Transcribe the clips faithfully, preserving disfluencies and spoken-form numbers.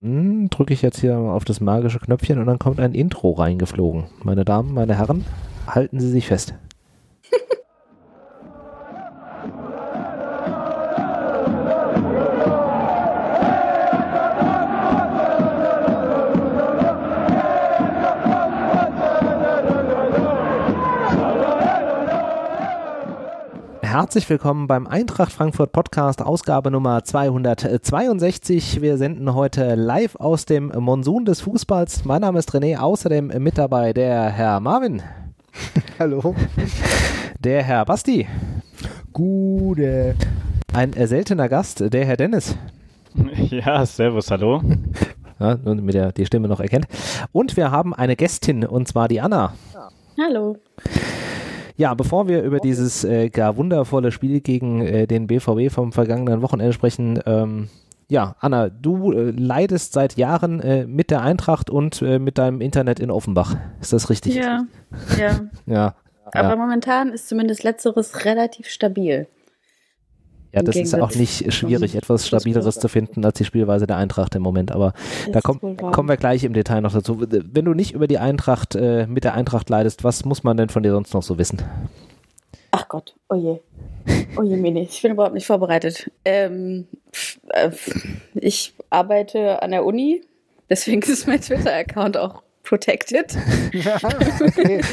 Hm, drücke ich jetzt hier auf das magische Knöpfchen und dann kommt ein Intro reingeflogen. Meine Damen, meine Herren, halten Sie sich fest. Herzlich willkommen beim Eintracht Frankfurt Podcast, Ausgabe Nummer zweihundertzweiundsechzig. Wir senden heute live aus dem Monsun des Fußballs. Mein Name ist René, außerdem mit dabei der Herr Marvin. Hallo. Der Herr Basti. Gute. Ein seltener Gast, der Herr Dennis. Ja, servus, hallo. Ja, damit er die Stimme noch erkennt. Und wir haben eine Gästin, und zwar die Anna. Hallo. Ja, bevor wir über dieses äh, gar wundervolle Spiel gegen äh, den B V B vom vergangenen Wochenende sprechen, ähm, ja, Anna, du äh, leidest seit Jahren äh, mit der Eintracht und äh, mit deinem Internet in Offenbach. Ist das richtig? Ja, ja. ja. Aber ja. momentan ist zumindest Letzteres relativ stabil. Ja, das ist auch nicht schwierig, etwas Stabileres zu finden als die Spielweise der Eintracht im Moment, aber da komm, kommen wir gleich im Detail noch dazu. Wenn du nicht über die Eintracht, äh, mit der Eintracht leidest, was muss man denn von dir sonst noch so wissen? Ach Gott, oh je. Oh je, Mini, ich bin überhaupt nicht vorbereitet. Ähm, äh, ich arbeite an der Uni, deswegen ist mein Twitter-Account auch protected. Okay.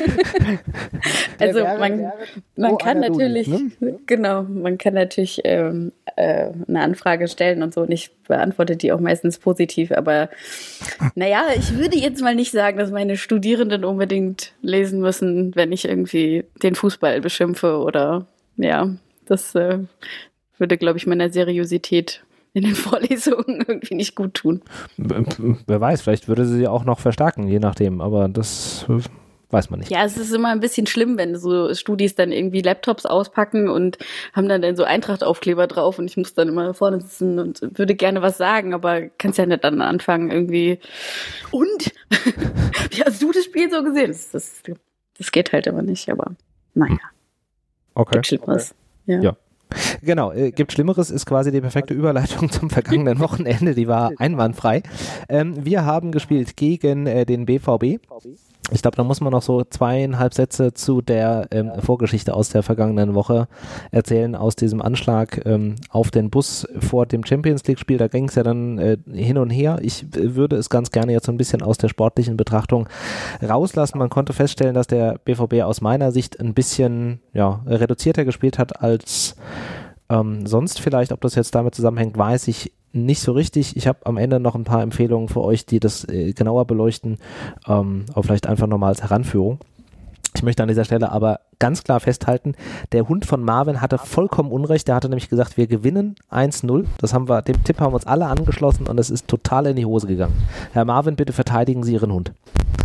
Also wäre, man, wäre man kann natürlich, Dudel, ne? genau, man kann natürlich ähm, äh, eine Anfrage stellen und so, und ich beantworte die auch meistens positiv, aber naja, ich würde jetzt mal nicht sagen, dass meine Studierenden unbedingt lesen müssen, wenn ich irgendwie den Fußball beschimpfe oder ja, das äh, würde, glaube ich, meiner Seriosität in den Vorlesungen irgendwie nicht gut tun. Wer weiß, vielleicht würde sie sie auch noch verstärken, je nachdem, aber das weiß man nicht. Ja, es ist immer ein bisschen schlimm, wenn so Studis dann irgendwie Laptops auspacken und haben dann, dann so Eintracht-Aufkleber drauf, und ich muss dann immer vorne sitzen und würde gerne was sagen, aber kannst ja nicht dann anfangen irgendwie, und? Wie hast du das Spiel so gesehen? Das, das, das geht halt immer nicht, aber naja. Okay. Gibt Schlimmeres. Okay. Ja. ja. Genau, äh, gibt Schlimmeres, ist quasi die perfekte Überleitung zum vergangenen Wochenende, die war einwandfrei. Ähm, wir haben gespielt gegen äh, den B V B. Ich glaube, da muss man noch so zweieinhalb Sätze zu der ähm, Vorgeschichte aus der vergangenen Woche erzählen, aus diesem Anschlag ähm, auf den Bus vor dem Champions-League-Spiel. Da ging es ja dann äh, hin und her. Ich äh, würde es ganz gerne jetzt so ein bisschen aus der sportlichen Betrachtung rauslassen. Man konnte feststellen, dass der B V B aus meiner Sicht ein bisschen ja, reduzierter gespielt hat als ähm, sonst vielleicht. Ob das jetzt damit zusammenhängt, weiß ich nicht so richtig. Ich habe am Ende noch ein paar Empfehlungen für euch, die das äh, genauer beleuchten, ähm, aber vielleicht einfach nochmal als Heranführung. Ich möchte an dieser Stelle aber ganz klar festhalten, der Hund von Marvin hatte vollkommen Unrecht. Der hatte nämlich gesagt, wir gewinnen eins null. Das haben wir, dem Tipp haben wir uns alle angeschlossen, und es ist total in die Hose gegangen. Herr Marvin, bitte verteidigen Sie Ihren Hund.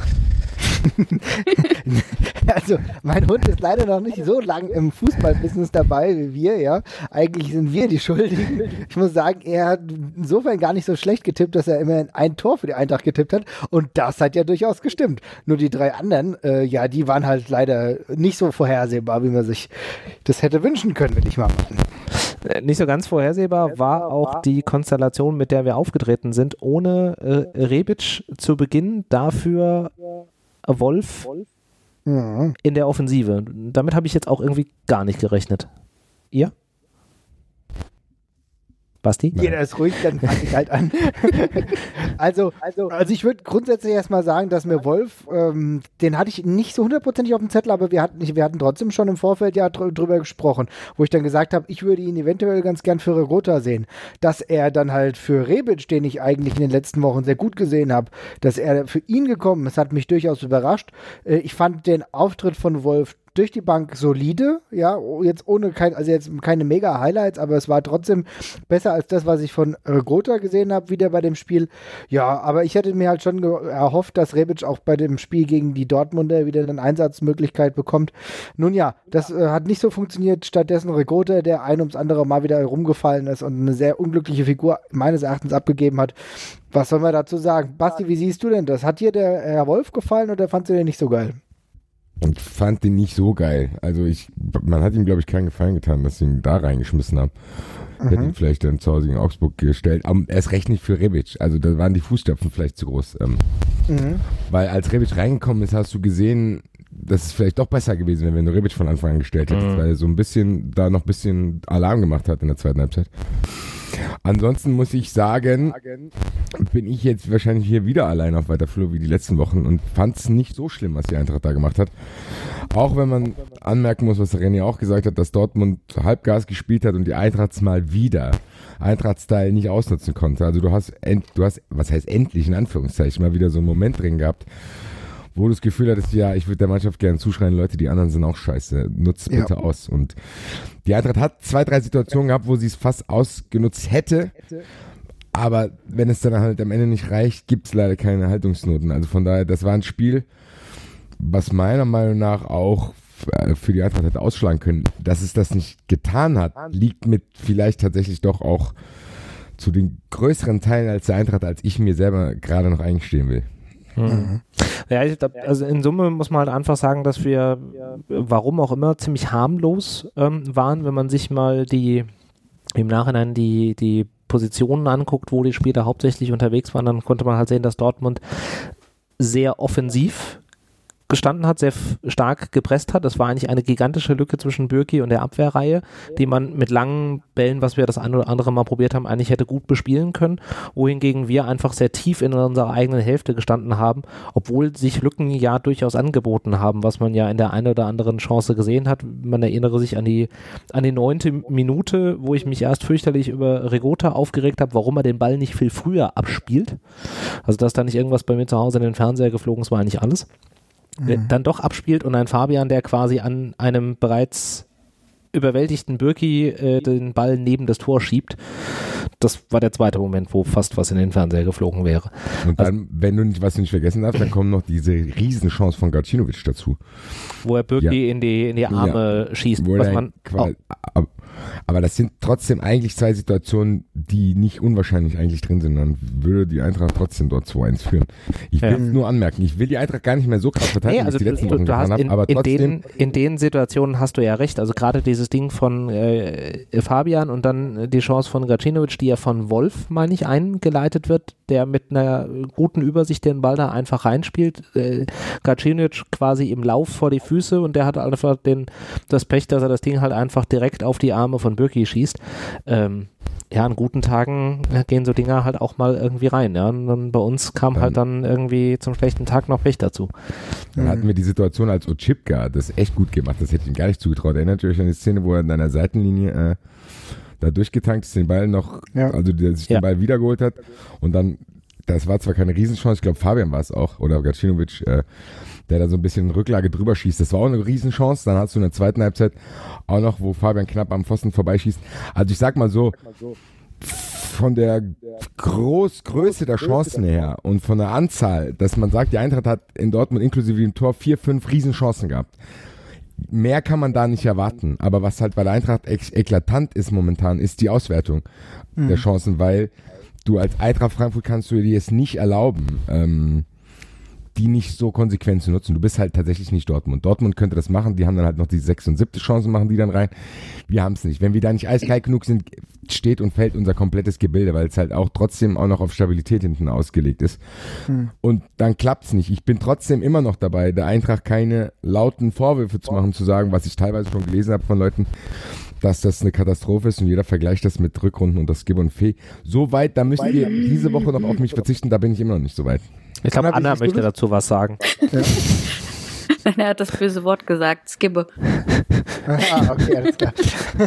Also, mein Hund ist leider noch nicht so lang im Fußballbusiness dabei wie wir, ja. Eigentlich sind wir die Schuldigen. Ich muss sagen, er hat insofern gar nicht so schlecht getippt, dass er immerhin ein Tor für die Eintracht getippt hat, und das hat ja durchaus gestimmt. Nur die drei anderen, äh, ja, die waren halt leider nicht so vorhersehbar, wie man sich das hätte wünschen können, will ich mal meinen. Nicht so ganz vorhersehbar war auch die Konstellation, mit der wir aufgetreten sind, ohne äh, Rebic zu Beginn, dafür Wolf Ja. in der Offensive. Damit habe ich jetzt auch irgendwie gar nicht gerechnet. Ihr? Basti? Jeder ist ruhig, dann fange ich halt an. also, also, also ich würde grundsätzlich erstmal sagen, dass mir Wolf, ähm, den hatte ich nicht so hundertprozentig auf dem Zettel, aber wir hatten, wir hatten trotzdem schon im Vorfeld ja dr- drüber gesprochen, wo ich dann gesagt habe, ich würde ihn eventuell ganz gern für Regota sehen. Dass er dann halt für Rebic, den ich eigentlich in den letzten Wochen sehr gut gesehen habe, dass er für ihn gekommen ist, hat mich durchaus überrascht. Äh, ich fand den Auftritt von Wolf durch die Bank solide, ja, jetzt ohne kein, also jetzt keine mega Highlights, aber es war trotzdem besser als das, was ich von Regota gesehen habe, wieder bei dem Spiel. Ja, aber ich hätte mir halt schon ge- erhofft, dass Rebic auch bei dem Spiel gegen die Dortmunder wieder eine Einsatzmöglichkeit bekommt. Nun ja, das äh, hat nicht so funktioniert. Stattdessen Regota, der ein ums andere Mal wieder rumgefallen ist und eine sehr unglückliche Figur meines Erachtens abgegeben hat. Was soll man dazu sagen? Basti, wie siehst du denn das? Hat dir der Herr Wolf gefallen oder fandst du den nicht so geil? Und fand den nicht so geil. Also ich, man hat ihm, glaube ich, keinen Gefallen getan, dass ich ihn da reingeschmissen habe. Mhm. Hätte ihn vielleicht dann zu Hause gegen Augsburg gestellt. Aber erst recht nicht für Rebic. Also da waren die Fußstapfen vielleicht zu groß. Ähm, mhm. Weil als Rebic reingekommen ist, hast du gesehen, dass es vielleicht doch besser gewesen wäre, wenn du Rebic von Anfang an gestellt hättest, mhm. weil er so ein bisschen, da noch ein bisschen Alarm gemacht hat in der zweiten Halbzeit. Ansonsten muss ich sagen, bin ich jetzt wahrscheinlich hier wieder allein auf weiter Flur wie die letzten Wochen und fand es nicht so schlimm, was die Eintracht da gemacht hat. Auch wenn man anmerken muss, was der René auch gesagt hat, dass Dortmund Halbgas gespielt hat und die Eintracht mal wieder Eintracht-Style nicht ausnutzen konnte. Also du hast, end, du hast, was heißt endlich in Anführungszeichen, mal wieder so einen Moment drin gehabt, wo du das Gefühl hattest, ja, ich würde der Mannschaft gerne zuschreien, Leute, die anderen sind auch scheiße, nutzt bitte ja. aus. Und die Eintracht hat zwei, drei Situationen gehabt, wo sie es fast ausgenutzt hätte, aber wenn es dann halt am Ende nicht reicht, gibt es leider keine Haltungsnoten. Also von daher, das war ein Spiel, was meiner Meinung nach auch für die Eintracht hätte ausschlagen können. Dass es das nicht getan hat, liegt mit vielleicht tatsächlich doch auch zu den größeren Teilen als der Eintracht, als ich mir selber gerade noch eingestehen will. Mhm. Ja, ich glaub, also in Summe muss man halt einfach sagen, dass wir, warum auch immer, ziemlich harmlos ähm, waren, wenn man sich mal die im Nachhinein die, die Positionen anguckt, wo die Spieler hauptsächlich unterwegs waren, dann konnte man halt sehen, dass Dortmund sehr offensiv gestanden hat, sehr f- stark gepresst hat. Das war eigentlich eine gigantische Lücke zwischen Bürki und der Abwehrreihe, die man mit langen Bällen, was wir das ein oder andere Mal probiert haben, eigentlich hätte gut bespielen können, wohingegen wir einfach sehr tief in unserer eigenen Hälfte gestanden haben, obwohl sich Lücken ja durchaus angeboten haben, was man ja in der einen oder anderen Chance gesehen hat. Man erinnere sich an die an die neunte Minute, wo ich mich erst fürchterlich über Regota aufgeregt habe, warum er den Ball nicht viel früher abspielt. Also dass da nicht irgendwas bei mir zu Hause in den Fernseher geflogen ist, war eigentlich alles. Mhm. Dann doch abspielt und ein Fabian, der quasi an einem bereits überwältigten Bürki äh, den Ball neben das Tor schiebt. Das war der zweite Moment, wo fast was in den Fernseher geflogen wäre. Und dann, also, wenn du nicht, was du nicht vergessen darfst, dann kommt noch diese Riesenchance von Gacinovic dazu. Wo er Bürki ja. in, die, in die Arme ja. schießt. Was man quasi, oh. Aber das sind trotzdem eigentlich zwei Situationen, die nicht unwahrscheinlich eigentlich drin sind. Dann würde die Eintracht trotzdem dort zwei eins führen. Ich will ja. es nur anmerken. Ich will die Eintracht gar nicht mehr so krass verteidigen, nee, also wie ich die letzten Wochen getan habe. Aber in, trotzdem den, in den Situationen hast du ja recht. Also gerade dieses Ding von äh, Fabian und dann die Chance von Gacinovic, die ja von Wolf, meine ich, eingeleitet wird, der mit einer guten Übersicht den Ball da einfach reinspielt. Äh, Gacinovic quasi im Lauf vor die Füße und der hat einfach den, das Pech, dass er das Ding halt einfach direkt auf die Arme von Bürki schießt. Ähm, ja, an guten Tagen gehen so Dinger halt auch mal irgendwie rein. Ja? Und dann bei uns kam dann, halt dann irgendwie zum schlechten Tag noch Pech dazu. Dann mhm. hatten wir die Situation, als Otschipka das echt gut gemacht, das hätte ich ihm gar nicht zugetraut. Erinnert ihr euch an die Szene, wo er an einer Seitenlinie äh, da durchgetankt ist, den Ball noch, ja. also der sich ja. den Ball wiedergeholt hat und dann, das war zwar keine Riesenchance, ich glaube Fabian war es auch, oder Gacinovic, äh, der da so ein bisschen in Rücklage drüber schießt. Das war auch eine Riesenchance. Dann hast du in der zweiten Halbzeit auch noch, wo Fabian knapp am Pfosten vorbeischießt. Also ich sag mal so, von der Groß Größe der Chancen her und von der Anzahl, dass man sagt, die Eintracht hat in Dortmund inklusive dem Tor vier, fünf Riesenchancen gehabt. Mehr kann man da nicht erwarten. Aber was halt bei der Eintracht ek- eklatant ist momentan, ist die Auswertung mhm. der Chancen, weil du als Eintracht Frankfurt kannst du dir es nicht erlauben, ähm, die nicht so konsequent zu nutzen. Du bist halt tatsächlich nicht Dortmund. Dortmund könnte das machen, die haben dann halt noch die sechs und siebte Chancen, machen die dann rein. Wir haben es nicht. Wenn wir da nicht eiskalt genug sind, steht und fällt unser komplettes Gebilde, weil es halt auch trotzdem auch noch auf Stabilität hinten ausgelegt ist. Hm. Und dann klappt's nicht. Ich bin trotzdem immer noch dabei, der Eintracht keine lauten Vorwürfe zu machen, zu sagen, was ich teilweise schon gelesen habe von Leuten, dass das eine Katastrophe ist und jeder vergleicht das mit Rückrunden und das Gib und Fee. So weit, da müssen wir diese Woche noch auf mich verzichten, da bin ich immer noch nicht so weit. Ich glaube, Anna möchte dazu was sagen. Ja. Er hat das böse Wort gesagt, Skibbe. Ah, okay, alles klar.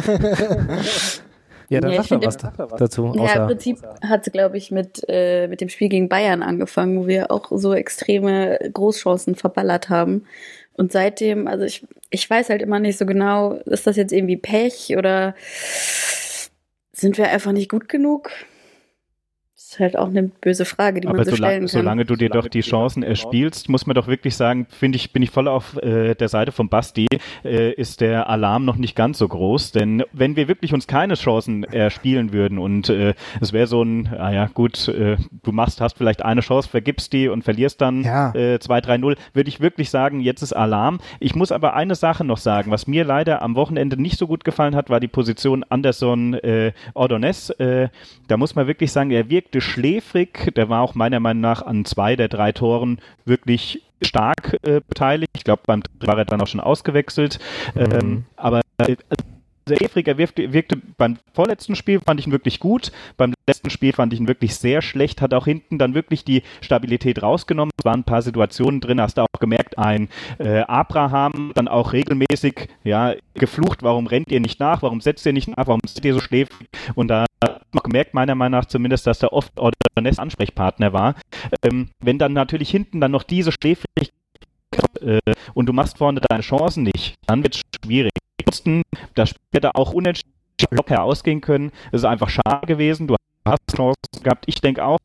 Ja, dann ja, sag mal was da, dazu. Ja, im Prinzip hat es, glaube ich, mit, äh, mit dem Spiel gegen Bayern angefangen, wo wir auch so extreme Großchancen verballert haben. Und seitdem, also ich, ich weiß halt immer nicht so genau, ist das jetzt irgendwie Pech oder sind wir einfach nicht gut genug? ist halt auch eine böse Frage, die Aber man so solange, stellen kann. solange du dir doch die Chancen erspielst, muss man doch wirklich sagen, finde ich, bin ich voll auf äh, der Seite von Basti, äh, ist der Alarm noch nicht ganz so groß, denn wenn wir wirklich uns keine Chancen erspielen würden und äh, es wäre so ein, ah ja gut, äh, du machst, hast vielleicht eine Chance, vergibst die und verlierst dann ja. äh, zwei drei null, würde ich wirklich sagen, jetzt ist Alarm. Ich muss aber eine Sache noch sagen, was mir leider am Wochenende nicht so gut gefallen hat, war die Position Anderson äh, Ordonez. Äh, da muss man wirklich sagen, er wirkte schläfrig, der war auch meiner Meinung nach an zwei der drei Toren wirklich stark äh, beteiligt. Ich glaube, beim dritten war er dann auch schon ausgewechselt. Mhm. Ähm, aber äh, schläfrig, er wirkte, wirkte beim vorletzten Spiel, fand ich ihn wirklich gut. Beim letzten Spiel fand ich ihn wirklich sehr schlecht, hat auch hinten dann wirklich die Stabilität rausgenommen. Es waren ein paar Situationen drin, hast du auch gemerkt, ein äh, Abraham dann auch regelmäßig ja, geflucht, warum rennt ihr nicht nach, warum setzt ihr nicht nach, warum seid ihr so schläfrig? Und da hat man gemerkt, meiner Meinung nach zumindest, dass da oft Ordonez Ansprechpartner war. Ähm, wenn dann natürlich hinten dann noch diese Schläfrigkeit äh, und du machst vorne deine Chancen nicht, dann wird es schwierig. Das Spiel hätte auch unentschieden locker ausgehen können. Es ist einfach schade gewesen. Du hast Chancen gehabt. Ich denke auch.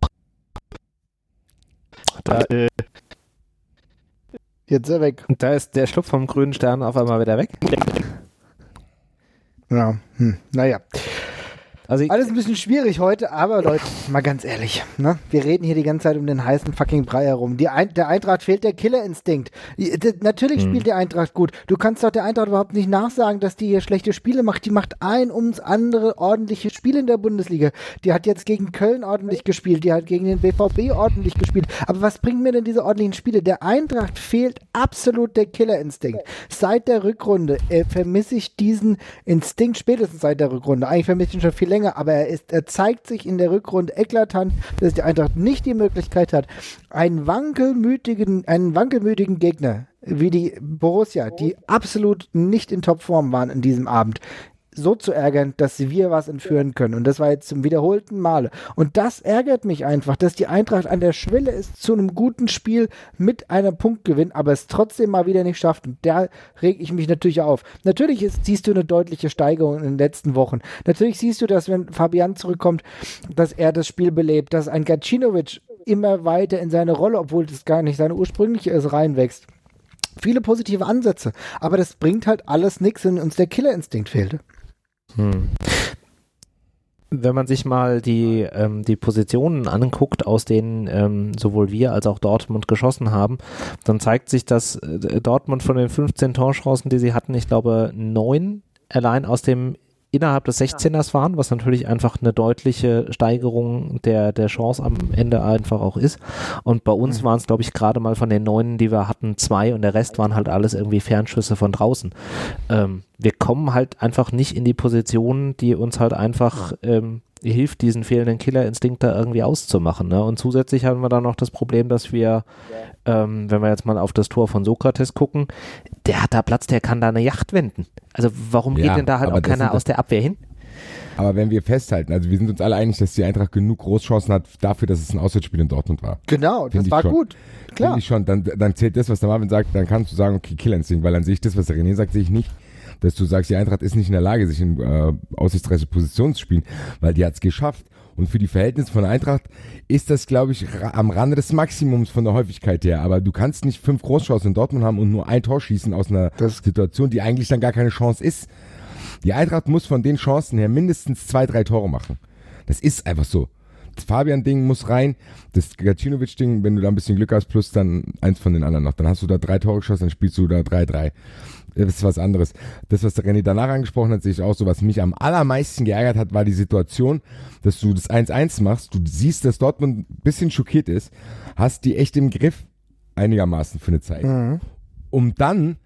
Da, äh, Jetzt ist er weg. Da ist der Schlupf vom grünen Stern auf einmal wieder weg. Ja, hm. naja. Also Alles ein bisschen schwierig heute, aber Leute, mal ganz ehrlich, ne? Wir reden hier die ganze Zeit um den heißen fucking Brei herum. Die Ein- der Eintracht fehlt der Killerinstinkt. Die, die, natürlich hm. spielt die Eintracht gut. Du kannst doch der Eintracht überhaupt nicht nachsagen, dass die hier schlechte Spiele macht. Die macht ein ums andere ordentliche Spiele in der Bundesliga. Die hat jetzt gegen Köln ordentlich gespielt, die hat gegen den B V B ordentlich gespielt. Aber was bringen mir denn diese ordentlichen Spiele? Der Eintracht fehlt absolut der Killerinstinkt. Seit der Rückrunde äh, vermisse ich diesen Instinkt, spätestens seit der Rückrunde. Eigentlich vermisse ich ihn schon viel länger. Aber er, ist, er zeigt sich in der Rückrunde eklatant, dass die Eintracht nicht die Möglichkeit hat, einen wankelmütigen, einen wankelmütigen Gegner wie die Borussia, die absolut nicht in Topform waren in diesem Abend, so zu ärgern, dass wir was entführen können. Und das war jetzt zum wiederholten Male. Und das ärgert mich einfach, dass die Eintracht an der Schwelle ist zu einem guten Spiel mit einem Punktgewinn, aber es trotzdem mal wieder nicht schafft. Und da reg ich mich natürlich auf. Natürlich ist, siehst du eine deutliche Steigerung in den letzten Wochen. Natürlich siehst du, dass wenn Fabian zurückkommt, dass er das Spiel belebt, dass ein Gacinovic immer weiter in seine Rolle, obwohl das gar nicht seine ursprüngliche ist, reinwächst. Viele positive Ansätze, aber das bringt halt alles nichts, wenn uns der Killerinstinkt fehlte. Hm. Wenn man sich mal die, ähm, die Positionen anguckt, aus denen ähm, sowohl wir als auch Dortmund geschossen haben, dann zeigt sich, dass äh, Dortmund von den fünfzehn Torchancen, die sie hatten, ich glaube neun allein aus dem innerhalb des sechzehners waren, was natürlich einfach eine deutliche Steigerung der, der Chance am Ende einfach auch ist. Und bei uns mhm. waren es, glaube ich, gerade mal von den neun, die wir hatten, zwei und der Rest waren halt alles irgendwie Fernschüsse von draußen. Ähm, wir kommen halt einfach nicht in die Position, die uns halt einfach ähm, hilft, diesen fehlenden Killerinstinkt da irgendwie auszumachen. Ne? Und zusätzlich haben wir dann noch das Problem, dass wir, ähm, wenn wir jetzt mal auf das Tor von Sokrates gucken, der hat da Platz, der kann da eine Yacht wenden. Also warum ja, geht denn da halt auch keiner aus der Abwehr hin? Aber wenn wir festhalten, also wir sind uns alle einig, dass die Eintracht genug Großchancen hat dafür, dass es ein Auswärtsspiel in Dortmund war. Genau, Find das war schon. gut. Klar. Finde ich schon. Dann, dann zählt das, was der Marvin sagt, dann kannst du sagen, okay, Killerinstinkt, weil dann sehe ich das, was der René sagt, sehe ich nicht. Dass du sagst, die Eintracht ist nicht in der Lage, sich in äh, aussichtsreiche Positionen zu spielen, weil die hat es geschafft. Und für die Verhältnisse von der Eintracht ist das, glaube ich, ra- am Rande des Maximums von der Häufigkeit her. Aber du kannst nicht fünf Großchancen in Dortmund haben und nur ein Tor schießen aus einer Das Situation, die eigentlich dann gar keine Chance ist. Die Eintracht muss von den Chancen her mindestens zwei, drei Tore machen. Das ist einfach so. Das Fabian-Ding muss rein, das Gacinovic-Ding, wenn du da ein bisschen Glück hast, plus dann eins von den anderen noch. Dann hast du da drei Tore geschossen, dann spielst du da drei drei. Das ist was anderes. Das, was der René danach angesprochen hat, sehe ich auch so. Was mich am allermeisten geärgert hat, war die Situation, dass du das eins eins machst, du siehst, dass Dortmund ein bisschen schockiert ist, hast die echt im Griff, einigermaßen für eine Zeit. Mhm. Um dann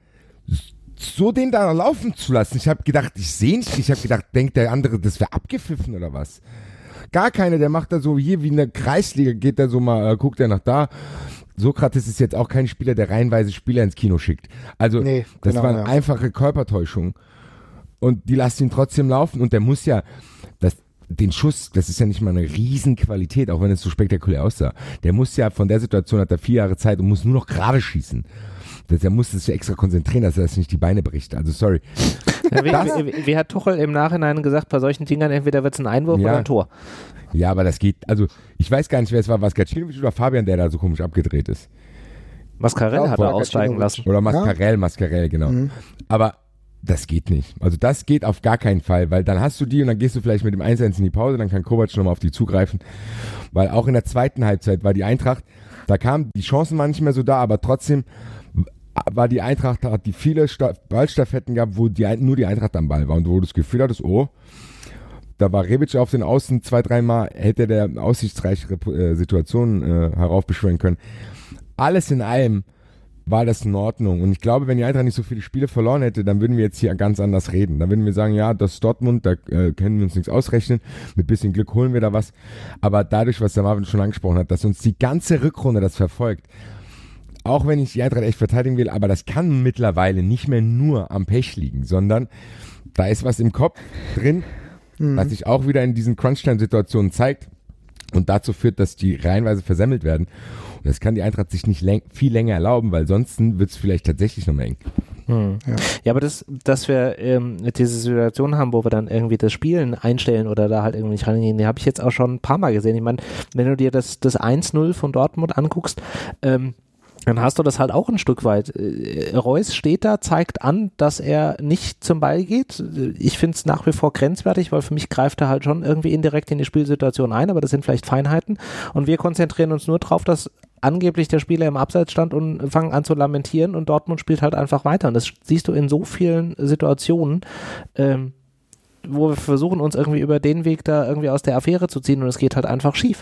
so den da laufen zu lassen. Ich habe gedacht, ich sehe nicht, ich habe gedacht, denkt der andere, das wäre abgepfiffen oder was? Gar keine, der macht da so hier wie in der Kreisliga, geht der so mal, äh, guckt er nach da. Sokrates ist jetzt auch kein Spieler, der reihenweise Spieler ins Kino schickt. Also nee, das genau, war eine ja. einfache Körpertäuschung. Und die lassen ihn trotzdem laufen und der muss ja, das, den Schuss, das ist ja nicht mal eine Riesenqualität, auch wenn es so spektakulär aussah. Der muss ja, von der Situation hat er vier Jahre Zeit und muss nur noch gerade schießen. der musste sich extra konzentrieren, dass er das nicht die Beine bricht. Also sorry. Ja, wie, wie, wie hat Tuchel im Nachhinein gesagt, bei solchen Dingern entweder wird es ein Einwurf ja. oder ein Tor. Ja, aber das geht, also ich weiß gar nicht, wer es war, was Gacinovic oder Fabian, der da so komisch abgedreht ist. Mascarell hat er aussteigen lassen. Oder Mascarell, ja. Mascarell, genau. Mhm. Aber das geht nicht. Also das geht auf gar keinen Fall, weil dann hast du die und dann gehst du vielleicht mit dem eins eins in die Pause, dann kann Kovac nochmal auf die zugreifen. Weil auch in der zweiten Halbzeit war die Eintracht, da kamen die Chancen waren nicht mehr so da, aber trotzdem war die Eintracht, hat die viele Sta- Ballstaffetten gehabt, wo die, nur die Eintracht am Ball war und wo du das Gefühl hattest, oh, da war Rebic auf den Außen zwei, dreimal, hätte der aussichtsreichere äh, Situationen äh, heraufbeschwören können. Alles in allem war das in Ordnung. Und ich glaube, wenn die Eintracht nicht so viele Spiele verloren hätte, dann würden wir jetzt hier ganz anders reden. Dann würden wir sagen, ja, das ist Dortmund, da äh, können wir uns nichts ausrechnen. Mit bisschen Glück holen wir da was. Aber dadurch, was der Marvin schon angesprochen hat, dass uns die ganze Rückrunde das verfolgt, auch wenn ich die Eintracht echt verteidigen will, aber das kann mittlerweile nicht mehr nur am Pech liegen, sondern da ist was im Kopf drin, mhm. was sich auch wieder in diesen Crunch-Time-Situationen zeigt und dazu führt, dass die reihenweise versemmelt werden. Und das kann die Eintracht sich nicht läng- viel länger erlauben, weil sonst wird es vielleicht tatsächlich noch mehr eng. Hm. Ja. ja, aber das, dass wir ähm, diese Situation haben, wo wir dann irgendwie das Spielen einstellen oder da halt irgendwie nicht reingehen, die habe ich jetzt auch schon ein paar Mal gesehen. Ich meine, wenn du dir das, das eins null von Dortmund anguckst, ähm, dann hast du das halt auch ein Stück weit. Reus steht da, zeigt an, dass er nicht zum Ball geht. Ich finde es nach wie vor grenzwertig, weil für mich greift er halt schon irgendwie indirekt in die Spielsituation ein, aber das sind vielleicht Feinheiten. Und wir konzentrieren uns nur drauf, dass angeblich der Spieler im Abseits stand und fangen an zu lamentieren und Dortmund spielt halt einfach weiter. Und das siehst du in so vielen Situationen, ähm, wo wir versuchen, uns irgendwie über den Weg da irgendwie aus der Affäre zu ziehen und es geht halt einfach schief.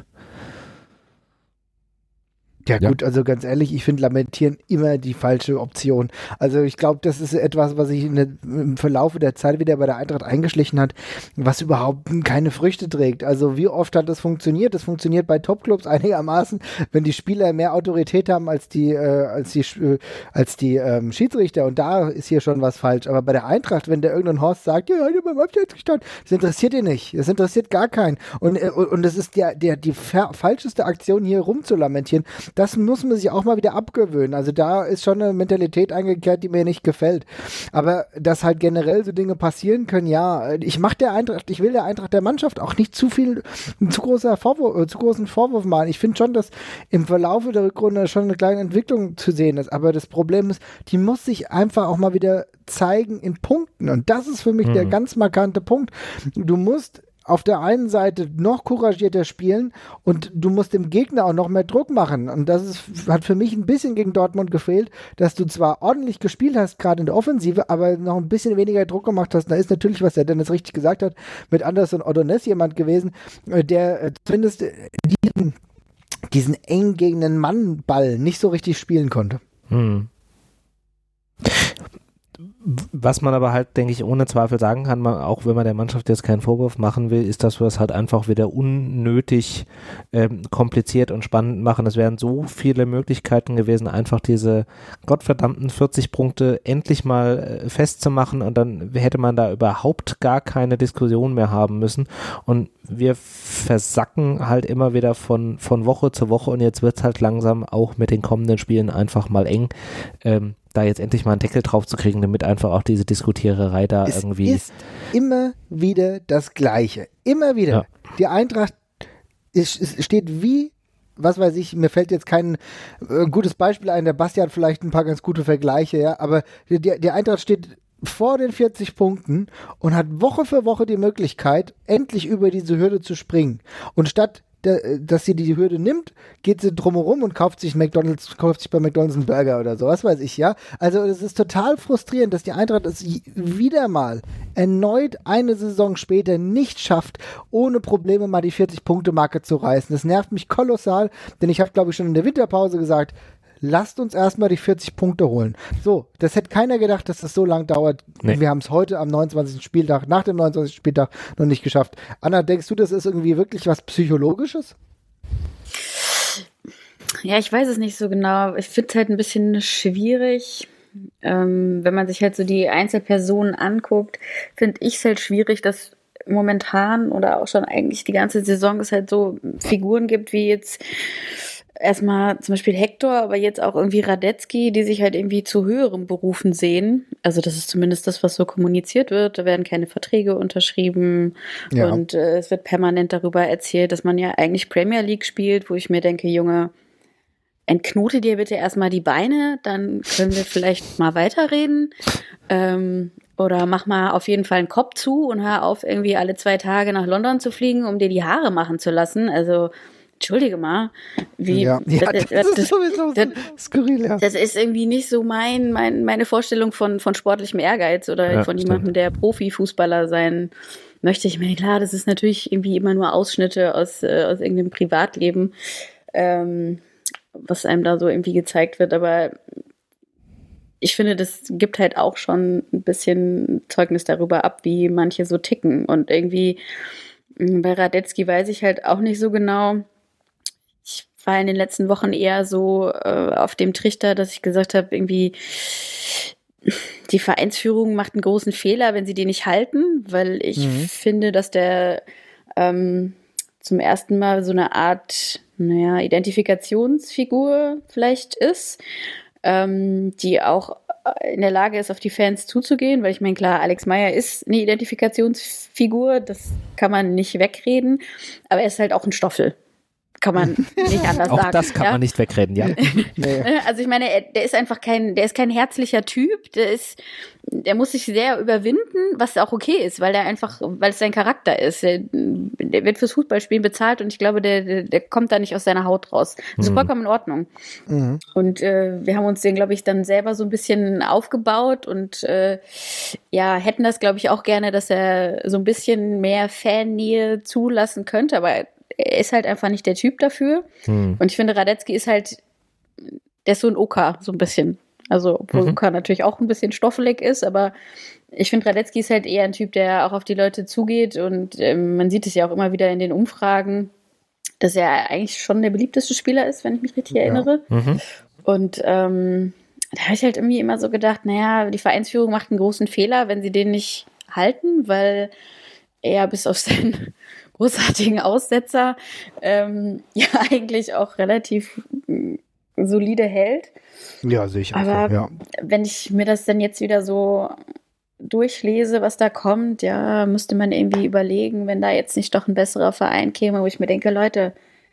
Ja, ja gut, also ganz ehrlich, ich finde Lamentieren immer die falsche Option. Also ich glaube, das ist etwas, was sich in der, im Verlauf der Zeit wieder bei der Eintracht eingeschlichen hat, was überhaupt keine Früchte trägt. Also wie oft hat das funktioniert? Das funktioniert bei Topclubs einigermaßen, wenn die Spieler mehr Autorität haben als die, äh, als die, äh, als die ähm, Schiedsrichter. Und da ist hier schon was falsch. Aber bei der Eintracht, wenn der irgendein Horst sagt, ja, ich habe beim Abseits gestanden, das interessiert ihn nicht. Das interessiert gar keinen. Und äh, und das ist der, der, die fa- falscheste Aktion, hier rumzulamentieren. Das muss man sich auch mal wieder abgewöhnen. Also da ist schon eine Mentalität eingekehrt, die mir nicht gefällt. Aber dass halt generell so Dinge passieren können, ja, ich mache der Eintracht, ich will der Eintracht der Mannschaft auch nicht zu viel, zu großer Vorwurf, zu großen Vorwurf machen. Ich finde schon, dass im Verlauf der Rückrunde schon eine kleine Entwicklung zu sehen ist. Aber das Problem ist, die muss sich einfach auch mal wieder zeigen in Punkten. Und das ist für mich mhm. der ganz markante Punkt. Du musst auf der einen Seite noch couragierter spielen und du musst dem Gegner auch noch mehr Druck machen. Und das ist, hat für mich ein bisschen gegen Dortmund gefehlt, dass du zwar ordentlich gespielt hast, gerade in der Offensive, aber noch ein bisschen weniger Druck gemacht hast. Da ist natürlich, was der Dennis richtig gesagt hat, mit Anderson Ordonez jemand gewesen, der zumindest diesen, diesen eng gegen den Mann-Ball nicht so richtig spielen konnte. Hm. Was man aber halt, denke ich, ohne Zweifel sagen kann, man, auch wenn man der Mannschaft jetzt keinen Vorwurf machen will, ist, dass wir es halt einfach wieder unnötig ähm, kompliziert und spannend machen. Es wären so viele Möglichkeiten gewesen, einfach diese gottverdammten vierzig Punkte endlich mal äh, festzumachen und dann hätte man da überhaupt gar keine Diskussion mehr haben müssen. Und wir versacken halt immer wieder von, von Woche zu Woche und jetzt wird es halt langsam auch mit den kommenden Spielen einfach mal eng. Ähm, da jetzt endlich mal einen Deckel drauf zu kriegen, damit einfach auch diese Diskutiererei da es irgendwie... Es ist immer wieder das Gleiche. Immer wieder. Ja. Die Eintracht ist, ist, steht wie, was weiß ich, mir fällt jetzt kein äh, gutes Beispiel ein, der Basti hat vielleicht ein paar ganz gute Vergleiche, ja, aber die, die Eintracht steht vor den vierzig Punkten und hat Woche für Woche die Möglichkeit, endlich über diese Hürde zu springen. Und statt dass sie die Hürde nimmt, geht sie drumherum und kauft sich McDonald's, kauft sich bei McDonald's einen Burger oder so, was weiß ich, ja. Also es ist total frustrierend, dass die Eintracht es wieder mal erneut eine Saison später nicht schafft, ohne Probleme mal die vierzig-Punkte-Marke zu reißen. Das nervt mich kolossal, denn ich habe, glaube ich, schon in der Winterpause gesagt, lasst uns erstmal die vierzig Punkte holen. So, das hätte keiner gedacht, dass das so lang dauert. Nee. Wir haben es heute am neunundzwanzigsten Spieltag, nach dem neunundzwanzigsten Spieltag noch nicht geschafft. Anna, denkst du, das ist irgendwie wirklich was Psychologisches? Ja, ich weiß es nicht so genau. Ich finde es halt ein bisschen schwierig. Ähm, wenn man sich halt so die Einzelpersonen anguckt, finde ich es halt schwierig, dass momentan oder auch schon eigentlich die ganze Saison es halt so Figuren gibt wie jetzt erstmal zum Beispiel Hector, aber jetzt auch irgendwie Radetzky, die sich halt irgendwie zu höheren Berufen sehen. Also das ist zumindest das, was so kommuniziert wird. Da werden keine Verträge unterschrieben ja. und äh, es wird permanent darüber erzählt, dass man ja eigentlich Premier League spielt, wo ich mir denke, Junge, entknote dir bitte erstmal die Beine, dann können wir vielleicht mal weiterreden. Ähm, oder mach mal auf jeden Fall einen Kopf zu und hör auf, irgendwie alle zwei Tage nach London zu fliegen, um dir die Haare machen zu lassen. Also entschuldige mal, wie ja. Ja, das, das, das ist sowieso das, skurril, ja. Das ist irgendwie nicht so mein, mein meine Vorstellung von, von sportlichem Ehrgeiz oder ja, von jemandem, der Profifußballer sein möchte. Ich meine, klar, das ist natürlich irgendwie immer nur Ausschnitte aus, äh, aus irgendeinem Privatleben, ähm, was einem da so irgendwie gezeigt wird, aber ich finde, das gibt halt auch schon ein bisschen Zeugnis darüber ab, wie manche so ticken. Und irgendwie bei Radetzky weiß ich halt auch nicht so genau. Ich war in den letzten Wochen eher so äh, auf dem Trichter, dass ich gesagt habe, irgendwie die Vereinsführung macht einen großen Fehler, wenn sie den nicht halten, weil ich mhm. finde, dass der ähm, zum ersten Mal so eine Art, naja, Identifikationsfigur vielleicht ist, ähm, die auch in der Lage ist, auf die Fans zuzugehen, weil ich meine, klar, Alex Meyer ist eine Identifikationsfigur, das kann man nicht wegreden, aber er ist halt auch ein Stoffel. Kann man nicht anders auch sagen. Auch das kann ja? man nicht wegreden, ja. Also ich meine, er, der ist einfach kein, der ist kein herzlicher Typ, der ist, der muss sich sehr überwinden, was auch okay ist, weil er einfach, weil es sein Charakter ist. Der, der wird fürs Fußballspielen bezahlt und ich glaube, der, der, der kommt da nicht aus seiner Haut raus. Das ist mhm. vollkommen in Ordnung. Mhm. Und äh, wir haben uns den, glaube ich, dann selber so ein bisschen aufgebaut und äh, ja, hätten das, glaube ich, auch gerne, dass er so ein bisschen mehr Fannähe zulassen könnte, aber er ist halt einfach nicht der Typ dafür. Hm. Und ich finde, Radetzky ist halt, der ist so ein Oka, so ein bisschen. Also, obwohl mhm. Oka natürlich auch ein bisschen stoffelig ist, aber ich finde, Radetzky ist halt eher ein Typ, der auch auf die Leute zugeht und ähm, man sieht es ja auch immer wieder in den Umfragen, dass er eigentlich schon der beliebteste Spieler ist, wenn ich mich richtig ja. erinnere. Mhm. Und ähm, da habe ich halt irgendwie immer so gedacht, naja, die Vereinsführung macht einen großen Fehler, wenn sie den nicht halten, weil er bis auf seinen großartigen Aussetzer ähm, ja eigentlich auch relativ äh, solide hält. Ja, sehe ich auch. Aber ja. wenn ich mir das dann jetzt wieder so durchlese, was da kommt, ja, müsste man irgendwie überlegen, wenn da jetzt nicht doch ein besserer Verein käme, wo ich mir denke, Leute,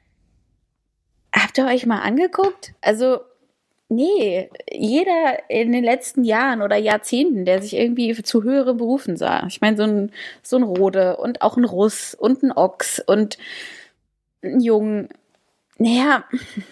habt ihr euch mal angeguckt? Also nee, jeder in den letzten Jahren oder Jahrzehnten, der sich irgendwie zu höheren Berufen sah. Ich meine, so ein, so ein Rode und auch ein Russ und ein Ochs und ein Jung. Naja,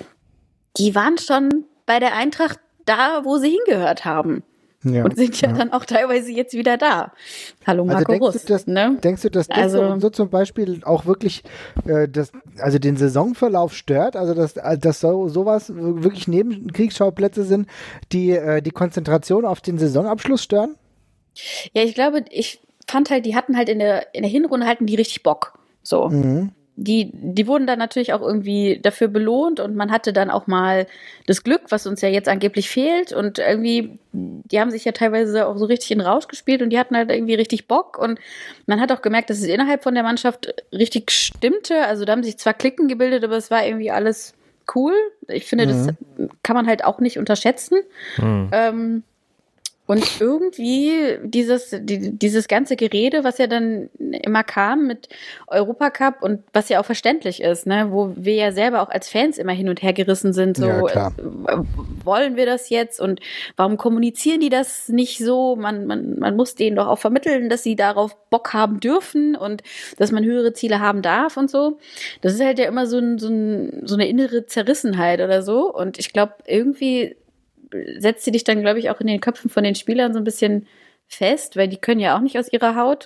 die waren schon bei der Eintracht da, wo sie hingehört haben. Ja, und sind ja, ja dann auch teilweise jetzt wieder da. Hallo Marco also Russ. Du, dass, ne? Denkst du, dass das also, so, so zum Beispiel auch wirklich äh, das, also den Saisonverlauf stört? Also dass, dass so, sowas wirklich Nebenkriegsschauplätze sind, die äh, die Konzentration auf den Saisonabschluss stören? Ja, ich glaube, ich fand halt, die hatten halt in der, in der Hinrunde hatten die richtig Bock. So. Mhm. Die, die wurden dann natürlich auch irgendwie dafür belohnt und man hatte dann auch mal das Glück, was uns ja jetzt angeblich fehlt und irgendwie, die haben sich ja teilweise auch so richtig in den Rausch gespielt und die hatten halt irgendwie richtig Bock und man hat auch gemerkt, dass es innerhalb von der Mannschaft richtig stimmte, also da haben sich zwar Klicken gebildet, aber es war irgendwie alles cool. Ich finde, mhm. das kann man halt auch nicht unterschätzen. Mhm. Ähm, Und irgendwie dieses, die, dieses ganze Gerede, was ja dann immer kam mit Europacup und was ja auch verständlich ist, ne, wo wir ja selber auch als Fans immer hin und her gerissen sind, so ja, äh, wollen wir das jetzt und warum kommunizieren die das nicht so? Man, man, man muss denen doch auch vermitteln, dass sie darauf Bock haben dürfen und dass man höhere Ziele haben darf und so. Das ist halt ja immer so, ein, so, ein, so eine innere Zerrissenheit oder so. Und ich glaube, irgendwie setzt sie dich dann, glaube ich, auch in den Köpfen von den Spielern so ein bisschen fest, weil die können ja auch nicht aus ihrer Haut.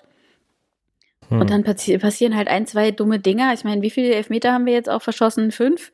Hm. Und dann passi- passieren halt ein, zwei dumme Dinger. Ich meine, wie viele Elfmeter haben wir jetzt auch verschossen? Fünf?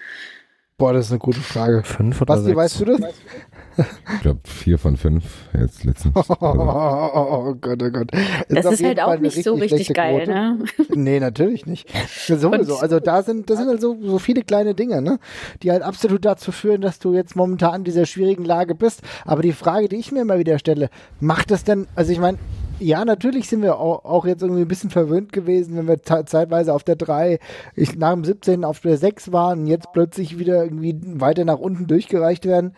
Boah, das ist eine gute Frage. Fünf oder Basti, sechs? weißt du das? Ich glaube, vier von fünf jetzt letztens. Oh, oh, oh, oh Gott, oh Gott. Das ist, ist halt auch nicht so richtig geil, Quote. Ne? Nee, natürlich nicht. Sowieso. Also da sind, das sind also so viele kleine Dinge, ne, die halt absolut dazu führen, dass du jetzt momentan in dieser schwierigen Lage bist. Aber die Frage, die ich mir immer wieder stelle, macht das denn, also ich meine, Ja, natürlich sind wir auch, auch jetzt irgendwie ein bisschen verwöhnt gewesen, wenn wir ze- zeitweise auf der drei, ich, nach dem siebzehnten auf der sechs waren und jetzt plötzlich wieder irgendwie weiter nach unten durchgereicht werden.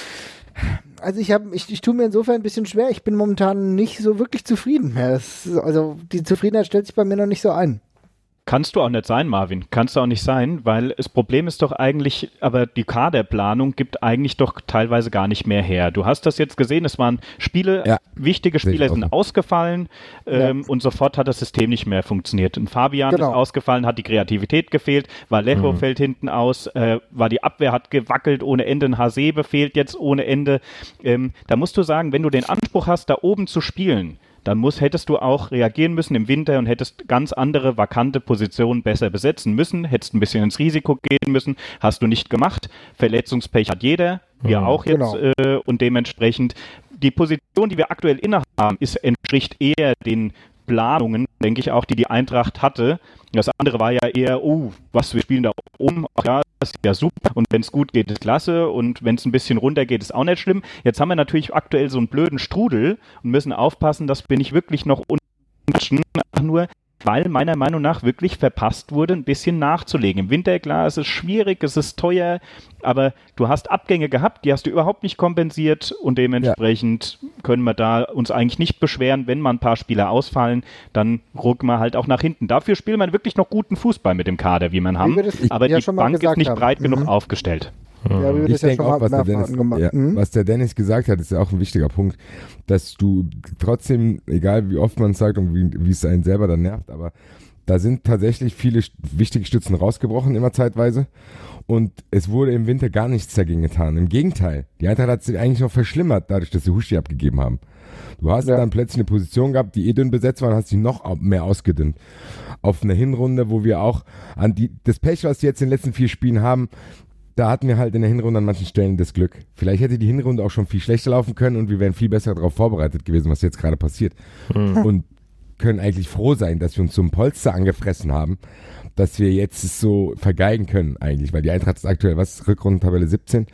Also ich habe, ich, ich tue mir insofern ein bisschen schwer. Ich bin momentan nicht so wirklich zufrieden mehr. Das, also die Zufriedenheit stellt sich bei mir noch nicht so ein. Kannst du auch nicht sein, Marvin. Kannst du auch nicht sein, weil das Problem ist doch eigentlich, aber die Kaderplanung gibt eigentlich doch teilweise gar nicht mehr her. Du hast das jetzt gesehen, es waren Spiele, ja, wichtige Spieler sind so ausgefallen ähm, ja. und sofort hat das System nicht mehr funktioniert. Und Fabian genau. ist ausgefallen, hat die Kreativität gefehlt, Vallejo mhm. fällt hinten aus, äh, war die Abwehr hat gewackelt ohne Ende, ein Hasebe fehlt jetzt ohne Ende. Ähm, da musst du sagen, wenn du den Anspruch hast, da oben zu spielen, dann muss, hättest du auch reagieren müssen im Winter und hättest ganz andere vakante Positionen besser besetzen müssen, hättest ein bisschen ins Risiko gehen müssen, hast du nicht gemacht. Verletzungspech hat jeder, wir mhm, auch jetzt genau. äh, und dementsprechend die Position, die wir aktuell innehaben, ist, entspricht eher den Planungen, denke ich auch, die die Eintracht hatte. Das andere war ja eher, oh, was, wir spielen da oben, ach ja, das ist ja super und wenn es gut geht, ist klasse und wenn es ein bisschen runter geht, ist auch nicht schlimm. Jetzt haben wir natürlich aktuell so einen blöden Strudel und müssen aufpassen, dass wir nicht wirklich noch unrutschen, nur weil meiner Meinung nach wirklich verpasst wurde, ein bisschen nachzulegen. Im Winter, klar, es ist schwierig, es ist teuer, aber du hast Abgänge gehabt, die hast du überhaupt nicht kompensiert und dementsprechend ja. können wir da uns eigentlich nicht beschweren, wenn mal ein paar Spieler ausfallen, dann rücken wir halt auch nach hinten. Dafür spielt man wirklich noch guten Fußball mit dem Kader, wie man haben, das, aber ja die Bank ist nicht haben. breit mhm. genug aufgestellt. Ja, ich denke auch, was der, Dennis, ja, mhm. was der Dennis gesagt hat, ist ja auch ein wichtiger Punkt, dass du trotzdem, egal wie oft man es sagt und wie, wie es einen selber dann nervt, aber da sind tatsächlich viele wichtige Stützen rausgebrochen, immer zeitweise, und es wurde im Winter gar nichts dagegen getan. Im Gegenteil, die Eintracht hat sich eigentlich noch verschlimmert, dadurch, dass sie Huschi abgegeben haben. Du hast ja. dann plötzlich eine Position gehabt, die eh dünn besetzt war, und hast sie noch mehr ausgedünnt. Auf eine Hinrunde, wo wir auch an die, das Pech, was wir jetzt in den letzten vier Spielen haben, da hatten wir halt in der Hinrunde an manchen Stellen das Glück. Vielleicht hätte die Hinrunde auch schon viel schlechter laufen können und wir wären viel besser darauf vorbereitet gewesen, was jetzt gerade passiert. Mhm. Und können eigentlich froh sein, dass wir uns zum Polster angefressen haben, dass wir jetzt so vergeigen können eigentlich, weil die Eintracht ist aktuell, was, Rückrundentabelle siebzehn,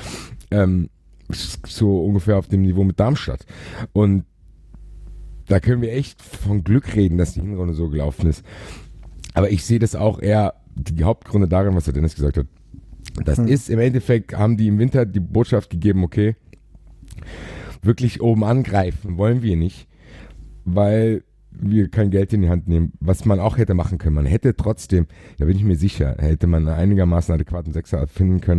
ähm, so ungefähr auf dem Niveau mit Darmstadt. Und da können wir echt von Glück reden, dass die Hinrunde so gelaufen ist. Aber ich sehe das auch eher, die Hauptgründe darin, was der Dennis gesagt hat. Das hm. ist im Endeffekt, haben die im Winter die Botschaft gegeben, okay, wirklich oben angreifen wollen wir nicht, weil wir kein Geld in die Hand nehmen, was man auch hätte machen können. Man hätte trotzdem, da bin ich mir sicher, hätte man einen einigermaßen adäquaten Sechser finden können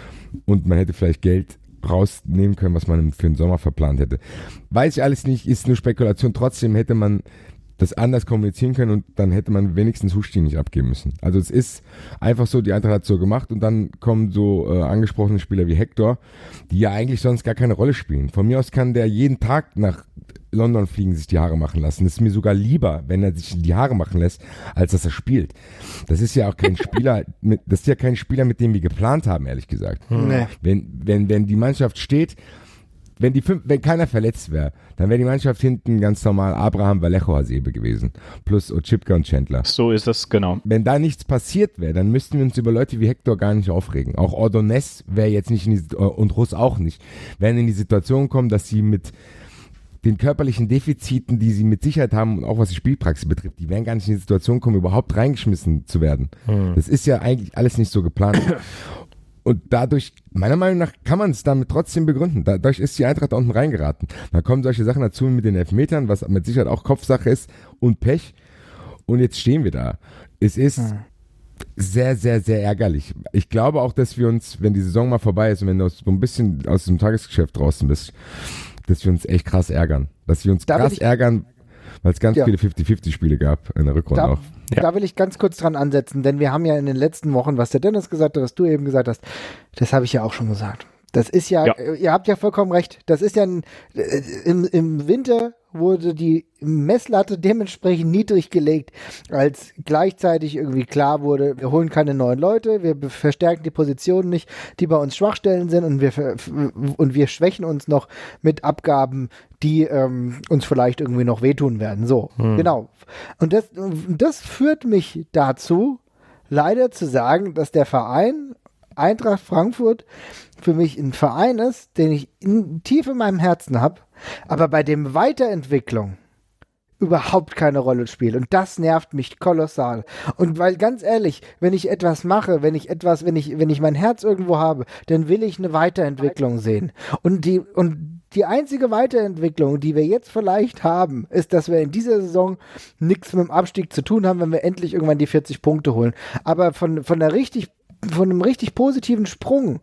und man hätte vielleicht Geld rausnehmen können, was man für den Sommer verplant hätte. Weiß ich alles nicht, ist nur Spekulation, trotzdem hätte man das anders kommunizieren können und dann hätte man wenigstens Huschi nicht abgeben müssen. Also es ist einfach so, die Eintracht hat es so gemacht und dann kommen so äh, angesprochene Spieler wie Hector, die ja eigentlich sonst gar keine Rolle spielen. Von mir aus kann der jeden Tag nach London fliegen, sich die Haare machen lassen. Das ist mir sogar lieber, wenn er sich die Haare machen lässt, als dass er spielt. Das ist ja auch kein Spieler, mit, das ist ja kein Spieler, mit dem wir geplant haben, ehrlich gesagt. Hm. Nee. Wenn, wenn, wenn die Mannschaft steht, Wenn, die fünf, wenn keiner verletzt wäre, dann wäre die Mannschaft hinten ganz normal Abraham, Vallejo, Hasebe gewesen. Plus Oczipka und Chandler. So ist es, genau. Wenn da nichts passiert wäre, dann müssten wir uns über Leute wie Hector gar nicht aufregen. Auch Ordonez wäre jetzt nicht in die, und Russ auch nicht, werden in die Situation kommen, dass sie mit den körperlichen Defiziten, die sie mit Sicherheit haben und auch was die Spielpraxis betrifft, die werden gar nicht in die Situation kommen, überhaupt reingeschmissen zu werden. Hm. Das ist ja eigentlich alles nicht so geplant. Und dadurch, meiner Meinung nach, kann man es damit trotzdem begründen. Dadurch ist die Eintracht da unten reingeraten. Da kommen solche Sachen dazu mit den Elfmetern, was mit Sicherheit auch Kopfsache ist und Pech. Und jetzt stehen wir da. Es ist hm. sehr, sehr, sehr ärgerlich. Ich glaube auch, dass wir uns, wenn die Saison mal vorbei ist und wenn du so ein bisschen aus dem Tagesgeschäft draußen bist, dass wir uns echt krass ärgern. Dass wir uns da krass ärgern, weil es ganz ja. viele fünfzig fünfzig Spiele gab in der Rückrunde da, auch. Ja. Da will ich ganz kurz dran ansetzen, denn wir haben ja in den letzten Wochen, was der Dennis gesagt hat, was du eben gesagt hast, das habe ich ja auch schon gesagt. Das ist ja, ja, ihr habt ja vollkommen recht, das ist ja ein, im, im Winter wurde die Messlatte dementsprechend niedrig gelegt, als gleichzeitig irgendwie klar wurde, wir holen keine neuen Leute, wir verstärken die Positionen nicht, die bei uns Schwachstellen sind und wir, und wir schwächen uns noch mit Abgaben, die ähm, uns vielleicht irgendwie noch wehtun werden. So, hm. genau. Und das, das führt mich dazu, leider zu sagen, dass der Verein Eintracht Frankfurt für mich ein Verein ist, den ich in, tief in meinem Herzen habe, aber bei dem Weiterentwicklung überhaupt keine Rolle spielt. Und das nervt mich kolossal. Und weil ganz ehrlich, wenn ich etwas mache, wenn ich etwas, wenn ich, wenn ich mein Herz irgendwo habe, dann will ich eine Weiterentwicklung sehen. Und die, und die einzige Weiterentwicklung, die wir jetzt vielleicht haben, ist, dass wir in dieser Saison nichts mit dem Abstieg zu tun haben, wenn wir endlich irgendwann die vierzig Punkte holen. Aber von, von der richtig, von einem richtig positiven Sprung,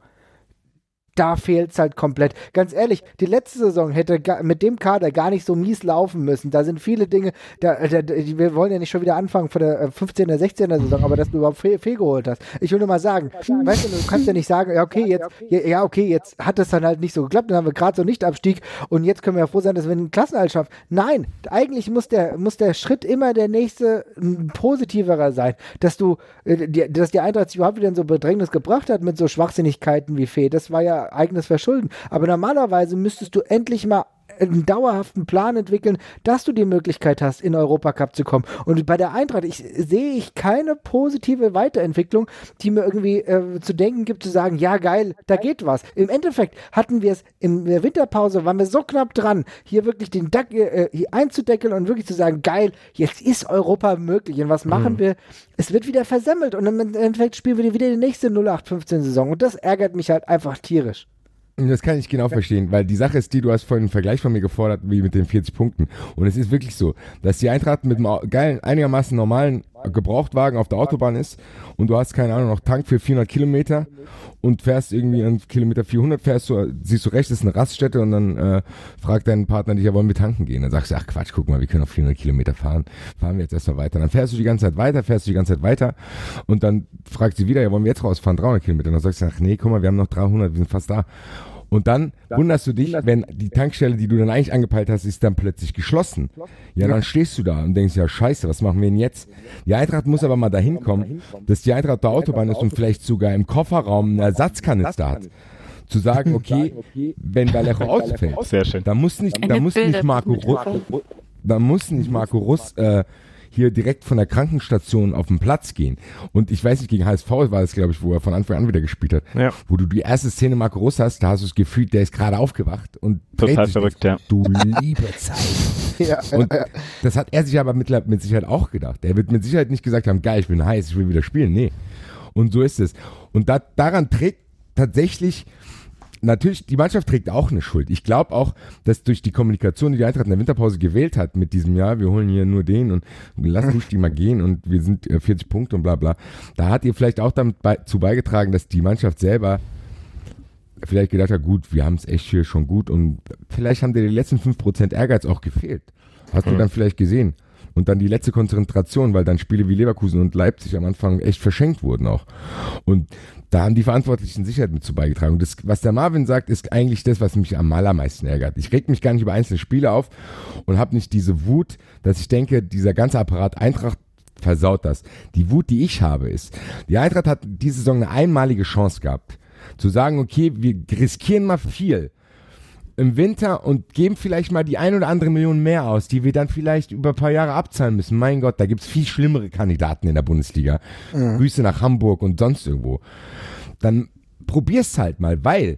da fehlt es halt komplett. Ganz ehrlich, die letzte Saison hätte ga, mit dem Kader gar nicht so mies laufen müssen. Da sind viele Dinge, da, da, wir wollen ja nicht schon wieder anfangen von der fünfzehner, sechzehner Saison, aber dass du überhaupt Fehl, Fehl geholt hast. Ich will nur mal sagen, weißt du, du kannst ja nicht sagen, ja okay, jetzt, ja okay, jetzt hat das dann halt nicht so geklappt, dann haben wir gerade so Nicht-Abstieg und jetzt können wir ja froh sein, dass wir einen Klassenerhalt schaffen. Nein, eigentlich muss der, muss der Schritt immer der nächste positiverer sein, dass du, die, dass die Eintracht sich überhaupt wieder in so Bedrängnis gebracht hat mit so Schwachsinnigkeiten wie Fehl. Das war ja eigenes Verschulden. Aber normalerweise müsstest du endlich mal einen dauerhaften Plan entwickeln, dass du die Möglichkeit hast, in den Europacup zu kommen. Und bei der Eintracht ich, sehe ich keine positive Weiterentwicklung, die mir irgendwie äh, zu denken gibt, zu sagen, ja geil, da geht was. Im Endeffekt hatten wir es in der Winterpause, waren wir so knapp dran, hier wirklich den Dack, äh, hier einzudeckeln und wirklich zu sagen, geil, jetzt ist Europa möglich. Und was machen mhm. wir? Es wird wieder versemmelt und im Endeffekt spielen wir wieder die nächste null acht fünfzehn Saison. Und das ärgert mich halt einfach tierisch. Das kann ich genau verstehen, weil die Sache ist die, du hast vorhin einen Vergleich von mir gefordert, wie mit den vierzig Punkten. Und es ist wirklich so, dass die Eintracht mit einem geilen, einigermaßen normalen Gebrauchtwagen auf der Autobahn ist und du hast, keine Ahnung, noch Tank für vierhundert Kilometer und fährst irgendwie an Kilometer vierhundert, fährst du, siehst du rechts, ist eine Raststätte und dann äh, fragt dein Partner dich, ja, wollen wir tanken gehen? Dann sagst du, ach Quatsch, guck mal, wir können auf vierhundert Kilometer fahren, fahren wir jetzt erstmal weiter. Dann fährst du die ganze Zeit weiter, fährst du die ganze Zeit weiter und dann fragt sie wieder, ja, wollen wir jetzt rausfahren, dreihundert Kilometer? Und dann sagst du, ach nee, guck mal, wir haben noch dreihundert, wir sind fast da. Und dann wunderst du dich, wenn die Tankstelle, die du dann eigentlich angepeilt hast, ist dann plötzlich geschlossen. Ja, dann stehst du da und denkst, ja scheiße, was machen wir denn jetzt? Die Eintracht muss aber mal dahin kommen, dass die Eintracht der Autobahn ist und vielleicht sogar im Kofferraum eine Ersatzkanister hat. Zu sagen, okay, wenn Vallejo ausfällt, dann muss nicht, dann muss nicht Marco Russ, dann muss nicht Marco Russ äh, hier direkt von der Krankenstation auf den Platz gehen. Und ich weiß nicht, gegen H S V war es, glaube ich, wo er von Anfang an wieder gespielt hat. Ja. Wo du die erste Szene Marco Russ hast, da hast du das Gefühl, der ist gerade aufgewacht und total verrückt, ja. Du liebe Zeit. Ja. Und das hat er sich aber mit, mit Sicherheit auch gedacht. Er wird mit Sicherheit nicht gesagt haben, geil, ich bin heiß, ich will wieder spielen. Nee. Und so ist es. Und da, daran trägt tatsächlich natürlich, die Mannschaft trägt auch eine Schuld. Ich glaube auch, dass durch die Kommunikation, die die Eintracht in der Winterpause gewählt hat mit diesem Jahr, wir holen hier nur den und lass Rusch die mal gehen und wir sind vierzig Punkte und bla bla, da hat ihr vielleicht auch dazu beigetragen, dass die Mannschaft selber vielleicht gedacht hat, gut, wir haben es echt hier schon gut und vielleicht haben dir die letzten fünf Prozent Ehrgeiz auch gefehlt. Hast mhm. du dann vielleicht gesehen. Und dann die letzte Konzentration, weil dann Spiele wie Leverkusen und Leipzig am Anfang echt verschenkt wurden auch. Und da haben die Verantwortlichen Sicherheit mit zu beigetragen. Und das, was der Marvin sagt, ist eigentlich das, was mich am allermeisten ärgert. Ich reg mich gar nicht über einzelne Spiele auf und habe nicht diese Wut, dass ich denke, dieser ganze Apparat Eintracht versaut das. Die Wut, die ich habe, ist, die Eintracht hat diese Saison eine einmalige Chance gehabt, zu sagen, okay, wir riskieren mal viel im Winter und geben vielleicht mal die ein oder andere Million mehr aus, die wir dann vielleicht über ein paar Jahre abzahlen müssen. Mein Gott, da gibt es viel schlimmere Kandidaten in der Bundesliga. Mhm. Grüße nach Hamburg und sonst irgendwo. Dann probier's halt mal, weil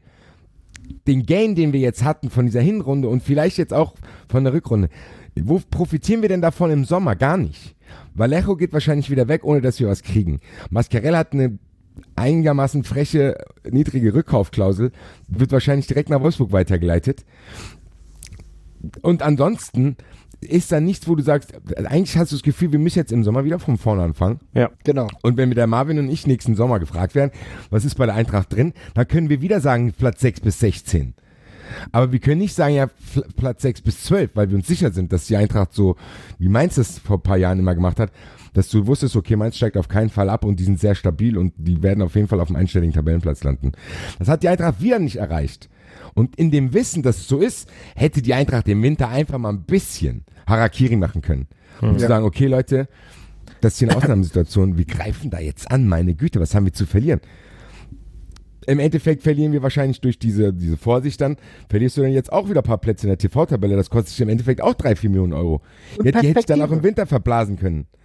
den Gain, den wir jetzt hatten von dieser Hinrunde und vielleicht jetzt auch von der Rückrunde, wo profitieren wir denn davon im Sommer? Gar nicht. Vallejo geht wahrscheinlich wieder weg, ohne dass wir was kriegen. Mascarell hat eine einigermaßen freche, niedrige Rückkaufklausel, wird wahrscheinlich direkt nach Wolfsburg weitergeleitet. Und ansonsten ist da nichts, wo du sagst, eigentlich hast du das Gefühl, wir müssen jetzt im Sommer wieder von vorne anfangen. Ja, genau. Und wenn wir der Marvin und ich nächsten Sommer gefragt werden, was ist bei der Eintracht drin, dann können wir wieder sagen Platz sechs bis sechzehn. Aber wir können nicht sagen, ja, Platz sechs bis zwölf, weil wir uns sicher sind, dass die Eintracht so, wie Mainz das vor ein paar Jahren immer gemacht hat, dass du wusstest, okay, Mainz steigt auf keinen Fall ab und die sind sehr stabil und die werden auf jeden Fall auf einem einstelligen Tabellenplatz landen. Das hat die Eintracht wieder nicht erreicht. Und in dem Wissen, dass es so ist, hätte die Eintracht im Winter einfach mal ein bisschen Harakiri machen können. Und ja. zu sagen, okay Leute, das ist hier eine Ausnahmesituation, wir greifen da jetzt an, meine Güte, was haben wir zu verlieren? Im Endeffekt verlieren wir wahrscheinlich durch diese, diese Vorsicht dann, verlierst du dann jetzt auch wieder ein paar Plätze in der T V-Tabelle, das kostet sich im Endeffekt auch drei, vier Millionen Euro. Die hätte ich dann auch im Winter verblasen können.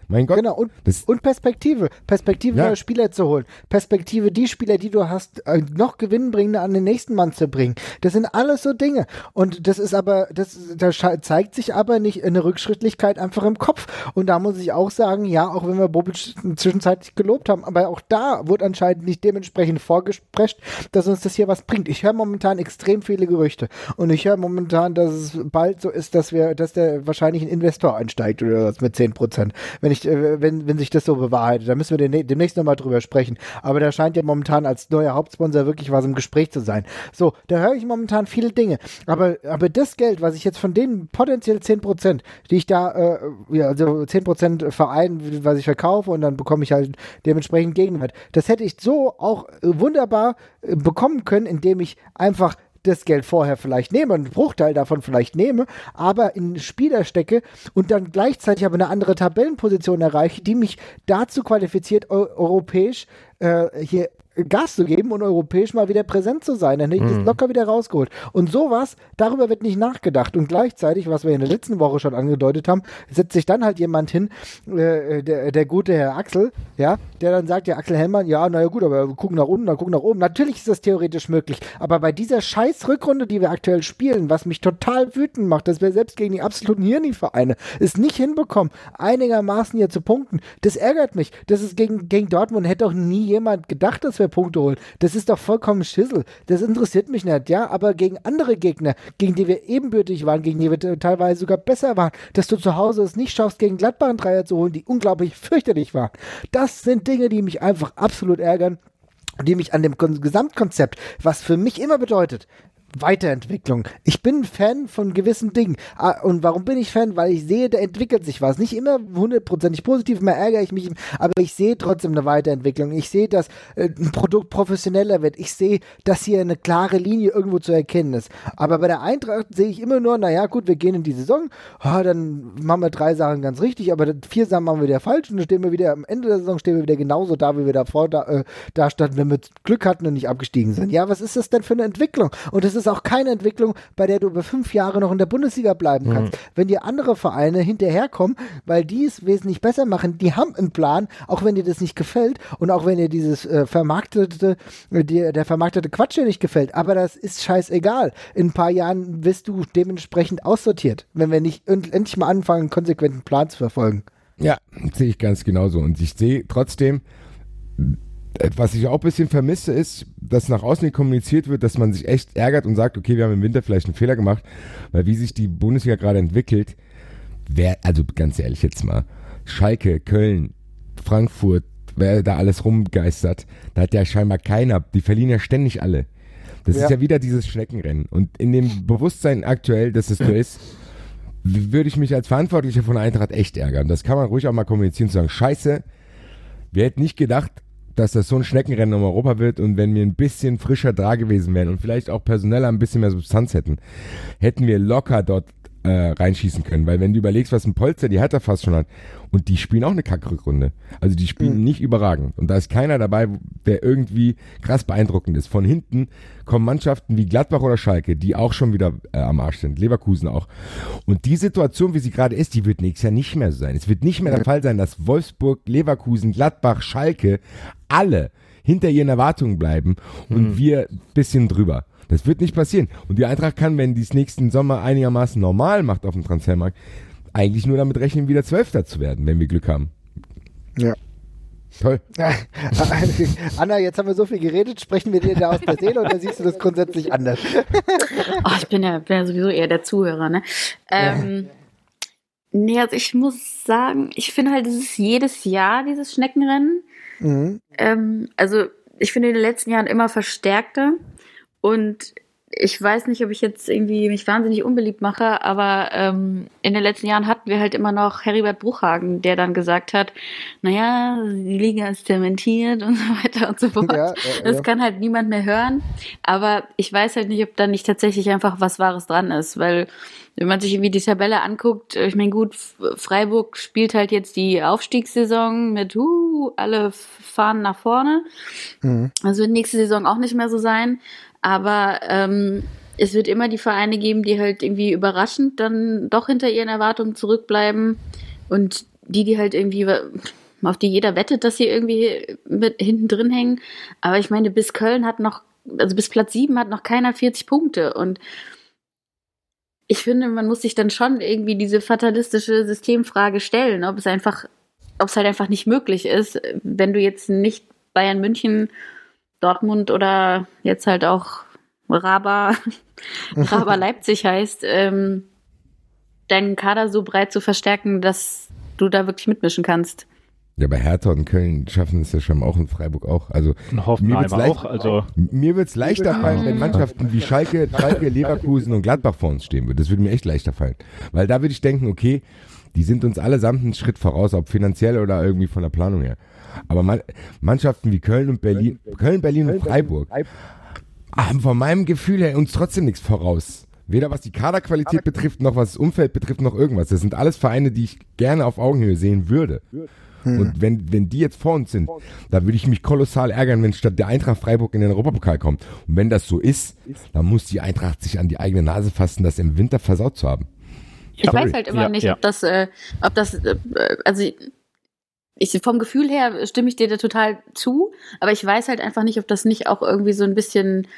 Mein Gott. Genau, und, das, und Perspektive. Perspektive, ja. neue Spieler zu holen. Perspektive, die Spieler, die du hast, noch gewinnbringender an den nächsten Mann zu bringen. Das sind alles so Dinge. Und das ist aber, das, da zeigt sich aber nicht eine Rückschrittlichkeit einfach im Kopf. Und da muss ich auch sagen, ja, auch wenn wir Bobic zwischenzeitlich gelobt haben, aber auch da wird anscheinend nicht dementsprechend vorgesprescht, dass uns das hier was bringt. Ich höre momentan extrem viele Gerüchte. Und ich höre momentan, dass es bald so ist, dass wir, dass der wahrscheinlich ein Investor einsteigt oder was mit zehn Prozent. Wenn ich Wenn, wenn sich das so bewahrheitet, dann müssen wir den, demnächst nochmal drüber sprechen. Aber da scheint ja momentan als neuer Hauptsponsor wirklich was im Gespräch zu sein. So, da höre ich momentan viele Dinge. Aber, aber das Geld, was ich jetzt von den potenziell zehn Prozent, die ich da, äh, ja, also zehn Prozent Verein, was ich verkaufe und dann bekomme ich halt dementsprechend Gegenwert, das hätte ich so auch wunderbar äh, bekommen können, indem ich einfach das Geld vorher vielleicht nehme, einen Bruchteil davon vielleicht nehme, aber in Spieler stecke und dann gleichzeitig aber eine andere Tabellenposition erreiche, die mich dazu qualifiziert, eu- europäisch äh, hier Gas zu geben und europäisch mal wieder präsent zu sein. Dann hätte ich das locker wieder rausgeholt. Und sowas, darüber wird nicht nachgedacht. Und gleichzeitig, was wir in der letzten Woche schon angedeutet haben, setzt sich dann halt jemand hin, äh, der, der gute Herr Axel, ja, der dann sagt, ja, Axel Hellmann, ja, naja gut, aber wir gucken nach unten, dann gucken nach oben. Natürlich ist das theoretisch möglich. Aber bei dieser scheiß Rückrunde, die wir aktuell spielen, was mich total wütend macht, dass wir selbst gegen die absoluten Hirni-Vereine es nicht hinbekommen, einigermaßen hier zu punkten, das ärgert mich. Das ist gegen, gegen Dortmund, hätte doch nie jemand gedacht, dass wir Punkte holen. Das ist doch vollkommen Schissel. Das interessiert mich nicht, ja, aber gegen andere Gegner, gegen die wir ebenbürtig waren, gegen die wir teilweise sogar besser waren, dass du zu Hause es nicht schaffst, gegen Gladbach einen Dreier zu holen, die unglaublich fürchterlich waren. Das sind Dinge, die mich einfach absolut ärgern, die mich an dem Gesamtkonzept, was für mich immer bedeutet, Weiterentwicklung. Ich bin Fan von gewissen Dingen. Und warum bin ich Fan? Weil ich sehe, da entwickelt sich was. Nicht immer hundertprozentig positiv, mehr ärgere ich mich, aber ich sehe trotzdem eine Weiterentwicklung. Ich sehe, dass äh, ein Produkt professioneller wird. Ich sehe, dass hier eine klare Linie irgendwo zu erkennen ist. Aber bei der Eintracht sehe ich immer nur, naja gut, wir gehen in die Saison, oh, dann machen wir drei Sachen ganz richtig, aber vier Sachen machen wir wieder falsch und dann stehen wir wieder, am Ende der Saison stehen wir wieder genauso da, wie wir davor da, äh, da standen, wenn wir Glück hatten und nicht abgestiegen sind. Ja, was ist das denn für eine Entwicklung? Und das ist auch keine Entwicklung, bei der du über fünf Jahre noch in der Bundesliga bleiben kannst. Mhm. Wenn dir andere Vereine hinterherkommen, weil die es wesentlich besser machen, die haben einen Plan, auch wenn dir das nicht gefällt und auch wenn dir dieses äh, vermarktete, äh, dir, der vermarktete Quatsch dir nicht gefällt, aber das ist scheißegal. In ein paar Jahren wirst du dementsprechend aussortiert, wenn wir nicht und, endlich mal anfangen, einen konsequenten Plan zu verfolgen. Ja, sehe ich ganz genauso. Und ich sehe trotzdem, was ich auch ein bisschen vermisse, ist, dass nach außen kommuniziert wird, dass man sich echt ärgert und sagt, okay, wir haben im Winter vielleicht einen Fehler gemacht, weil wie sich die Bundesliga gerade entwickelt, wer, also ganz ehrlich jetzt mal, Schalke, Köln, Frankfurt, wer da alles rumgeistert, da hat ja scheinbar keiner, die verlieren ja ständig alle. Das ja. ist ja wieder dieses Schneckenrennen. Und in dem Bewusstsein aktuell, dass es so ist, würde ich mich als Verantwortlicher von Eintracht echt ärgern. Das kann man ruhig auch mal kommunizieren und sagen, scheiße, wir hätten nicht gedacht, dass das so ein Schneckenrennen um Europa wird und wenn wir ein bisschen frischer da gewesen wären und vielleicht auch personell ein bisschen mehr Substanz hätten, hätten wir locker dort äh, reinschießen können. Weil wenn du überlegst, was ein Polster die Hertha fast schon hat und die spielen auch eine Kackrückrunde. Also die spielen mhm. nicht überragend. Und da ist keiner dabei, der irgendwie krass beeindruckend ist. Von hinten kommen Mannschaften wie Gladbach oder Schalke, die auch schon wieder äh, am Arsch sind. Leverkusen auch. Und die Situation, wie sie gerade ist, die wird nächstes Jahr nicht mehr so sein. Es wird nicht mehr der Fall sein, dass Wolfsburg, Leverkusen, Gladbach, Schalke alle hinter ihren Erwartungen bleiben und mhm. wir ein bisschen drüber. Das wird nicht passieren. Und die Eintracht kann, wenn die es nächsten Sommer einigermaßen normal macht auf dem Transfermarkt, eigentlich nur damit rechnen, wieder Zwölfter zu werden, wenn wir Glück haben. Ja. Toll. Anna, jetzt haben wir so viel geredet, sprechen wir dir da aus der Seele oder siehst du das grundsätzlich anders? Oh, ich bin ja, bin ja sowieso eher der Zuhörer, ne? Ähm, ja. Nee, also ich muss sagen, ich finde halt, es ist jedes Jahr dieses Schneckenrennen. Mhm. Ähm, also ich finde in den letzten Jahren immer verstärkter und ich weiß nicht, ob ich jetzt irgendwie mich wahnsinnig unbeliebt mache, aber ähm, in den letzten Jahren hatten wir halt immer noch Heribert Bruchhagen, der dann gesagt hat, naja, die Liga ist zementiert und so weiter und so fort. Ja, ja, das ja. kann halt niemand mehr hören, aber ich weiß halt nicht, ob da nicht tatsächlich einfach was Wahres dran ist, weil wenn man sich irgendwie die Tabelle anguckt, ich meine gut, Freiburg spielt halt jetzt die Aufstiegssaison mit, uh, alle fahren nach vorne. Mhm. Das wird nächste Saison auch nicht mehr so sein. Aber ähm, es wird immer die Vereine geben, die halt irgendwie überraschend dann doch hinter ihren Erwartungen zurückbleiben. Und die, die halt irgendwie, auf die jeder wettet, dass sie irgendwie mit hinten drin hängen. Aber ich meine, bis Köln hat noch, also bis Platz sieben hat noch keiner vierzig Punkte. Und ich finde, man muss sich dann schon irgendwie diese fatalistische Systemfrage stellen, ob es einfach, ob es halt einfach nicht möglich ist, wenn du jetzt nicht Bayern München, Dortmund oder jetzt halt auch Raba, Raba Leipzig heißt, ähm, deinen Kader so breit zu verstärken, dass du da wirklich mitmischen kannst. Ja, bei Hertha und Köln schaffen es ja schon auch in Freiburg auch. Also in Hoffenheim leicht, auch. Also mir wird es leichter fallen, wenn Mannschaften wie Schalke, Schalke, Leverkusen und Gladbach vor uns stehen würden. Das würde mir echt leichter fallen. Weil da würde ich denken, okay, die sind uns allesamt einen Schritt voraus, ob finanziell oder irgendwie von der Planung her. Aber man, Mannschaften wie Köln und Berlin, Köln, Berlin und Freiburg haben von meinem Gefühl her uns trotzdem nichts voraus. Weder was die Kaderqualität betrifft, noch was das Umfeld betrifft, noch irgendwas. Das sind alles Vereine, die ich gerne auf Augenhöhe sehen würde. Hm. Und wenn, wenn die jetzt vor uns sind, da würde ich mich kolossal ärgern, wenn statt der Eintracht Freiburg in den Europapokal kommt. Und wenn das so ist, dann muss die Eintracht sich an die eigene Nase fassen, das im Winter versaut zu haben. Ich Sorry. weiß halt immer ja, nicht, ja. ob das, äh, ob das, äh, also ich, vom Gefühl her stimme ich dir da total zu, aber ich weiß halt einfach nicht, ob das nicht auch irgendwie so ein bisschen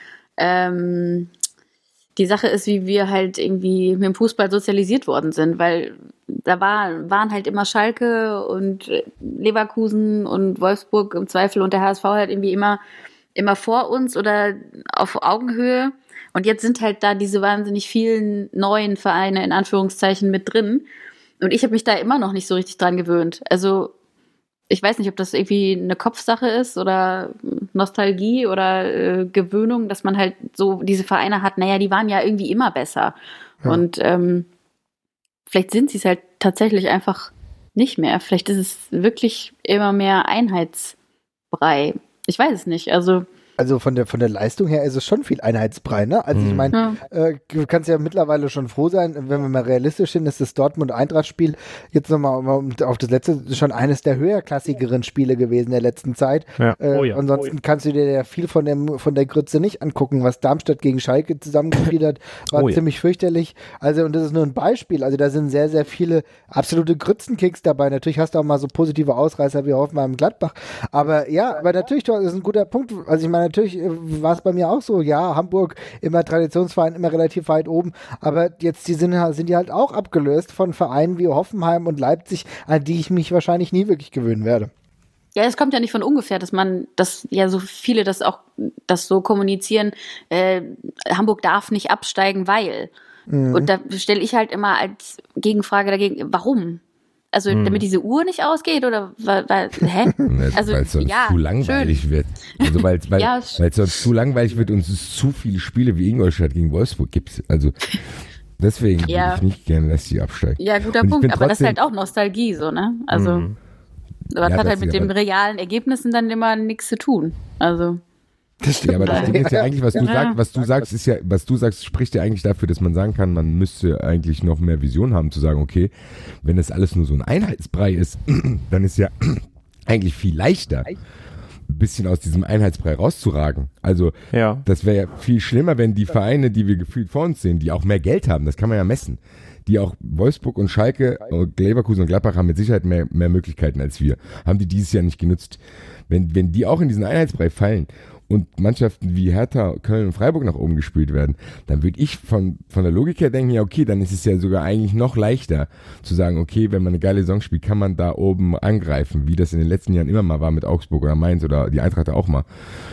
ähm, die Sache ist, wie wir halt irgendwie mit dem Fußball sozialisiert worden sind, weil da war, waren halt immer Schalke und Leverkusen und Wolfsburg im Zweifel und der H S V halt irgendwie immer, immer vor uns oder auf Augenhöhe. Und jetzt sind halt da diese wahnsinnig vielen neuen Vereine in Anführungszeichen mit drin. Und ich habe mich da immer noch nicht so richtig dran gewöhnt. Also ich weiß nicht, ob das irgendwie eine Kopfsache ist oder Nostalgie oder äh, Gewöhnung, dass man halt so diese Vereine hat, naja, die waren ja irgendwie immer besser. Ja. Und ähm, vielleicht sind sie es halt tatsächlich einfach nicht mehr. Vielleicht ist es wirklich immer mehr Einheitsbrei. Ich weiß es nicht, also Also von der von der Leistung her ist es schon viel Einheitsbrei, ne? Also ich meine, ja. äh, du kannst ja mittlerweile schon froh sein, wenn wir mal realistisch sind, ist das Dortmund-Eintracht-Spiel jetzt nochmal um, auf das letzte schon eines der höherklassigeren Spiele gewesen der letzten Zeit. Ja. Äh, oh ja. Ansonsten oh ja. kannst du dir ja viel von dem von der Grütze nicht angucken, was Darmstadt gegen Schalke zusammengespielt hat, war oh ja. ziemlich fürchterlich. Also und das ist nur ein Beispiel. Also da sind sehr, sehr viele absolute Grützenkicks dabei. Natürlich hast du auch mal so positive Ausreißer wie Hoffenheim Gladbach. Aber ja, aber natürlich, das ist ein guter Punkt. Also ich meine, natürlich war es bei mir auch so, ja, Hamburg immer Traditionsverein, immer relativ weit oben, aber jetzt die sind, sind die halt auch abgelöst von Vereinen wie Hoffenheim und Leipzig, an die ich mich wahrscheinlich nie wirklich gewöhnen werde. Ja, es kommt ja nicht von ungefähr, dass man, dass ja so viele das auch, das so kommunizieren, äh, Hamburg darf nicht absteigen, weil. Mhm. Und da stelle ich halt immer als Gegenfrage dagegen, warum? Also hm. damit diese Uhr nicht ausgeht oder weil, weil hä? Also, weil es sonst ja, zu langweilig schön. wird. Also weil weil ja, weil es sonst zu langweilig wird und es zu viele Spiele wie Ingolstadt gegen Wolfsburg gibt. Also deswegen ja. würde ich nicht gerne, dass die absteigen. Ja, guter und Punkt. Aber das ist halt auch Nostalgie so, ne? Also hm. das ja, hat halt mit den realen Ergebnissen dann immer nichts zu tun. Also Das stimmt. Ja, aber das Ding ist ja eigentlich, was du ja. sagst, was du sagst, ist ja, was du sagst, spricht ja eigentlich dafür, dass man sagen kann, man müsste eigentlich noch mehr Vision haben, zu sagen, okay, wenn das alles nur so ein Einheitsbrei ist, dann ist ja eigentlich viel leichter, ein bisschen aus diesem Einheitsbrei rauszuragen. Also, ja. das wäre ja viel schlimmer, wenn die Vereine, die wir gefühlt vor uns sehen, die auch mehr Geld haben, das kann man ja messen, die auch Wolfsburg und Schalke, Leverkusen und Gladbach haben mit Sicherheit mehr, mehr Möglichkeiten als wir, haben die dieses Jahr nicht genutzt. Wenn, wenn die auch in diesen Einheitsbrei fallen und Mannschaften wie Hertha, Köln und Freiburg nach oben gespielt werden, dann würde ich von, von der Logik her denken, ja okay, dann ist es ja sogar eigentlich noch leichter zu sagen, okay, wenn man eine geile Saison spielt, kann man da oben angreifen, wie das in den letzten Jahren immer mal war mit Augsburg oder Mainz oder die Eintracht auch mal.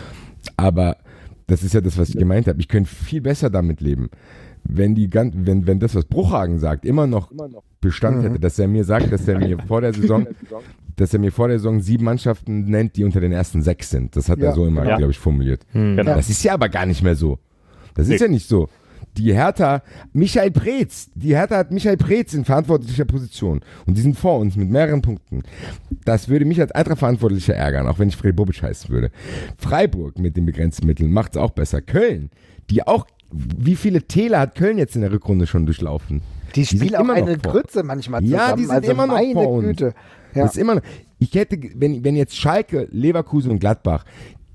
Aber das ist ja das, was ich gemeint habe. Ich könnte viel besser damit leben, wenn die wenn, wenn das, was Bruchhagen sagt, immer noch Bestand hätte, dass er mir sagt, dass er mir vor der Saison dass er mir vor der Saison sieben Mannschaften nennt, die unter den ersten sechs sind. Das hat ja. er so immer, ja. glaube ich, formuliert. Hm. Genau. Das ist ja aber gar nicht mehr so. Das nee. ist ja nicht so. Die Hertha, Michael Preetz, die Hertha hat Michael Preetz in verantwortlicher Position und die sind vor uns mit mehreren Punkten. Das würde mich als Eintracht-Verantwortlicher ärgern, auch wenn ich Fred Bobic heißen würde. Freiburg mit den begrenzten Mitteln macht es auch besser. Köln, die auch, wie viele Täler hat Köln jetzt in der Rückrunde schon durchlaufen? Die, die spielen auch eine Grütze manchmal zusammen. Ja, die sind also immer noch meine vor uns. Güte. Ja. Das ist immer noch, ich hätte, wenn, wenn jetzt Schalke, Leverkusen und Gladbach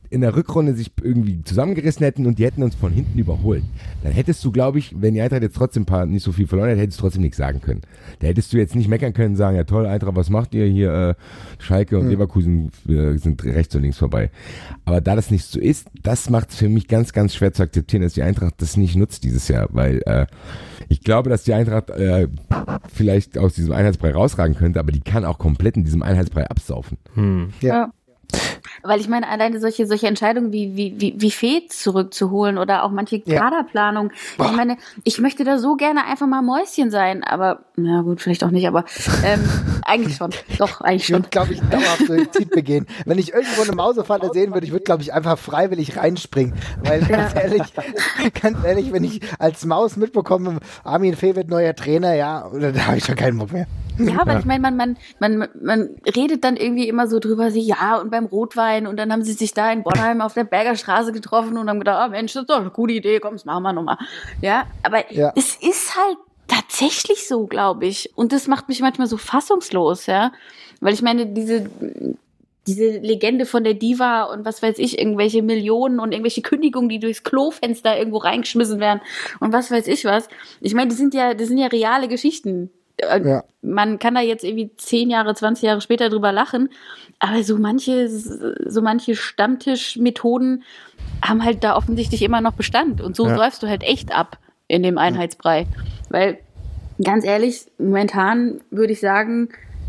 in der Rückrunde sich irgendwie zusammengerissen hätten und die hätten uns von hinten überholt, dann hättest du, glaube ich, wenn die Eintracht jetzt trotzdem ein paar nicht so viel verloren hätte, hättest du trotzdem nichts sagen können. Da hättest du jetzt nicht meckern können, sagen, ja toll, Eintracht, was macht ihr hier? Äh, Schalke und mhm. Leverkusen äh, sind rechts und links vorbei. Aber da das nicht so ist, das macht es für mich ganz, ganz schwer zu akzeptieren, dass die Eintracht das nicht nutzt dieses Jahr, weil äh, ich glaube, dass die Eintracht äh, vielleicht aus diesem Einheitsbrei rausragen könnte, aber die kann auch komplett in diesem Einheitsbrei absaufen. Hm. Ja. ja. Weil ich meine, alleine solche, solche Entscheidungen wie, wie, wie, wie Fed zurückzuholen oder auch manche Kaderplanung. Ja. Ich meine, ich möchte da so gerne einfach mal Mäuschen sein, aber, na gut, vielleicht auch nicht, aber ähm, eigentlich schon. Doch, eigentlich schon. Ich würde, glaube ich, dauerhaft Suizid begehen. Wenn ich irgendwo eine Mausefalle sehen würde, ich würde, glaube ich, einfach freiwillig reinspringen. Weil, ganz ja. ehrlich, ganz ehrlich, wenn ich als Maus mitbekomme, Armin Fee wird neuer Trainer, ja, da habe ich schon keinen Bock mehr. Ja, weil ich meine, man, man, man, man redet dann irgendwie immer so drüber, sie, ja, und beim Rotwein und dann haben sie sich da in Bornheim auf der Berger Straße getroffen und haben gedacht, oh Mensch, das ist doch eine gute Idee, komm, das machen wir nochmal. Ja, aber ja. es ist halt tatsächlich so, glaube ich. Und das macht mich manchmal so fassungslos, ja. Weil ich meine, diese, diese Legende von der Diva und was weiß ich, irgendwelche Millionen und irgendwelche Kündigungen, die durchs Klofenster irgendwo reingeschmissen werden und was weiß ich was. Ich meine, das sind ja, das sind ja reale Geschichten. Ja. Man kann da jetzt irgendwie zehn Jahre, zwanzig Jahre später drüber lachen, aber so manche, so manche Stammtischmethoden haben halt da offensichtlich immer noch Bestand und so ja. säufst du halt echt ab in dem Einheitsbrei, weil ganz ehrlich, momentan würde ich sagen,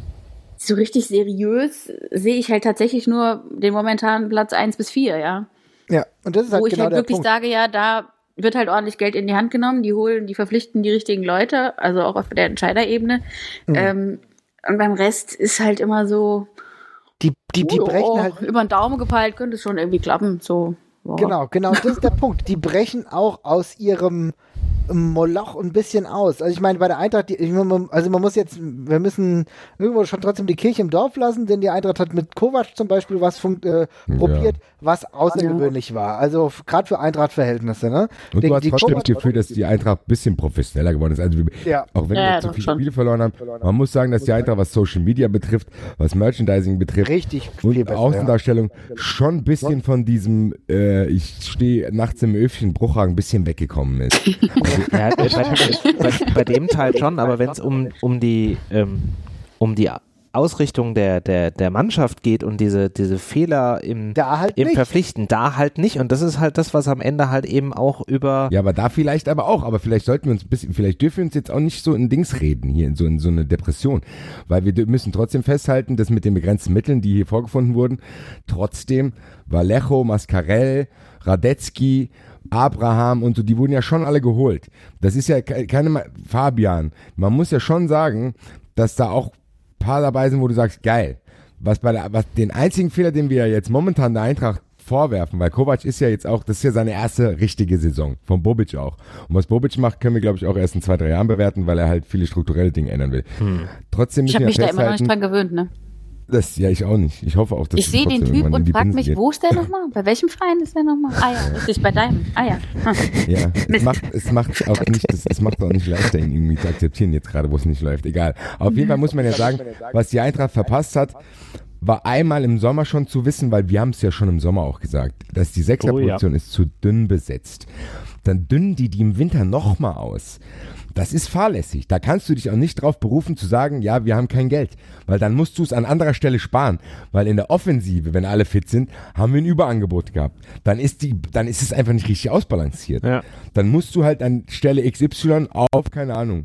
so richtig seriös sehe ich halt tatsächlich nur den momentanen Platz eins bis vier, ja. Ja, und das ist halt wo ich genau halt der wirklich Punkt. sage, ja, da wird halt ordentlich Geld in die Hand genommen, die holen, die verpflichten die richtigen Leute, also auch auf der Entscheiderebene. Mhm. Ähm, und beim Rest ist halt immer so, die, die, die oh, brechen oh, halt über den Daumen gepeilt, könnte es schon irgendwie klappen. So. Wow. Genau, genau, das ist der Punkt. Die brechen auch aus ihrem Moloch ein bisschen aus. Also ich meine, bei der Eintracht, die, also man muss jetzt, wir müssen irgendwo schon trotzdem die Kirche im Dorf lassen, denn die Eintracht hat mit Kovac zum Beispiel was funkt, äh, probiert, ja. was außergewöhnlich ja. war. Also gerade für Eintracht-Verhältnisse. Ne? Und die, du hast die trotzdem Kovac, das Gefühl, dass die Eintracht ein bisschen professioneller geworden ist. Also wir, ja. auch wenn ja, wir zu viele schon. Spiele verloren haben, man muss sagen, dass die Eintracht, was Social Media betrifft, was Merchandising betrifft richtig und viel besser, Außendarstellung, ja. schon ein bisschen von diesem äh, ich stehe nachts im Öfchen Bruchhagen ein bisschen weggekommen ist. Ja, bei, bei, bei dem Teil schon, aber wenn es um, um die ähm, um die Ausrichtung der, der, der Mannschaft geht und diese, diese Fehler im, halt im Verpflichten, da halt nicht. Und das ist halt das, was am Ende halt eben auch über... Ja, aber da vielleicht aber auch. Aber vielleicht sollten wir uns ein bisschen, vielleicht dürfen wir uns jetzt auch nicht so in Dings reden, hier in so, in so eine Depression. Weil wir müssen trotzdem festhalten, dass mit den begrenzten Mitteln, die hier vorgefunden wurden, trotzdem Vallejo, Mascarell, Radetzky, Abraham und so, die wurden ja schon alle geholt. Das ist ja keine Fabian. Man muss ja schon sagen, dass da auch ein paar dabei sind, wo du sagst, geil. Was bei der, was den einzigen Fehler, den wir jetzt momentan der Eintracht vorwerfen, weil Kovac ist ja jetzt auch, das ist ja seine erste richtige Saison, von Bobic auch. Und was Bobic macht, können wir, glaube ich, auch erst in zwei, drei Jahren bewerten, weil er halt viele strukturelle Dinge ändern will. Hm. Trotzdem ich habe mich da immer noch nicht dran gewöhnt, ne? Das, ja, ich auch nicht. Ich hoffe auch, dass ich sehe den Typ und frage mich, geht. Wo ist der nochmal? Bei welchem Verein ist der nochmal? Ah ja, richtig, bei deinem. Ah ja. Ja, es macht, es macht auch nicht, es, es macht auch nicht leichter, ihn irgendwie zu akzeptieren jetzt gerade, wo es nicht läuft. Egal. Auf jeden Fall muss man ja sagen, was die Eintracht verpasst hat, war einmal im Sommer schon zu wissen, weil wir haben es ja schon im Sommer auch gesagt, dass die Sechserposition oh, ja. ist zu dünn besetzt. Dann dünnen die die im Winter nochmal aus. Das ist fahrlässig. Da kannst du dich auch nicht drauf berufen zu sagen, ja, wir haben kein Geld. Weil dann musst du es an anderer Stelle sparen. Weil in der Offensive, wenn alle fit sind, haben wir ein Überangebot gehabt. Dann ist die, dann ist es einfach nicht richtig ausbalanciert. Ja. Dann musst du halt an Stelle X Y auf, keine Ahnung,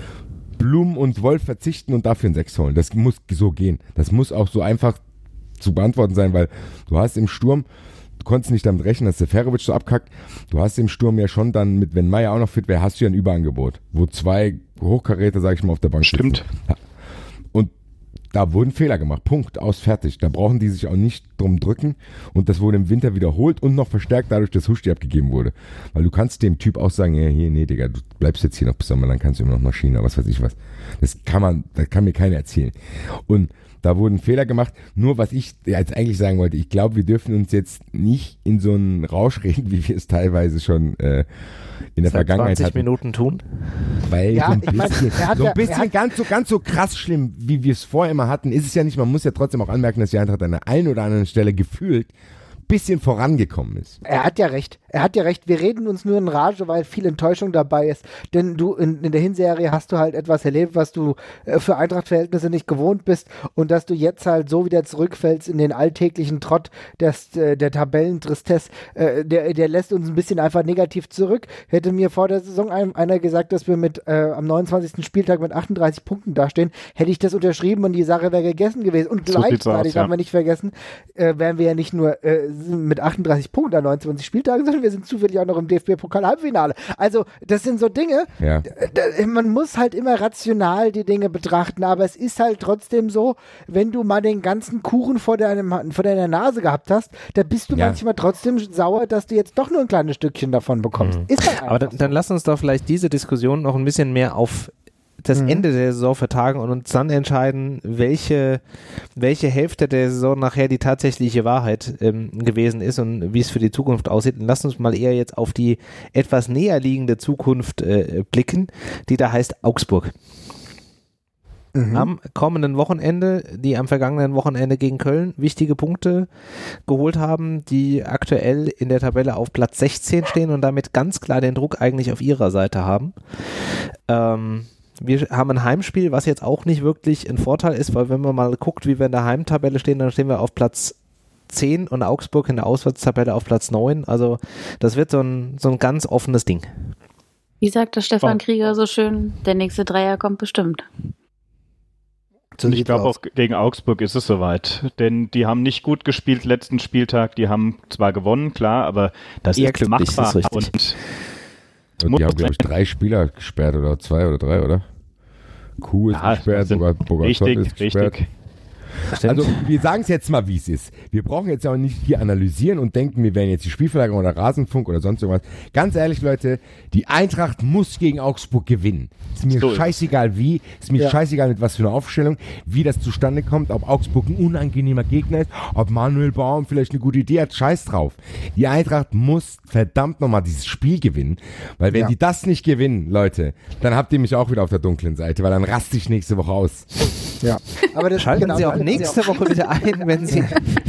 Blum und Wolf verzichten und dafür einen Sechs holen. Das muss so gehen. Das muss auch so einfach zu beantworten sein, weil du hast im Sturm, du konntest nicht damit rechnen, dass der Ferovic so abkackt. Du hast im Sturm ja schon dann, mit wenn Meier auch noch fit wäre, hast du ja ein Überangebot, wo zwei Hochkaräter, sag ich mal, auf der Bank Stimmt. sitzen. Und da wurden Fehler gemacht. Punkt, aus, fertig. Da brauchen die sich auch nicht drum drücken. Und das wurde im Winter wiederholt und noch verstärkt dadurch, dass Huschti abgegeben wurde. Weil du kannst dem Typ auch sagen, ja, hier, nee, Digga, du bleibst jetzt hier noch bis Sommer, dann kannst du immer noch nach China, was weiß ich was. Das kann man, das kann mir keiner erzählen. Und da wurden Fehler gemacht. Nur was ich jetzt eigentlich sagen wollte, ich glaube, wir dürfen uns jetzt nicht in so einen Rausch reden, wie wir es teilweise schon äh, in der Seit Vergangenheit zwanzig hatten. Minuten tun. Weil ja, so ein ich mein, bisschen, er hat so, ein ja, bisschen er hat, ganz, so, ganz so krass schlimm, wie wir es vorher immer hatten, ist es ja nicht. Man muss ja trotzdem auch anmerken, dass die Eintracht an der einen oder anderen Stelle gefühlt bisschen vorangekommen ist. Er hat ja recht. Er hat ja recht. Wir reden uns nur in Rage, weil viel Enttäuschung dabei ist. Denn du in, in der Hinserie hast du halt etwas erlebt, was du äh, für Eintracht-Verhältnisse nicht gewohnt bist und dass du jetzt halt so wieder zurückfällst in den alltäglichen Trott des, äh, der Tabellentristesse, äh, der, der lässt uns ein bisschen einfach negativ zurück. Hätte mir vor der Saison ein, einer gesagt, dass wir mit äh, am neunundzwanzigsten Spieltag mit achtunddreißig Punkten dastehen, hätte ich das unterschrieben und die Sache wäre gegessen gewesen. Und So gleichzeitig, aus, darf ja. man nicht vergessen, äh, wären wir ja nicht nur äh, mit achtunddreißig Punkten an neunundzwanzig Spieltagen, sondern wir sind zufällig auch noch im D F B-Pokal-Halbfinale. Also das sind so Dinge, Ja. d- man muss halt immer rational die Dinge betrachten, aber es ist halt trotzdem so, wenn du mal den ganzen Kuchen vor, deinem, vor deiner Nase gehabt hast, da bist du Ja. manchmal trotzdem sauer, dass du jetzt doch nur ein kleines Stückchen davon bekommst. Mhm. Ist halt Aber dann, dann lass uns doch vielleicht diese Diskussion noch ein bisschen mehr auf das Mhm. Ende der Saison vertagen und uns dann entscheiden, welche, welche Hälfte der Saison nachher die tatsächliche Wahrheit ähm, gewesen ist und wie es für die Zukunft aussieht. Und lass uns mal eher jetzt auf die etwas näher liegende Zukunft äh, blicken, die da heißt Augsburg. Mhm. Am kommenden Wochenende, die am vergangenen Wochenende gegen Köln wichtige Punkte geholt haben, die aktuell in der Tabelle auf Platz sechzehn stehen und damit ganz klar den Druck eigentlich auf ihrer Seite haben. Ähm, wir haben ein Heimspiel, was jetzt auch nicht wirklich ein Vorteil ist, weil wenn man mal guckt, wie wir in der Heimtabelle stehen, dann stehen wir auf Platz zehn und Augsburg in der Auswärtstabelle auf Platz neun. Also das wird so ein, so ein ganz offenes Ding. Wie sagt der Stefan Oh. Krieger so schön, der nächste Dreier kommt bestimmt. So Und ich sieht's glaube aus. auch gegen Augsburg ist es soweit, denn die haben nicht gut gespielt letzten Spieltag, die haben zwar gewonnen, klar, aber das Eher ist glücklich, das machbar ist richtig. und Und die haben, glaube ich, drei Spieler gesperrt oder zwei oder drei, oder? Kuh ist Ja, gesperrt, sind sogar Bogatot richtig, ist gesperrt. richtig. Also wir sagen es jetzt mal, wie es ist. Wir brauchen jetzt auch nicht hier analysieren und denken, wir wären jetzt die Spielverlagerung oder Rasenfunk oder sonst irgendwas. Ganz ehrlich, Leute, die Eintracht muss gegen Augsburg gewinnen. Ist mir So ist scheißegal wie, ist mir Ja. scheißegal mit was für einer Aufstellung, wie das zustande kommt, ob Augsburg ein unangenehmer Gegner ist, ob Manuel Baum vielleicht eine gute Idee hat, scheiß drauf. Die Eintracht muss verdammt nochmal dieses Spiel gewinnen, weil wenn Ja. die das nicht gewinnen, Leute, dann habt ihr mich auch wieder auf der dunklen Seite, weil dann raste ich nächste Woche aus. Ja. Aber das, Schalten genau, Sie auch das- nächste Woche wieder ein, wenn Sie...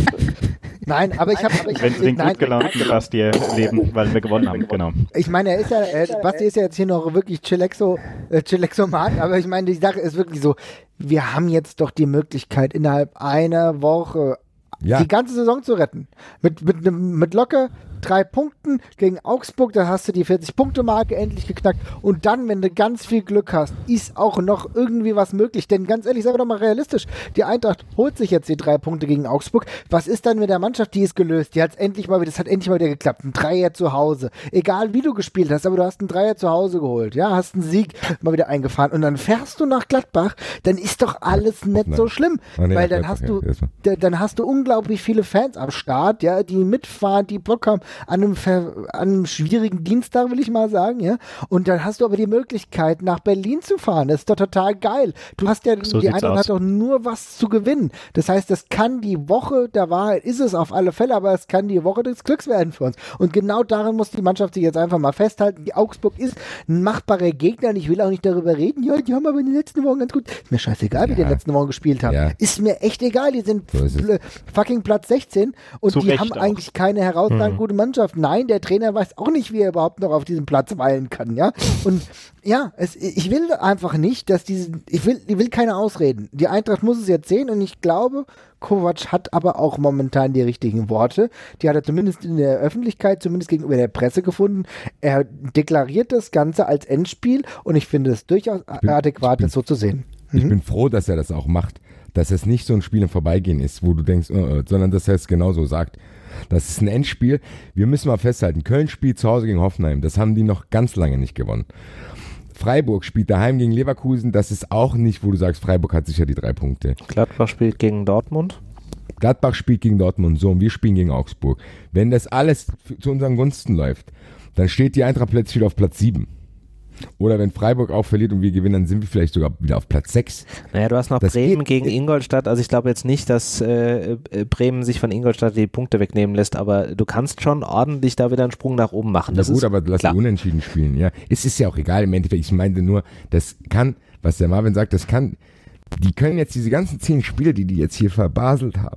Nein, aber ich habe... Wenn sie den gut gelaunten Basti erleben, weil wir gewonnen haben, genau. Ich meine, er ist ja, äh, Basti ist ja jetzt hier noch wirklich Chillaxo, äh, Chillaxomat, aber ich meine, die Sache ist wirklich so, wir haben jetzt doch die Möglichkeit, innerhalb einer Woche Ja. die ganze Saison zu retten. Mit, mit, nem- mit locker drei Punkten gegen Augsburg, da hast du die vierzig-Punkte-Marke endlich geknackt und dann, wenn du ganz viel Glück hast, ist auch noch irgendwie was möglich, denn ganz ehrlich, sagen wir doch mal realistisch, die Eintracht holt sich jetzt die drei Punkte gegen Augsburg, was ist dann mit der Mannschaft, die ist gelöst, die hat endlich mal, das hat endlich mal wieder geklappt, ein Dreier zu Hause, egal wie du gespielt hast, aber du hast einen Dreier zu Hause geholt, ja, hast einen Sieg mal wieder eingefahren und dann fährst du nach Gladbach, dann ist doch alles nicht Nein. so schlimm, Ah, nee, weil nach dann Gladbach, hast ja, du, erstmal. da- dann hast du unglaublich viele Fans am Start, ja, die mitfahren, die Bock haben, an einem, ver, an einem schwierigen Dienstag, will ich mal sagen, ja, und dann hast du aber die Möglichkeit, nach Berlin zu fahren, das ist doch total geil. Du hast ja, So die sieht's Eintracht aus. hat doch nur was zu gewinnen. Das heißt, das kann die Woche der Wahrheit, ist es auf alle Fälle, aber es kann die Woche des Glücks werden für uns. Und genau daran muss die Mannschaft sich jetzt einfach mal festhalten. Die Augsburg ist ein machbarer Gegner und ich will auch nicht darüber reden, ja, die haben aber in den letzten Wochen ganz gut, ist mir scheißegal, wie die in den letzten Wochen gespielt haben. Ja. Ist mir echt egal, die sind So ist es. pl- fucking Platz sechzehn und Zu die Recht haben auch. eigentlich keine herausragend gute Mannschaft. Nein, der Trainer weiß auch nicht, wie er überhaupt noch auf diesem Platz weilen kann, ja. Und ja, es, ich will einfach nicht, dass diese, ich will, ich will keine Ausreden. Die Eintracht muss es jetzt sehen und ich glaube, Kovac hat aber auch momentan die richtigen Worte. Die hat er zumindest in der Öffentlichkeit, zumindest gegenüber der Presse gefunden. Er deklariert das Ganze als Endspiel und ich finde es durchaus bin- adäquat, ich bin- das so zu sehen. Ich Mhm. bin froh, dass er das auch macht. Dass es nicht so ein Spiel im Vorbeigehen ist, wo du denkst, äh, äh, sondern dass er es genauso sagt. Das ist ein Endspiel. Wir müssen mal festhalten, Köln spielt zu Hause gegen Hoffenheim. Das haben die noch ganz lange nicht gewonnen. Freiburg spielt daheim gegen Leverkusen. Das ist auch nicht, wo du sagst, Freiburg hat sicher die drei Punkte. Gladbach spielt gegen Dortmund. Gladbach spielt gegen Dortmund, so, und wir spielen gegen Augsburg. Wenn das alles f- zu unseren Gunsten läuft, dann steht die Eintracht plötzlich wieder auf Platz sieben. Oder wenn Freiburg auch verliert und wir gewinnen, dann sind wir vielleicht sogar wieder auf Platz sechs. Naja, du hast noch Das Bremen geht- gegen Ingolstadt. Also ich glaube jetzt nicht, dass äh, äh, Bremen sich von Ingolstadt die Punkte wegnehmen lässt, aber du kannst schon ordentlich da wieder einen Sprung nach oben machen. Na Das gut, ist aber lass klar. die unentschieden spielen, ja. Es ist ja auch egal im Endeffekt. Ich meinte nur, das kann, was der Marvin sagt, das kann, die können jetzt diese ganzen zehn Spiele, die die jetzt hier verbaselt haben,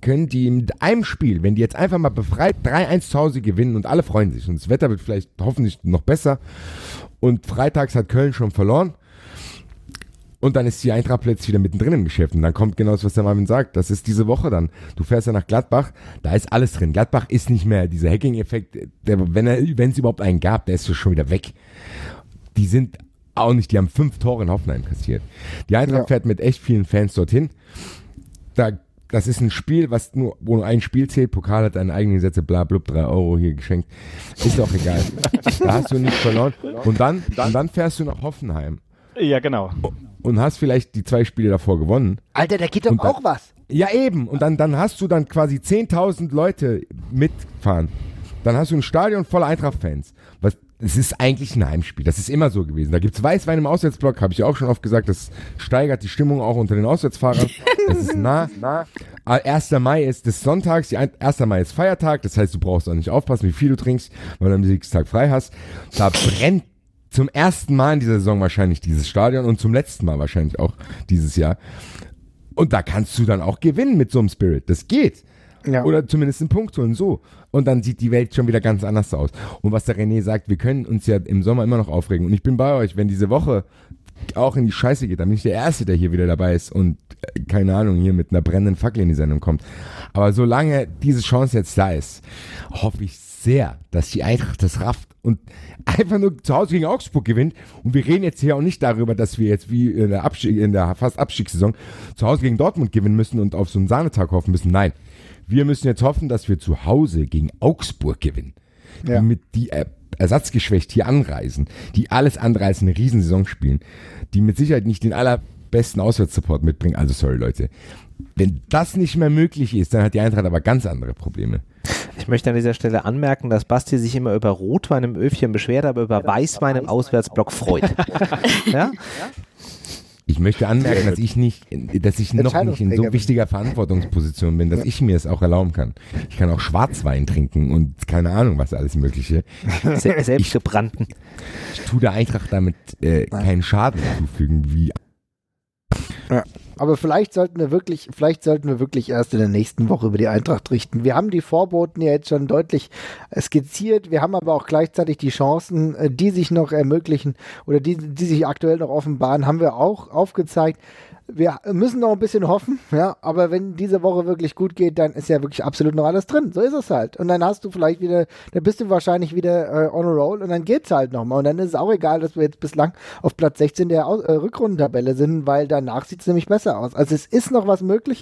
können die mit einem Spiel, wenn die jetzt einfach mal befreit drei eins zu Hause gewinnen und alle freuen sich und das Wetter wird vielleicht hoffentlich noch besser und freitags hat Köln schon verloren und dann ist die Eintracht plötzlich wieder mittendrin im Geschäft und dann kommt genau das, was der Marvin sagt, das ist diese Woche dann. Du fährst ja nach Gladbach, da ist alles drin. Gladbach ist nicht mehr dieser Hacking-Effekt, der, wenn er, wenn es überhaupt einen gab, der ist schon wieder weg. Die sind auch nicht, die haben fünf Tore in Hoffenheim kassiert. Die Eintracht ja. fährt mit echt vielen Fans dorthin. Da, das ist ein Spiel, was nur, wo nur ein Spiel zählt. Pokal hat einen eigenen Sätze, bla, blub, drei Euro hier geschenkt. Ist doch egal. Da hast du nichts verloren. Und dann, und dann fährst du nach Hoffenheim. Ja, genau. Und hast vielleicht die zwei Spiele davor gewonnen. Alter, da geht doch auch was. Ja, eben. Und dann, dann hast du dann quasi zehntausend Leute mitfahren. Dann hast du ein Stadion voller Eintracht-Fans. Was, es ist eigentlich ein Heimspiel. Das ist immer so gewesen. Da gibt es Weißwein im Auswärtsblock, habe ich auch schon oft gesagt. Das steigert die Stimmung auch unter den Auswärtsfahrern. Das ist nah, nah. erster Mai ist des Sonntags. Die erster Mai ist Feiertag. Das heißt, du brauchst auch nicht aufpassen, wie viel du trinkst, weil du am Siegstag frei hast. Da brennt zum ersten Mal in dieser Saison wahrscheinlich dieses Stadion und zum letzten Mal wahrscheinlich auch dieses Jahr. Und da kannst du dann auch gewinnen mit so einem Spirit. Das geht. Ja. Oder zumindest einen Punkt holen, so. Und dann sieht die Welt schon wieder ganz anders aus. Und was der René sagt, wir können uns ja im Sommer immer noch aufregen. Und ich bin bei euch, wenn diese Woche auch in die Scheiße geht, dann bin ich der Erste, der hier wieder dabei ist und, äh, keine Ahnung, hier mit einer brennenden Fackel in die Sendung kommt. Aber solange diese Chance jetzt da ist, hoffe ich sehr, dass die Eintracht das rafft und einfach nur zu Hause gegen Augsburg gewinnt. Und wir reden jetzt hier auch nicht darüber, dass wir jetzt wie in der, Abstieg, in der fast Abstiegssaison zu Hause gegen Dortmund gewinnen müssen und auf so einen Sahnetag hoffen müssen. Nein, wir müssen jetzt hoffen, dass wir zu Hause gegen Augsburg gewinnen. Ja. Die mit die äh, ersatzgeschwächt hier anreisen, die alles andere als eine Riesensaison spielen, die mit Sicherheit nicht den allerbesten Auswärtssupport mitbringen. Also sorry Leute, wenn das nicht mehr möglich ist, dann hat die Eintracht aber ganz andere Probleme. Ich möchte an dieser Stelle anmerken, dass Basti sich immer über Rotwein im Öfchen beschwert, aber über Weißwein im Auswärtsblock freut. Ja? Ich möchte anmerken, dass ich nicht, dass ich noch nicht in so wichtiger Verantwortungsposition bin, dass ich mir es auch erlauben kann. Ich kann auch Schwarzwein trinken und keine Ahnung, was alles Mögliche. Selbstgebrannten. Ich, ich tue der Eintracht damit äh, keinen Schaden zufügen, wie. Ja. Aber vielleicht sollten wir wirklich, vielleicht sollten wir wirklich erst in der nächsten Woche über die Eintracht richten. Wir haben die Vorboten ja jetzt schon deutlich skizziert. Wir haben aber auch gleichzeitig die Chancen, die sich noch ermöglichen oder die, die sich aktuell noch offenbaren, haben wir auch aufgezeigt. Wir müssen noch ein bisschen hoffen, ja, aber wenn diese Woche wirklich gut geht, dann ist ja wirklich absolut noch alles drin. So ist es halt. Und dann hast du vielleicht wieder, dann bist du wahrscheinlich wieder äh, on a roll und dann geht's halt nochmal. Und dann ist es auch egal, dass wir jetzt bislang auf Platz sechzehn der äh, Rückrundentabelle sind, weil danach sieht's nämlich besser aus. Also es ist noch was möglich.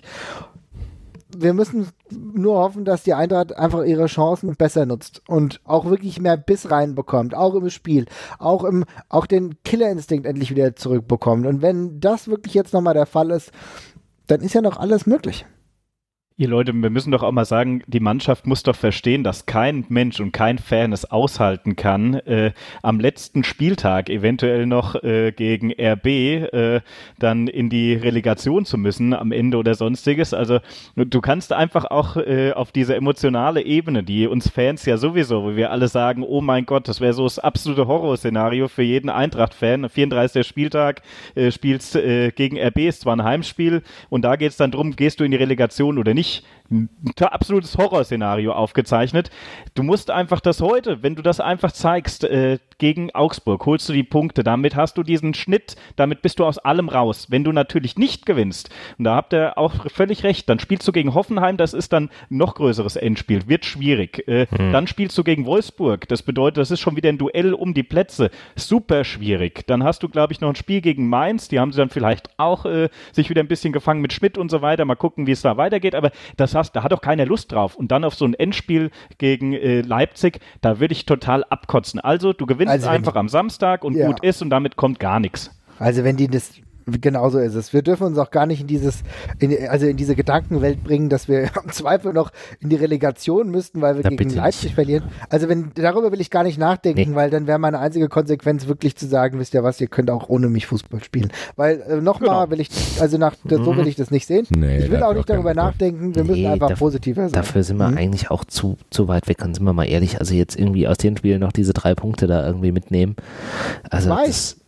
Wir müssen nur hoffen, dass die Eintracht einfach ihre Chancen besser nutzt und auch wirklich mehr Biss reinbekommt, auch im Spiel, auch im, auch den Killerinstinkt endlich wieder zurückbekommt. Und wenn das wirklich jetzt nochmal der Fall ist, dann ist ja noch alles möglich. Ihr Leute, wir müssen doch auch mal sagen, die Mannschaft muss doch verstehen, dass kein Mensch und kein Fan es aushalten kann, äh, am letzten Spieltag eventuell noch äh, gegen R B äh, dann in die Relegation zu müssen am Ende oder sonstiges. Also du kannst einfach auch äh, auf diese emotionale Ebene, die uns Fans ja sowieso, wo wir alle sagen, oh mein Gott, das wäre so das absolute Horrorszenario für jeden Eintracht-Fan. vierunddreißigster Spieltag, äh, spielst äh, gegen R B, ist zwar ein Heimspiel und da geht es dann drum, gehst du in die Relegation oder nicht. Ein absolutes Horrorszenario aufgezeichnet. Du musst einfach das heute, wenn du das einfach zeigst, äh, gegen Augsburg, holst du die Punkte, damit hast du diesen Schnitt, damit bist du aus allem raus. Wenn du natürlich nicht gewinnst, und da habt ihr auch völlig recht, dann spielst du gegen Hoffenheim, das ist dann ein noch größeres Endspiel, wird schwierig. Äh, hm. Dann spielst du gegen Wolfsburg, das bedeutet, das ist schon wieder ein Duell um die Plätze, super schwierig. Dann hast du, glaube ich, noch ein Spiel gegen Mainz, die haben sie dann vielleicht auch äh, sich wieder ein bisschen gefangen mit Schmidt und so weiter, mal gucken, wie es da weitergeht, aber das hast, da hat doch keiner Lust drauf. Und dann auf so ein Endspiel gegen äh, Leipzig, da würde ich total abkotzen. Also du gewinnst also einfach die, am Samstag und ja. gut ist und damit kommt gar nichts. Also wenn die das, genauso ist es. Wir dürfen uns auch gar nicht in dieses, in, also in diese Gedankenwelt bringen, dass wir im Zweifel noch in die Relegation müssten, weil wir da gegen Leipzig nicht. verlieren. Also wenn, darüber will ich gar nicht nachdenken, nee. weil dann wäre meine einzige Konsequenz wirklich zu sagen, wisst ihr was, ihr könnt auch ohne mich Fußball spielen. Weil äh, nochmal genau. will ich, also nach, das, so will ich das nicht sehen. Nee, ich will auch nicht darüber nachdenken, wir nee, müssen einfach dafür, positiver sein. Dafür sind wir mhm. eigentlich auch zu, zu weit weg, und sind wir mal ehrlich, also jetzt irgendwie aus den Spielen noch diese drei Punkte da irgendwie mitnehmen. Also ich weiß.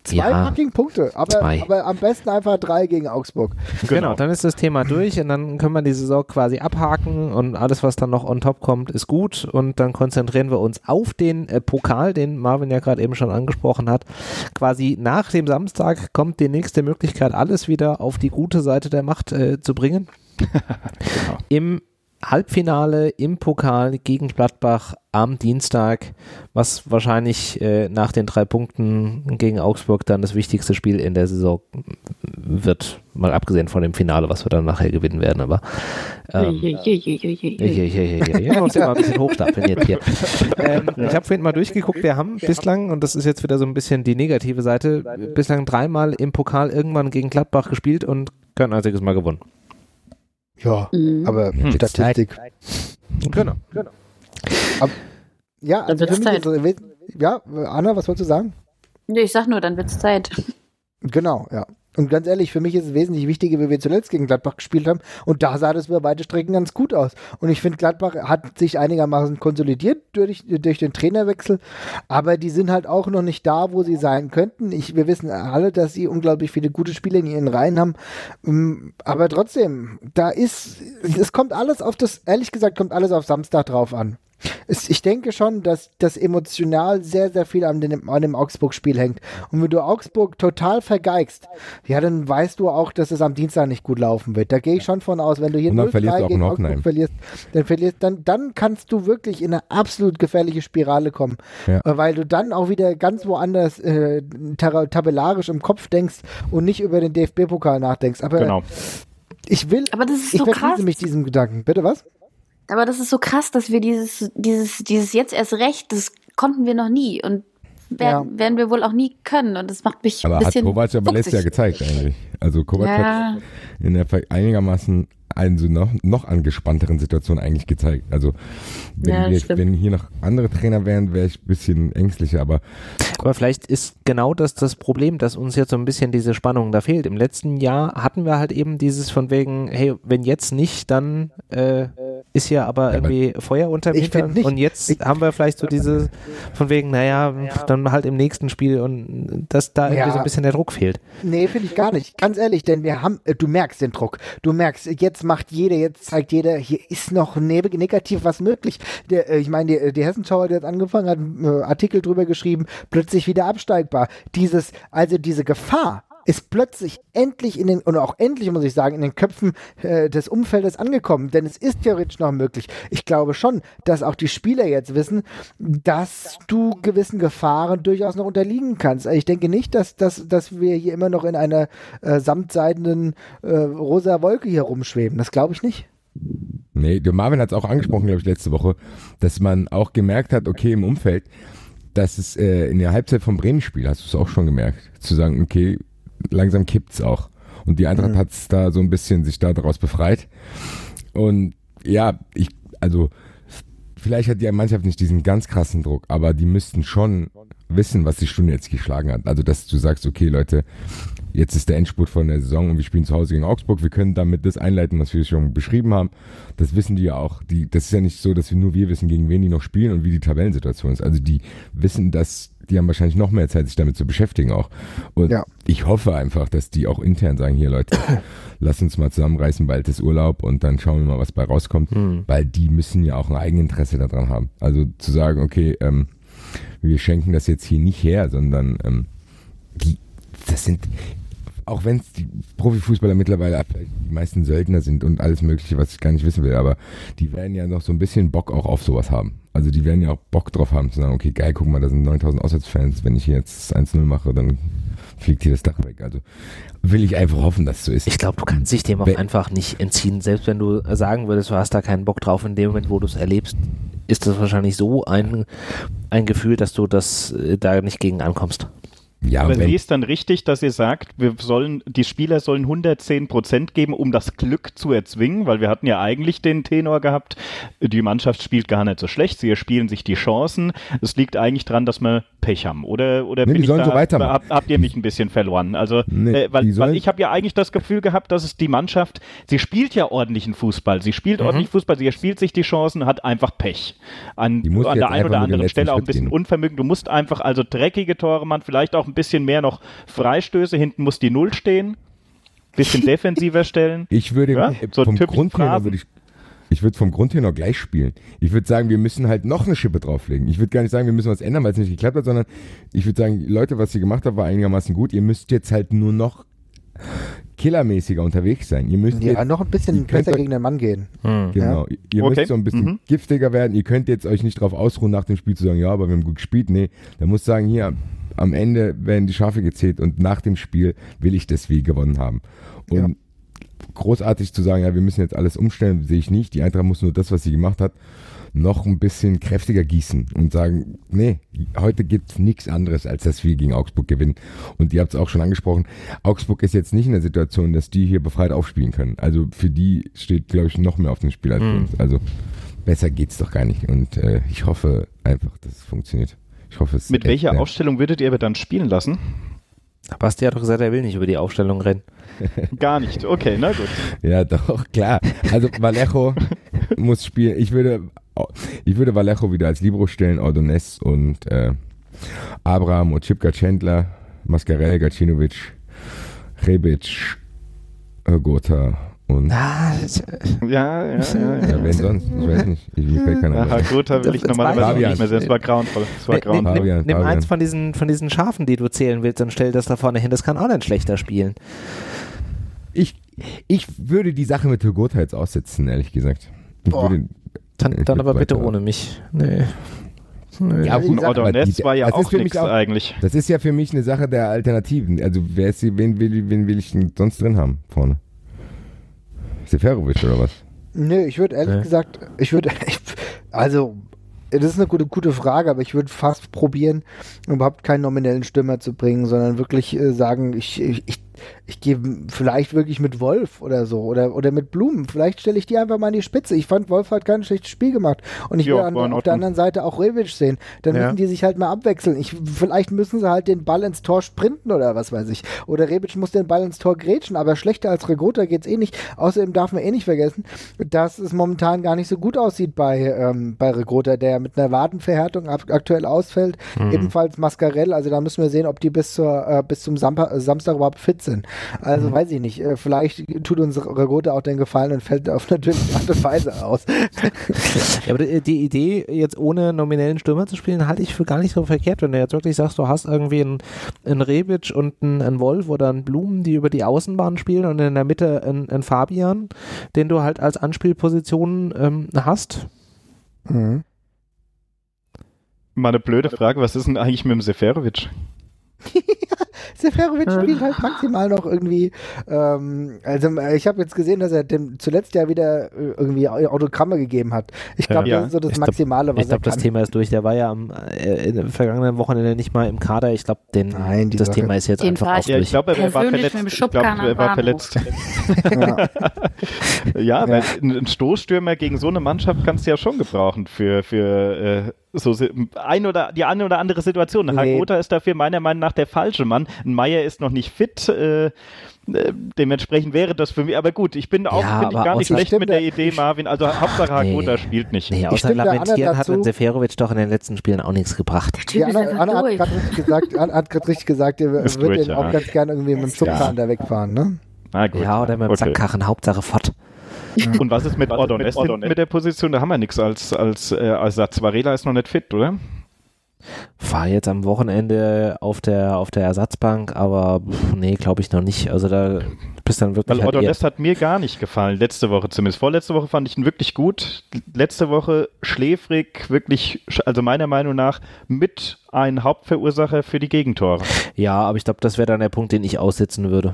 Zwei Ja, fucking Punkte, aber, zwei. aber am besten einfach drei gegen Augsburg. Genau. Genau. dann ist das Thema durch und dann können wir die Saison quasi abhaken und alles, was dann noch on top kommt, ist gut und dann konzentrieren wir uns auf den äh, Pokal, den Marvin ja gerade eben schon angesprochen hat. Quasi nach dem Samstag kommt die nächste Möglichkeit, alles wieder auf die gute Seite der Macht äh, zu bringen. Genau. Im Halbfinale im Pokal gegen Gladbach am Dienstag, was wahrscheinlich äh, nach den drei Punkten gegen Augsburg dann das wichtigste Spiel in der Saison wird, mal abgesehen von dem Finale, was wir dann nachher gewinnen werden, aber ähm, Je, je, je, je, je, je. je, je, je, je. Wir müssen mal ein bisschen hochstapeln jetzt hier. Ähm, ich habe vorhin mal durchgeguckt, wir haben bislang, und das ist jetzt wieder so ein bisschen die negative Seite, bislang dreimal im Pokal irgendwann gegen Gladbach gespielt und kein einziges Mal gewonnen. Ja, Mhm. aber Hm. Statistik. Genau, genau. Ja, Dann also wird's für mich Zeit. ist, es- ja, Anna, was wolltest du sagen? Nee, ich sag nur, dann wird's Zeit. Genau, ja. Und ganz ehrlich, für mich ist es wesentlich wichtiger, wie wir zuletzt gegen Gladbach gespielt haben. Und da sah das über weite Strecken ganz gut aus. Und ich finde, Gladbach hat sich einigermaßen konsolidiert durch, durch den Trainerwechsel. Aber die sind halt auch noch nicht da, wo sie sein könnten. Ich, wir wissen alle, dass sie unglaublich viele gute Spieler in ihren Reihen haben. Ähm, Aber trotzdem, da ist, es kommt alles auf das, ehrlich gesagt, kommt alles auf Samstag drauf an. Es, ich denke schon, dass das emotional sehr, sehr viel an dem, an dem Augsburg-Spiel hängt. Und wenn du Augsburg total vergeigst, ja, dann weißt du auch, dass es am Dienstag nicht gut laufen wird. Da gehe ich schon von aus, wenn du hier Und dann null verlierst drei du auch gegen in Augsburg Hoffenheim. verlierst, dann verlierst, dann, dann kannst du wirklich in eine absolut gefährliche Spirale kommen. Ja. Äh, Weil du dann auch wieder ganz woanders äh, tar- tabellarisch im Kopf denkst und nicht über den D F B-Pokal nachdenkst. Aber Genau. ich will, Aber das ist ich so verschließe krass. mich diesem Gedanken. Bitte was? Aber das ist so krass, dass wir dieses, dieses, dieses jetzt erst recht, das konnten wir noch nie und werden, Ja. werden wir wohl auch nie können. Und das macht mich Aber ein hat bisschen Kovac aber letztes Jahr fuchsig. gezeigt eigentlich. Also Kovac Ja. hat in der ver- einigermaßen also noch, noch angespannteren Situation eigentlich gezeigt. Also wenn, Ja, wir, stimmt. wenn hier noch andere Trainer wären, wäre ich ein bisschen ängstlicher, aber Aber vielleicht ist genau das das Problem, dass uns jetzt so ein bisschen diese Spannung da fehlt. Im letzten Jahr hatten wir halt eben dieses von wegen, hey, wenn jetzt nicht, dann äh, ist ja aber Ja, aber irgendwie Feuer unterm ich Hintern. find nicht. Und jetzt Ich- haben wir vielleicht so diese von wegen, naja, dann halt im nächsten Spiel und dass da irgendwie Ja. so ein bisschen der Druck fehlt. Nee, finde ich gar nicht. Ganz ehrlich, denn wir haben, äh, du merkst den Druck. Du merkst, jetzt macht jeder, jetzt zeigt jeder, hier ist noch ne negativ was möglich. Der, äh, ich meine, die, die Hessenschau hat jetzt angefangen, hat einen äh, Artikel drüber geschrieben, plötzlich wieder absteigbar. Dieses, also diese Gefahr ist plötzlich endlich in den, und auch endlich, muss ich sagen, in den Köpfen äh, des Umfeldes angekommen. Denn es ist theoretisch noch möglich. Ich glaube schon, dass auch die Spieler jetzt wissen, dass du gewissen Gefahren durchaus noch unterliegen kannst. Ich denke nicht, dass, dass, dass wir hier immer noch in einer äh, samtseidenen äh, rosa Wolke hier rumschweben. Das glaube ich nicht. nee, der Marvin hat es auch angesprochen, glaube ich, letzte Woche, dass man auch gemerkt hat, okay, im Umfeld, dass es äh, in der Halbzeit vom Bremen-Spiel, hast du es auch schon gemerkt, zu sagen, okay, langsam kippt's auch. Und die Eintracht Mhm. hat es da so ein bisschen sich da daraus befreit. Und ja, ich, also vielleicht hat die Mannschaft nicht diesen ganz krassen Druck, aber die müssten schon wissen, was die Stunde jetzt geschlagen hat. Also, dass du sagst, okay, Leute, jetzt ist der Endspurt von der Saison und wir spielen zu Hause gegen Augsburg. Wir können damit das einleiten, was wir schon beschrieben haben. Das wissen die ja auch. Die, das ist ja nicht so, dass wir nur wir wissen, gegen wen die noch spielen und wie die Tabellensituation ist. Also die wissen, dass die haben wahrscheinlich noch mehr Zeit, sich damit zu beschäftigen auch. Und Ja. ich hoffe einfach, dass die auch intern sagen, hier Leute, lass uns mal zusammenreißen, bald ist Urlaub und dann schauen wir mal, was bei rauskommt. Hm. Weil die müssen ja auch ein Eigeninteresse daran haben. Also zu sagen, okay, ähm, wir schenken das jetzt hier nicht her, sondern ähm, die, das sind, auch wenn es die Profifußballer mittlerweile vielleicht die meisten Söldner sind und alles mögliche, was ich gar nicht wissen will, aber die werden ja noch so ein bisschen Bock auch auf sowas haben. Also die werden ja auch Bock drauf haben, zu sagen, okay, geil, guck mal, da sind neuntausend Auswärtsfans, wenn ich hier jetzt eins null mache, dann fliegt hier das Dach weg. Also will ich einfach hoffen, dass es so ist. Ich glaube, du kannst dich dem auch Wenn- einfach nicht entziehen. Selbst wenn du sagen würdest, du hast da keinen Bock drauf, in dem Moment, wo du es erlebst, ist das wahrscheinlich so ein, ein Gefühl, dass du das äh, da nicht gegen ankommst. Ja, Aber wenn, sehe es dann richtig, dass ihr sagt, wir sollen, die Spieler sollen hundertzehn Prozent geben, um das Glück zu erzwingen, weil wir hatten ja eigentlich den Tenor gehabt, die Mannschaft spielt gar nicht so schlecht, sie erspielen sich die Chancen. Es liegt eigentlich daran, dass man Pech haben? Oder, oder nee, bin die ich sollen da, so weitermachen. hab, habt ihr mich ein bisschen verloren? Also, nee, äh, weil, sollen, weil ich habe ja eigentlich das Gefühl gehabt, dass es die Mannschaft, sie spielt ja ordentlichen Fußball, sie spielt mhm. ordentlich Fußball, sie erspielt sich die Chancen, hat einfach Pech. An, an der einen oder anderen Stelle auch ein bisschen gehen. Unvermögen. Du musst einfach also dreckige Tore machen, vielleicht auch ein bisschen mehr noch Freistöße, hinten muss die Null stehen, bisschen defensiver stellen. Ich würde ja? so vom Grund her würde ich Ich würde vom Grund her noch gleich spielen. Ich würde sagen, wir müssen halt noch eine Schippe drauflegen. Ich würde gar nicht sagen, wir müssen was ändern, weil es nicht geklappt hat, sondern ich würde sagen, Leute, was ihr gemacht habt, war einigermaßen gut. Ihr müsst jetzt halt nur noch killermäßiger unterwegs sein. Ihr müsst ja, jetzt, noch ein bisschen besser gegen den Mann gehen. Hm. Genau. Ja. Ihr okay. müsst so ein bisschen mhm. giftiger werden. Ihr könnt jetzt euch nicht drauf ausruhen, nach dem Spiel zu sagen, ja, aber wir haben gut gespielt. Nee, da muss sagen, hier, am Ende werden die Schafe gezählt und nach dem Spiel will ich das wie gewonnen haben. Und ja. großartig zu sagen, ja, wir müssen jetzt alles umstellen, sehe ich nicht. Die Eintracht muss nur das, was sie gemacht hat, noch ein bisschen kräftiger gießen und sagen, nee, heute gibt es nichts anderes, als dass wir gegen Augsburg gewinnen. Und ihr habt es auch schon angesprochen, Augsburg ist jetzt nicht in der Situation, dass die hier befreit aufspielen können. Also für die steht, glaube ich, noch mehr auf dem Spiel als für Mhm. uns. Also besser geht's doch gar nicht. Und äh, ich hoffe einfach, dass es funktioniert. Ich hoffe, es Mit welcher echt, Aufstellung würdet ihr aber dann spielen lassen? Basti hat doch gesagt, er will nicht über die Aufstellung rennen. Gar nicht, okay, na gut. Ja, doch, klar. Also Vallejo muss spielen. Ich würde, ich würde Vallejo wieder als Libero stellen, Ordonez und äh, Abraham, Očipka, Chandler, Mascarell, Gacinovic, Rebic, äh, Gotha und Ah, das, Ja, ja, ja. ja. ja, wen sonst? Ich weiß nicht. Ich, mir fällt keiner Aha, ein. Gotha will ich Das- normalerweise auch Fabian. nicht mehr sehen. Das war grauenvoll. Das war nimm, grauenvoll. nimm, Fabian, nimm Fabian. eins von diesen, von diesen Schafen, die du zählen willst, und stell das da vorne hin. Das kann auch nicht schlechter spielen. Ich, ich würde die Sache mit Gotha jetzt aussetzen, ehrlich gesagt. Ich Boah. würde, Dann, Ich dann würd aber bitte weiter- ohne mich. Nee. Nee. Ja, gut, Und aber Ordonez die- war ja das ist auch für mich nichts auch- eigentlich. das ist ja für mich eine Sache der Alternativen. Also wer ist die, wen will, wen will ich denn sonst drin haben vorne? Seferovic oder was? Nö, ich würde ehrlich Nee. gesagt, ich würde, also, das ist eine gute, gute Frage, aber ich würde fast probieren, überhaupt keinen nominellen Stürmer zu bringen, sondern wirklich äh, sagen, ich, ich, ich, ich gehe vielleicht wirklich mit Wolf oder so oder, oder mit Blumen. Vielleicht stelle ich die einfach mal in die Spitze. Ich fand, Wolf hat kein schlechtes Spiel gemacht und ich Ja, will an, war in auf der Ordnung. anderen Seite auch Rebic sehen. Dann Ja. müssen die sich halt mal abwechseln. Ich, vielleicht müssen sie halt den Ball ins Tor sprinten oder was weiß ich. Oder Rebic muss den Ball ins Tor grätschen, aber schlechter als Regota geht's eh nicht. Außerdem darf man eh nicht vergessen, dass es momentan gar nicht so gut aussieht bei, ähm, bei Regota, der mit einer Wadenverhärtung ab, aktuell ausfällt. Mhm. Ebenfalls Mascarell, also da müssen wir sehen, ob die bis, zur, äh, bis zum Sampa, äh, Samstag überhaupt fit sind. Also weiß ich nicht. Äh, vielleicht tut uns Regota auch den Gefallen und fällt auf eine natürliche Art und Weise aus. Ja, aber die, die Idee, jetzt ohne nominellen Stürmer zu spielen, halte ich für gar nicht so verkehrt. Wenn du jetzt wirklich sagst, du hast irgendwie einen, einen Rebic und einen, einen Wolf oder einen Blumen, die über die Außenbahn spielen und in der Mitte einen, einen Fabian, den du halt als Anspielposition ähm, hast. Mhm. Mal eine blöde Frage, was ist denn eigentlich mit dem Seferovic? Seferovic spielt halt maximal noch irgendwie, ähm, also äh, ich habe jetzt gesehen, dass er dem zuletzt ja wieder äh, irgendwie Au- Autogramme gegeben hat. Ich glaube, Ja. das ist so das Ich glaub- Maximale, was Ich glaube, er das kann. Thema ist durch. Der war ja am äh, in den vergangenen Wochenende nicht mal im Kader. Ich glaube, den- Nein, die das Sache- Thema ist jetzt Den einfach fahr auch ich- Ja, durch. ich glaube, er war Persönlich verletzt. mit dem Ich glaube, Schubkarren am er war Bahnhof. verletzt. Ja. Ja, weil ein Stoßstürmer gegen so eine Mannschaft kannst du ja schon gebrauchen für, für äh, so si- ein oder die eine oder andere Situation. Nee. Hagota ist dafür meiner Meinung nach der falsche Mann. Ein Meier ist noch nicht fit. Äh, äh, dementsprechend wäre das für mich. Aber gut, ich bin auch Ja, finde ich aber gar nicht außer- schlecht mit der Stimmt, Idee, Marvin. Also Hauptsache Hagota Nee. spielt nicht. Nee, außer stimme der Anna Lamentieren hat dazu. Seferovic doch in den letzten Spielen auch nichts gebracht. Die Typ ist Anna, einfach Anna hat durch. gerade richtig gesagt, Anna hat gerade richtig gesagt, er Ist würde durch, ihn ja. auch ganz gerne irgendwie mit dem Zugfahren da wegfahren, ne? Na gut. Ja, oder mit dem Okay. Sackkarren, Hauptsache fort. Und was ist mit Ordonez hinten mit der Position? Da haben wir nichts als, als äh, Ersatz. Varela ist noch nicht fit, oder? War jetzt am Wochenende auf der, auf der Ersatzbank, aber pff, nee, glaube ich noch nicht. Also da bist dann wirklich Weil halt eher, Ordonez hat mir gar nicht gefallen, letzte Woche zumindest. Vorletzte Woche fand ich ihn wirklich gut. Letzte Woche schläfrig, wirklich, sch- also meiner Meinung nach, mit ein Hauptverursacher für die Gegentore. ja, aber ich glaube, das wäre dann der Punkt, den ich aussitzen würde.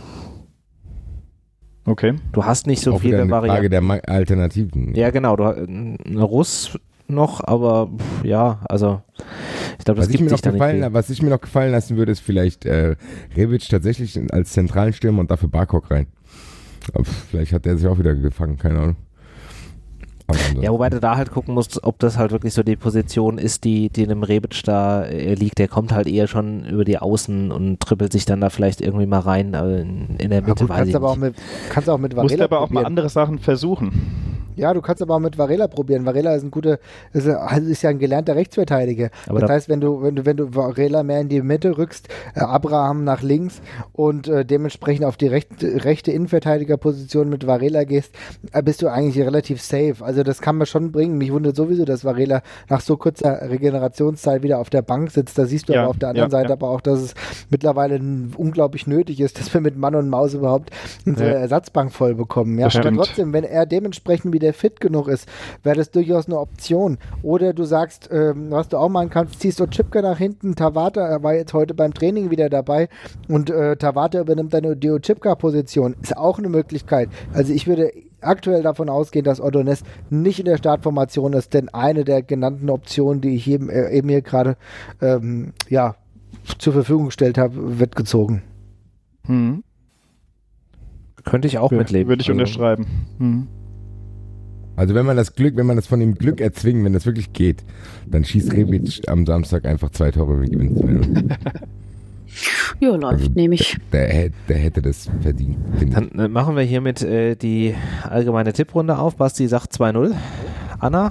Okay. Du hast nicht so Auch wieder viele eine Frage Varianten. der Ma- Alternativen. Ja, genau, du eine Russ noch, aber pff, ja, also ich glaube, das Was ich, gibt mir noch sich dann nicht gefallen, viel. was ich mir noch gefallen lassen würde, ist vielleicht äh, Rebic tatsächlich als zentralen Stürmer und dafür Barkok rein. Aber vielleicht hat der sich auch wieder gefangen, keine Ahnung. Ja, wobei du da halt gucken musst, ob das halt wirklich so die Position ist, die, die dem Rebic da äh, liegt. Der kommt halt eher schon über die Außen und trippelt sich dann da vielleicht irgendwie mal rein. Aber in, in der Mitte ja, gut, weiß ich aber nicht. Auch mit, kannst auch mit Varela Musst aber auch probieren. mal andere Sachen versuchen. Ja, du kannst aber auch mit Varela probieren. Varela ist ein guter, ist, also ist ja ein gelernter Rechtsverteidiger. Aber das da heißt, wenn du, wenn du, wenn du Varela mehr in die Mitte rückst, äh, Abraham nach links und äh, dementsprechend auf die recht, rechte Innenverteidigerposition mit Varela gehst, äh, bist du eigentlich relativ safe. Also das kann man schon bringen. Mich wundert sowieso, dass Varela nach so kurzer Regenerationszeit wieder auf der Bank sitzt. Da siehst du Ja, aber auf der anderen ja, Seite ja. aber auch, dass es mittlerweile unglaublich nötig ist, dass wir mit Mann und Maus überhaupt unsere Ja. Ersatzbank voll bekommen. Ja, Das aber stimmt. trotzdem, wenn er dementsprechend wieder fit genug ist, wäre das durchaus eine Option. Oder du sagst, ähm, was du auch machen kannst, ziehst du Chipka nach hinten, Tabata, er war jetzt heute beim Training wieder dabei und äh, Tabata übernimmt dann die Chipka-Position. Ist auch eine Möglichkeit. Also ich würde aktuell davon ausgehen, dass Ordonez nicht in der Startformation ist, denn eine der genannten Optionen, die ich eben, äh, eben hier gerade ähm, ja, zur Verfügung gestellt habe, wird gezogen. Hm. könnte ich auch Wür- mitleben. Würde ich Also, unterschreiben. Hm. Also wenn man das Glück, wenn man das von dem Glück erzwingen, wenn das wirklich geht, dann schießt Rebic am Samstag einfach zwei Tore und wir gewinnen zwei null. Ja, läuft, Also, nehme ich. Der, der, der hätte das verdient, finde ich. Dann äh, machen wir hiermit äh, die allgemeine Tipprunde auf. Basti sagt zwei null. Anna?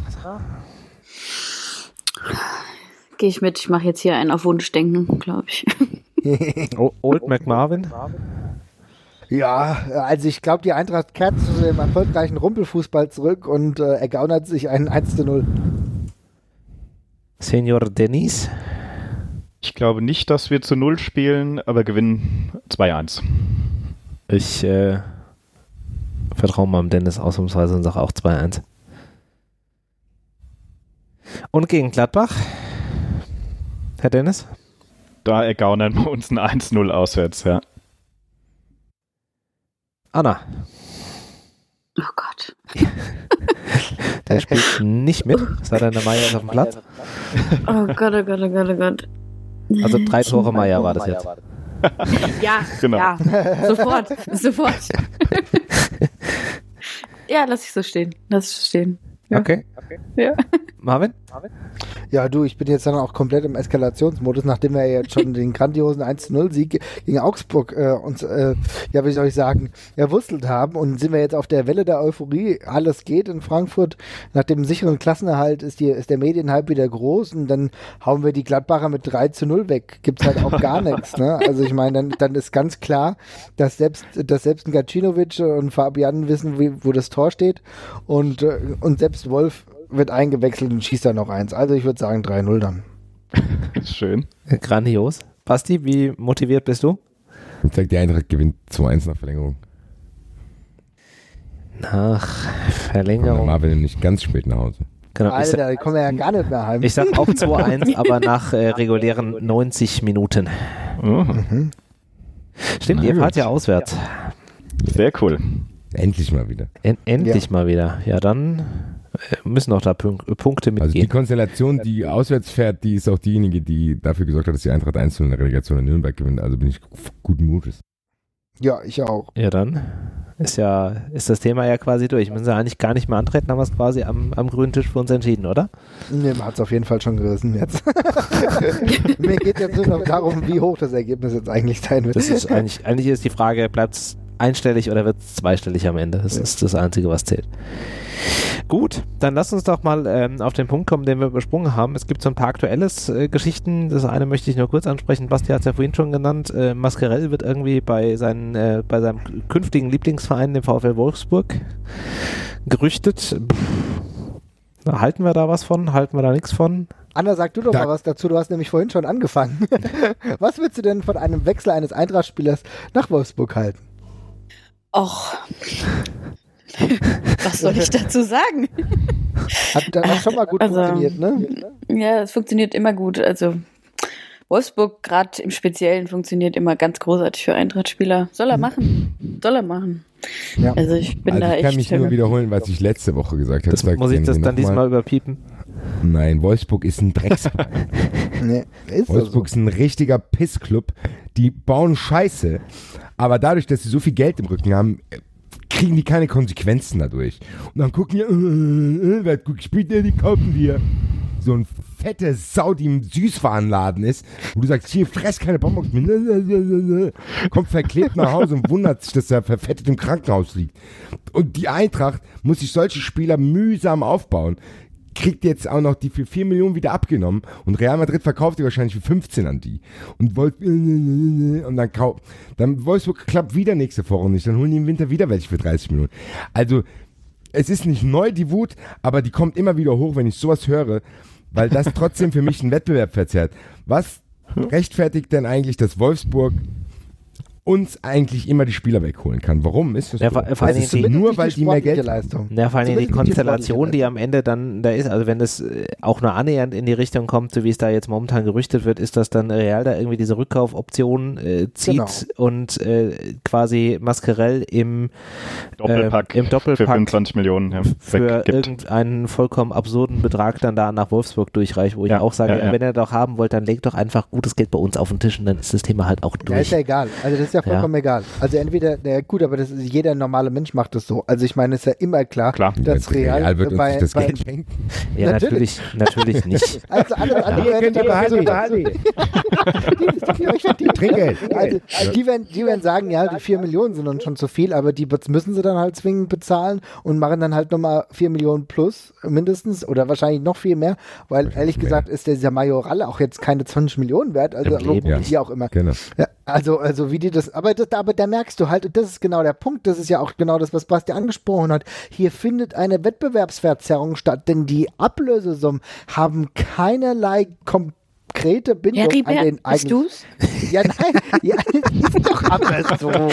Gehe ich mit. Ich mache jetzt hier einen auf Wunschdenken, glaube ich. O- Old McMarvin? Ja, also ich glaube, die Eintracht kehrt zu dem erfolgreichen Rumpelfußball zurück und äh, ergaunert sich ein eins zu null. Senior Denis? Ich glaube nicht, dass wir zu Null spielen, aber gewinnen zwei eins. Ich äh, vertraue meinem Dennis ausnahmsweise und sage auch zwei eins. Und gegen Gladbach? Herr Dennis? Da ergaunern wir uns ein eins null auswärts, ja. Anna? Oh Gott. Der spielt nicht mit. Sei denn, der Meier ist auf dem Platz. Oh Gott, oh Gott, oh Gott, oh Gott. Also drei Tore Meier war das jetzt. Ja, Genau. ja, sofort, sofort. Ja, lass ich so stehen. Lass ich so stehen. Ja. Okay. Ja. Marvin? Ja, du, ich bin jetzt dann auch komplett im Eskalationsmodus, nachdem wir jetzt schon den grandiosen eins zu null Sieg gegen Augsburg äh, uns, äh, ja, wie soll ich sagen, erwurstelt haben und sind wir jetzt auf der Welle der Euphorie. Alles geht in Frankfurt. Nach dem sicheren Klassenerhalt ist, die, ist der Medienhype wieder groß und dann hauen wir die Gladbacher mit drei zu null weg. Gibt's halt auch gar nichts, ne? Also ich meine, dann, dann ist ganz klar, dass selbst, dass selbst ein Gacinovic und Fabian wissen, wie, wo das Tor steht und, äh, und selbst Wolf wird eingewechselt und schießt dann noch eins. Also ich würde sagen drei null dann. Schön. Grandios. Basti, wie motiviert bist du? Ich sag, die Eintracht gewinnt zwei eins nach Verlängerung. Nach Kommt der Verlängerung. Marvin nicht ganz spät nach Hause. Genau, ich, Alter, sag, da kommen wir ja gar nicht mehr heim. ich sag auch zwei eins, aber nach äh, regulären neunzig Minuten. Oh, Stimmt, Na ihr gut. fahrt ja auswärts. sehr cool. Endlich mal wieder. En endlich mal wieder. Ja, dann äh, müssen auch da Punk Punkte Also die mitgehen. Konstellation, die auswärts fährt, die ist auch diejenige, die dafür gesorgt hat, dass die Eintracht eins zu null in der Relegation in Nürnberg gewinnt. Also bin ich guten Mutes. Ja, ich auch. Ja, dann ist ja ist das Thema ja quasi durch. Müssen sie eigentlich gar nicht mehr antreten, haben wir es quasi am, am grünen Tisch für uns entschieden, oder? Nee, man hat es auf jeden Fall schon gerissen jetzt. Mir geht jetzt nur noch darum, wie hoch das Ergebnis jetzt eigentlich sein wird. Das ist eigentlich, eigentlich ist die Frage, bleibt es einstellig oder wird es zweistellig am Ende? Das ist das Einzige, was zählt. Gut, dann lass uns doch mal ähm, auf den Punkt kommen, den wir übersprungen haben. Es gibt so ein paar aktuelle äh, Geschichten. Das eine möchte ich nur kurz ansprechen. Basti hat es ja vorhin schon genannt. Äh, Mascarell wird irgendwie bei, seinen, äh, bei seinem künftigen Lieblingsverein, dem VfL Wolfsburg, gerüchtet. Pff, halten wir da was von? Halten wir da nichts von? Anna, sag du doch Da- mal was dazu. Du hast nämlich vorhin schon angefangen. Was willst du denn von einem Wechsel eines Eintracht-Spielers nach Wolfsburg halten? Och. Was soll ich dazu sagen? Hat dann auch schon mal gut Also- funktioniert, ne? Ja, es funktioniert immer gut. Also Wolfsburg gerade im Speziellen funktioniert immer ganz großartig für Eintracht-Spieler. Soll er machen. Soll er machen. Ja. Also ich bin Also da ich kann echt... mich nur wiederholen, was ich letzte Woche gesagt habe. Das Sag muss ich den das hier dann noch mal. diesmal überpiepen. Nein, Wolfsburg ist ein Drecksverein. Nee, ist das so. Wolfsburg ist ein richtiger Pissclub. Die bauen Scheiße. Aber dadurch, dass sie so viel Geld im Rücken haben, kriegen die keine Konsequenzen dadurch. Und dann gucken die, äh, äh, wer hat gut gespielt, die kaufen wir. So ein fette Sau, die im Süßwarenladen ist, wo du sagst, hier, fress keine Bonbons mehr. Kommt verklebt nach Hause und wundert sich, dass er verfettet im Krankenhaus liegt. Und die Eintracht muss sich solche Spieler mühsam aufbauen. Kriegt jetzt auch noch die für vier Millionen wieder abgenommen und Real Madrid verkauft die wahrscheinlich für fünfzehn an die. Und Wolf, und dann kauft, dann Wolfsburg klappt wieder nächste Woche nicht, dann holen die im Winter wieder welche für dreißig Millionen. Also, es ist nicht neu, die Wut, aber die kommt immer wieder hoch, wenn ich sowas höre, weil das trotzdem für mich einen Wettbewerb verzerrt. Was rechtfertigt denn eigentlich, dass Wolfsburg uns eigentlich immer die Spieler wegholen kann? Warum ist das ja, so? vor, vor allem das die, ist nur, weil die mehr Geld Leistung. Ja, vor allem die Zumindest die Konstellation, die sportliche am Ende dann da ist, also wenn es äh, auch nur annähernd in die Richtung kommt, so wie es da jetzt momentan gerüchtet wird, ist, dass dann Real da irgendwie diese Rückkaufoption äh, zieht Genau. und äh, quasi Mascarell im Doppelpack, äh, im Doppelpack für fünfundzwanzig Millionen ja, für weggibt. irgendeinen vollkommen absurden Betrag dann da nach Wolfsburg durchreicht, wo ich Ja, auch sage, ja, ja. wenn ihr doch haben wollt, dann legt doch einfach gutes Geld bei uns auf den Tisch und dann ist das Thema halt auch Ja, ist durch. ja egal. Also das ist ja vollkommen Ja. egal. Also entweder, na gut, aber das ist, jeder normale Mensch macht das so. Also ich meine, es ist ja immer klar, Klar. dass Real, Real wird uns bei, nicht das bei, Geld schenken. Ja, Natürlich. natürlich, natürlich nicht. also alle, alle Hier könnt ihr behalten, behalten. Trinkgeld. Also, also die, werden, die werden sagen, ja, die vier Millionen sind uns schon zu viel, aber die be- müssen sie dann halt zwingend bezahlen und machen dann halt nochmal vier Millionen plus mindestens oder wahrscheinlich noch viel mehr, weil ehrlich mehr. gesagt ist dieser Majoral auch jetzt keine zwanzig Millionen wert, also Im Leben. wie auch immer. Genau. Ja, also, also wie die das, aber, das, aber da merkst du halt, und das ist genau der Punkt, das ist ja auch genau das, was Basti angesprochen hat, hier findet eine Wettbewerbsverzerrung statt, denn die Ablösesummen haben keinerlei konkrete Bindung an Heribert, den bist eigenen... du's? Ja, nein, ja, das ist doch Ablösung.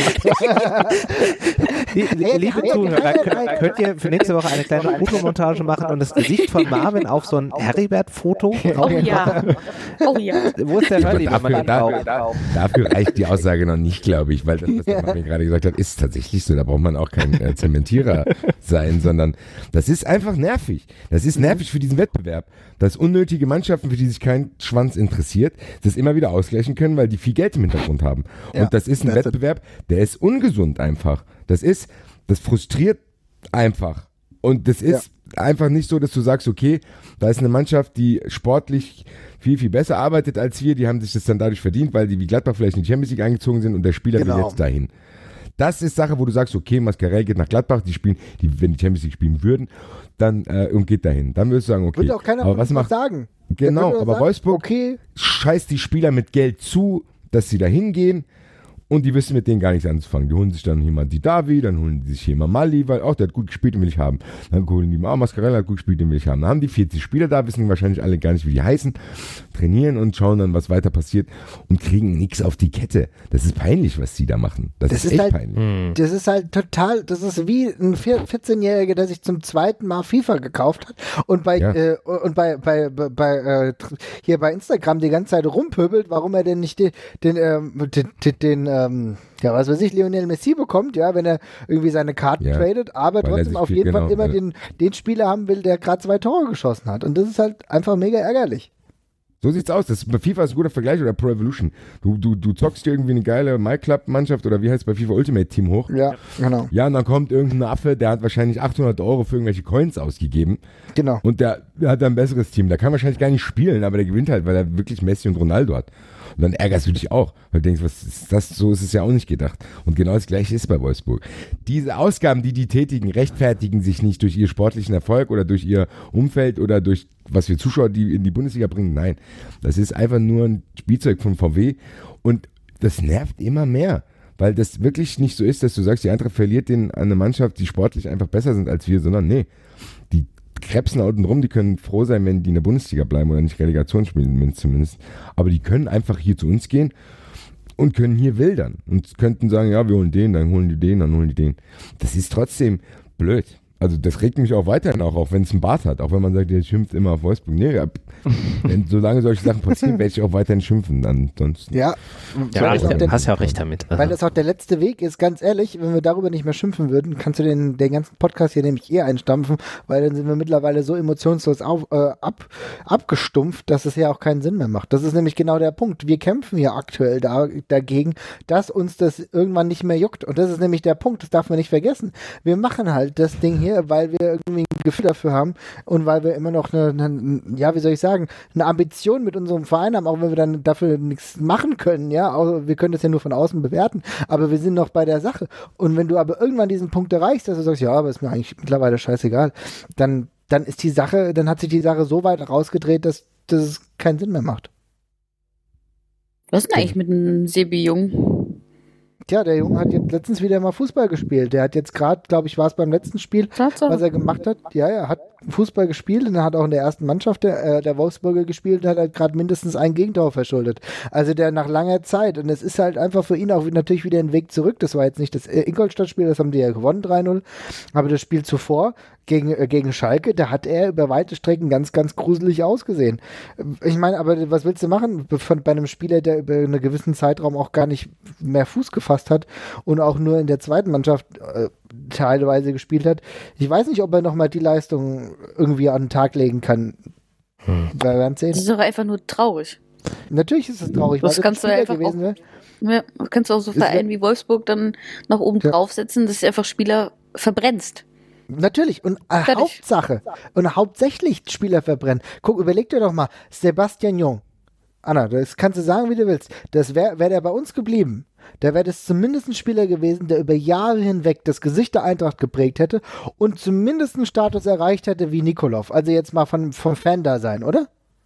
Die, Ja, liebe ja, Zuhörer, ja, könnt, ja. könnt ihr für nächste Woche eine kleine Fotomontage machen und das Gesicht von Marvin auf so ein Heribert-Foto Oh drauf ja. Oh ja. Wo ist der Hurley, wenn man Dafür, den dafür, braucht? dafür reicht die Aussage noch nicht, glaube ich, weil das, was der Marvin gerade gesagt hat, ist tatsächlich so. Da braucht man auch kein äh, Zementierer sein, sondern das ist einfach nervig. Das ist nervig für diesen Wettbewerb, dass unnötige Mannschaften, für die sich kein Schwanz interessiert, das immer wieder ausgleichen können, weil die viel Geld im Hintergrund haben. Ja, Und das ist ein das ist- Wettbewerb, der ist ungesund einfach. Das ist, das frustriert einfach. Und das ist einfach nicht so, dass du sagst, okay, da ist eine Mannschaft, die sportlich viel, viel besser arbeitet als wir, die haben sich das dann dadurch verdient, weil die wie Gladbach vielleicht in die Champions League eingezogen sind und der Spieler will Genau. jetzt dahin. Das ist Sache, wo du sagst, okay, Mascarell geht nach Gladbach, die spielen, die, wenn die Champions League spielen würden, dann äh, und geht dahin. Dann würdest du sagen, okay. Würde auch keiner aber von was uns was macht, sagen. Der genau, würde aber sagen, Wolfsburg okay, scheißt die Spieler mit Geld zu, dass sie da hingehen und die wissen mit denen gar nichts anzufangen. Die holen sich dann jemand die Davi, dann holen die sich jemand Mali, weil auch der hat gut gespielt, den will ich haben. Dann holen die mal, oh, Mascarell hat gut gespielt, den will ich haben. Dann haben die vierzig Spieler da, wissen wahrscheinlich alle gar nicht, wie die heißen, trainieren und schauen dann, was weiter passiert und kriegen nichts auf die Kette. Das ist peinlich, was sie da machen. Das, Das ist ist echt halt- peinlich. das ist halt total, das ist wie ein vierzehnjähriger, der sich zum zweiten Mal FIFA gekauft hat und bei, Ja. äh, und bei, bei, bei, bei äh, hier bei Instagram die ganze Zeit rumpöbelt, warum er denn nicht den, den, ähm, den, den, den ähm, ja, was weiß ich, Lionel Messi bekommt, ja, wenn er irgendwie seine Karten Ja, tradet, aber weil er trotzdem sich auf viel- jeden genau, Fall immer ja. den, den Spieler haben will, der gerade zwei Tore geschossen hat. Und das ist halt einfach mega ärgerlich. So sieht's aus. Das, bei FIFA ist ein guter Vergleich oder Pro Evolution. Du, du, du zockst dir irgendwie eine geile MyClub-Mannschaft oder wie heißt es bei FIFA Ultimate Team hoch. Ja, genau. Ja, und dann kommt irgendein Affe, der hat wahrscheinlich achthundert Euro für irgendwelche Coins ausgegeben. Genau. Und der, der hat dann ein besseres Team. Der kann wahrscheinlich gar nicht spielen, aber der gewinnt halt, weil er wirklich Messi und Ronaldo hat. Und dann ärgerst du dich auch, weil du denkst, was ist das? So ist es ja auch nicht gedacht. Und genau das Gleiche ist bei Wolfsburg. Diese Ausgaben, die die tätigen, rechtfertigen sich nicht durch ihren sportlichen Erfolg oder durch ihr Umfeld oder durch was wir Zuschauer, die in die Bundesliga bringen. Nein, das ist einfach nur ein Spielzeug von V W und das nervt immer mehr. Weil das wirklich nicht so ist, dass du sagst, die Eintracht verliert den an eine Mannschaft, die sportlich einfach besser sind als wir, sondern nee, die krebsen unten rum, die können froh sein, wenn die in der Bundesliga bleiben oder nicht Relegation spielen zumindest. Aber die können einfach hier zu uns gehen und können hier wildern und könnten sagen, ja, wir holen den, dann holen die den, dann holen die den. Das ist trotzdem blöd. also das regt mich auch weiterhin auch auf, wenn es einen Bart hat. Auch wenn man sagt, der schimpft immer auf Wolfsburg. Nee, ja, wenn solange solche Sachen passieren, werde ich auch weiterhin schimpfen. Ansonsten. Ja, ja, weil ja der, hast ja auch recht damit. Weil das auch der letzte Weg ist, ganz ehrlich, wenn wir darüber nicht mehr schimpfen würden, kannst du den, den ganzen Podcast hier nämlich eher einstampfen, weil dann sind wir mittlerweile so emotionslos auf, äh, ab, abgestumpft, dass es ja auch keinen Sinn mehr macht. Das ist nämlich genau der Punkt. Wir kämpfen ja aktuell da, dagegen, dass uns das irgendwann nicht mehr juckt. Und das ist nämlich der Punkt, das darf man nicht vergessen. Wir machen halt das Ding hier, weil wir irgendwie ein Gefühl dafür haben und weil wir immer noch eine, eine, ja, wie soll ich sagen, eine Ambition mit unserem Verein haben, auch wenn wir dann dafür nichts machen können, ja, auch, wir können das ja nur von außen bewerten, aber wir sind noch bei der Sache. Und wenn du aber irgendwann diesen Punkt erreichst, dass du sagst, ja, aber ist mir eigentlich mittlerweile scheißegal, dann, dann ist die Sache, dann hat sich die Sache so weit rausgedreht, dass, dass es keinen Sinn mehr macht. Was ist denn eigentlich mit dem Sebi Jung? Tja, der Junge hat jetzt letztens wieder mal Fußball gespielt. Der hat jetzt gerade, glaube ich, war es beim letzten Spiel, Tatsache. was er gemacht hat. Ja, er hat Fußball gespielt und er hat auch in der ersten Mannschaft der, äh, der Wolfsburger gespielt und hat halt gerade mindestens ein Gegentor verschuldet. Also der nach langer Zeit. Und es ist halt einfach für ihn auch natürlich wieder ein Weg zurück. Das war jetzt nicht das Ingolstadt-Spiel, das haben die ja gewonnen, drei null. Aber das Spiel zuvor gegen, äh, gegen Schalke, da hat er über weite Strecken ganz, ganz gruselig ausgesehen. Ich meine, aber was willst du machen von, bei einem Spieler, der über einen gewissen Zeitraum auch gar nicht mehr Fuß gefasst hat und auch nur in der zweiten Mannschaft äh, teilweise gespielt hat. Ich weiß nicht, ob er nochmal die Leistung irgendwie an den Tag legen kann. Hm. Wir werden sehen. Das ist doch einfach nur traurig. Natürlich ist es traurig, das weil kannst das du einfach gewesen wäre. Ja, kannst du auch so Vereinen wie Wolfsburg dann nach oben ja. draufsetzen, dass du einfach Spieler verbrennst. Natürlich. Und äh, Hauptsache und hauptsächlich Spieler verbrennen. Guck, überleg dir doch mal, Sebastian Jung. Anna, das kannst du sagen, wie du willst. Das wäre wär der bei uns geblieben. Da wäre das zumindest ein Spieler gewesen, der über Jahre hinweg das Gesicht der Eintracht geprägt hätte und zumindest einen Status erreicht hätte wie Nikolov. Also jetzt mal von, vom Fan da sein, oder?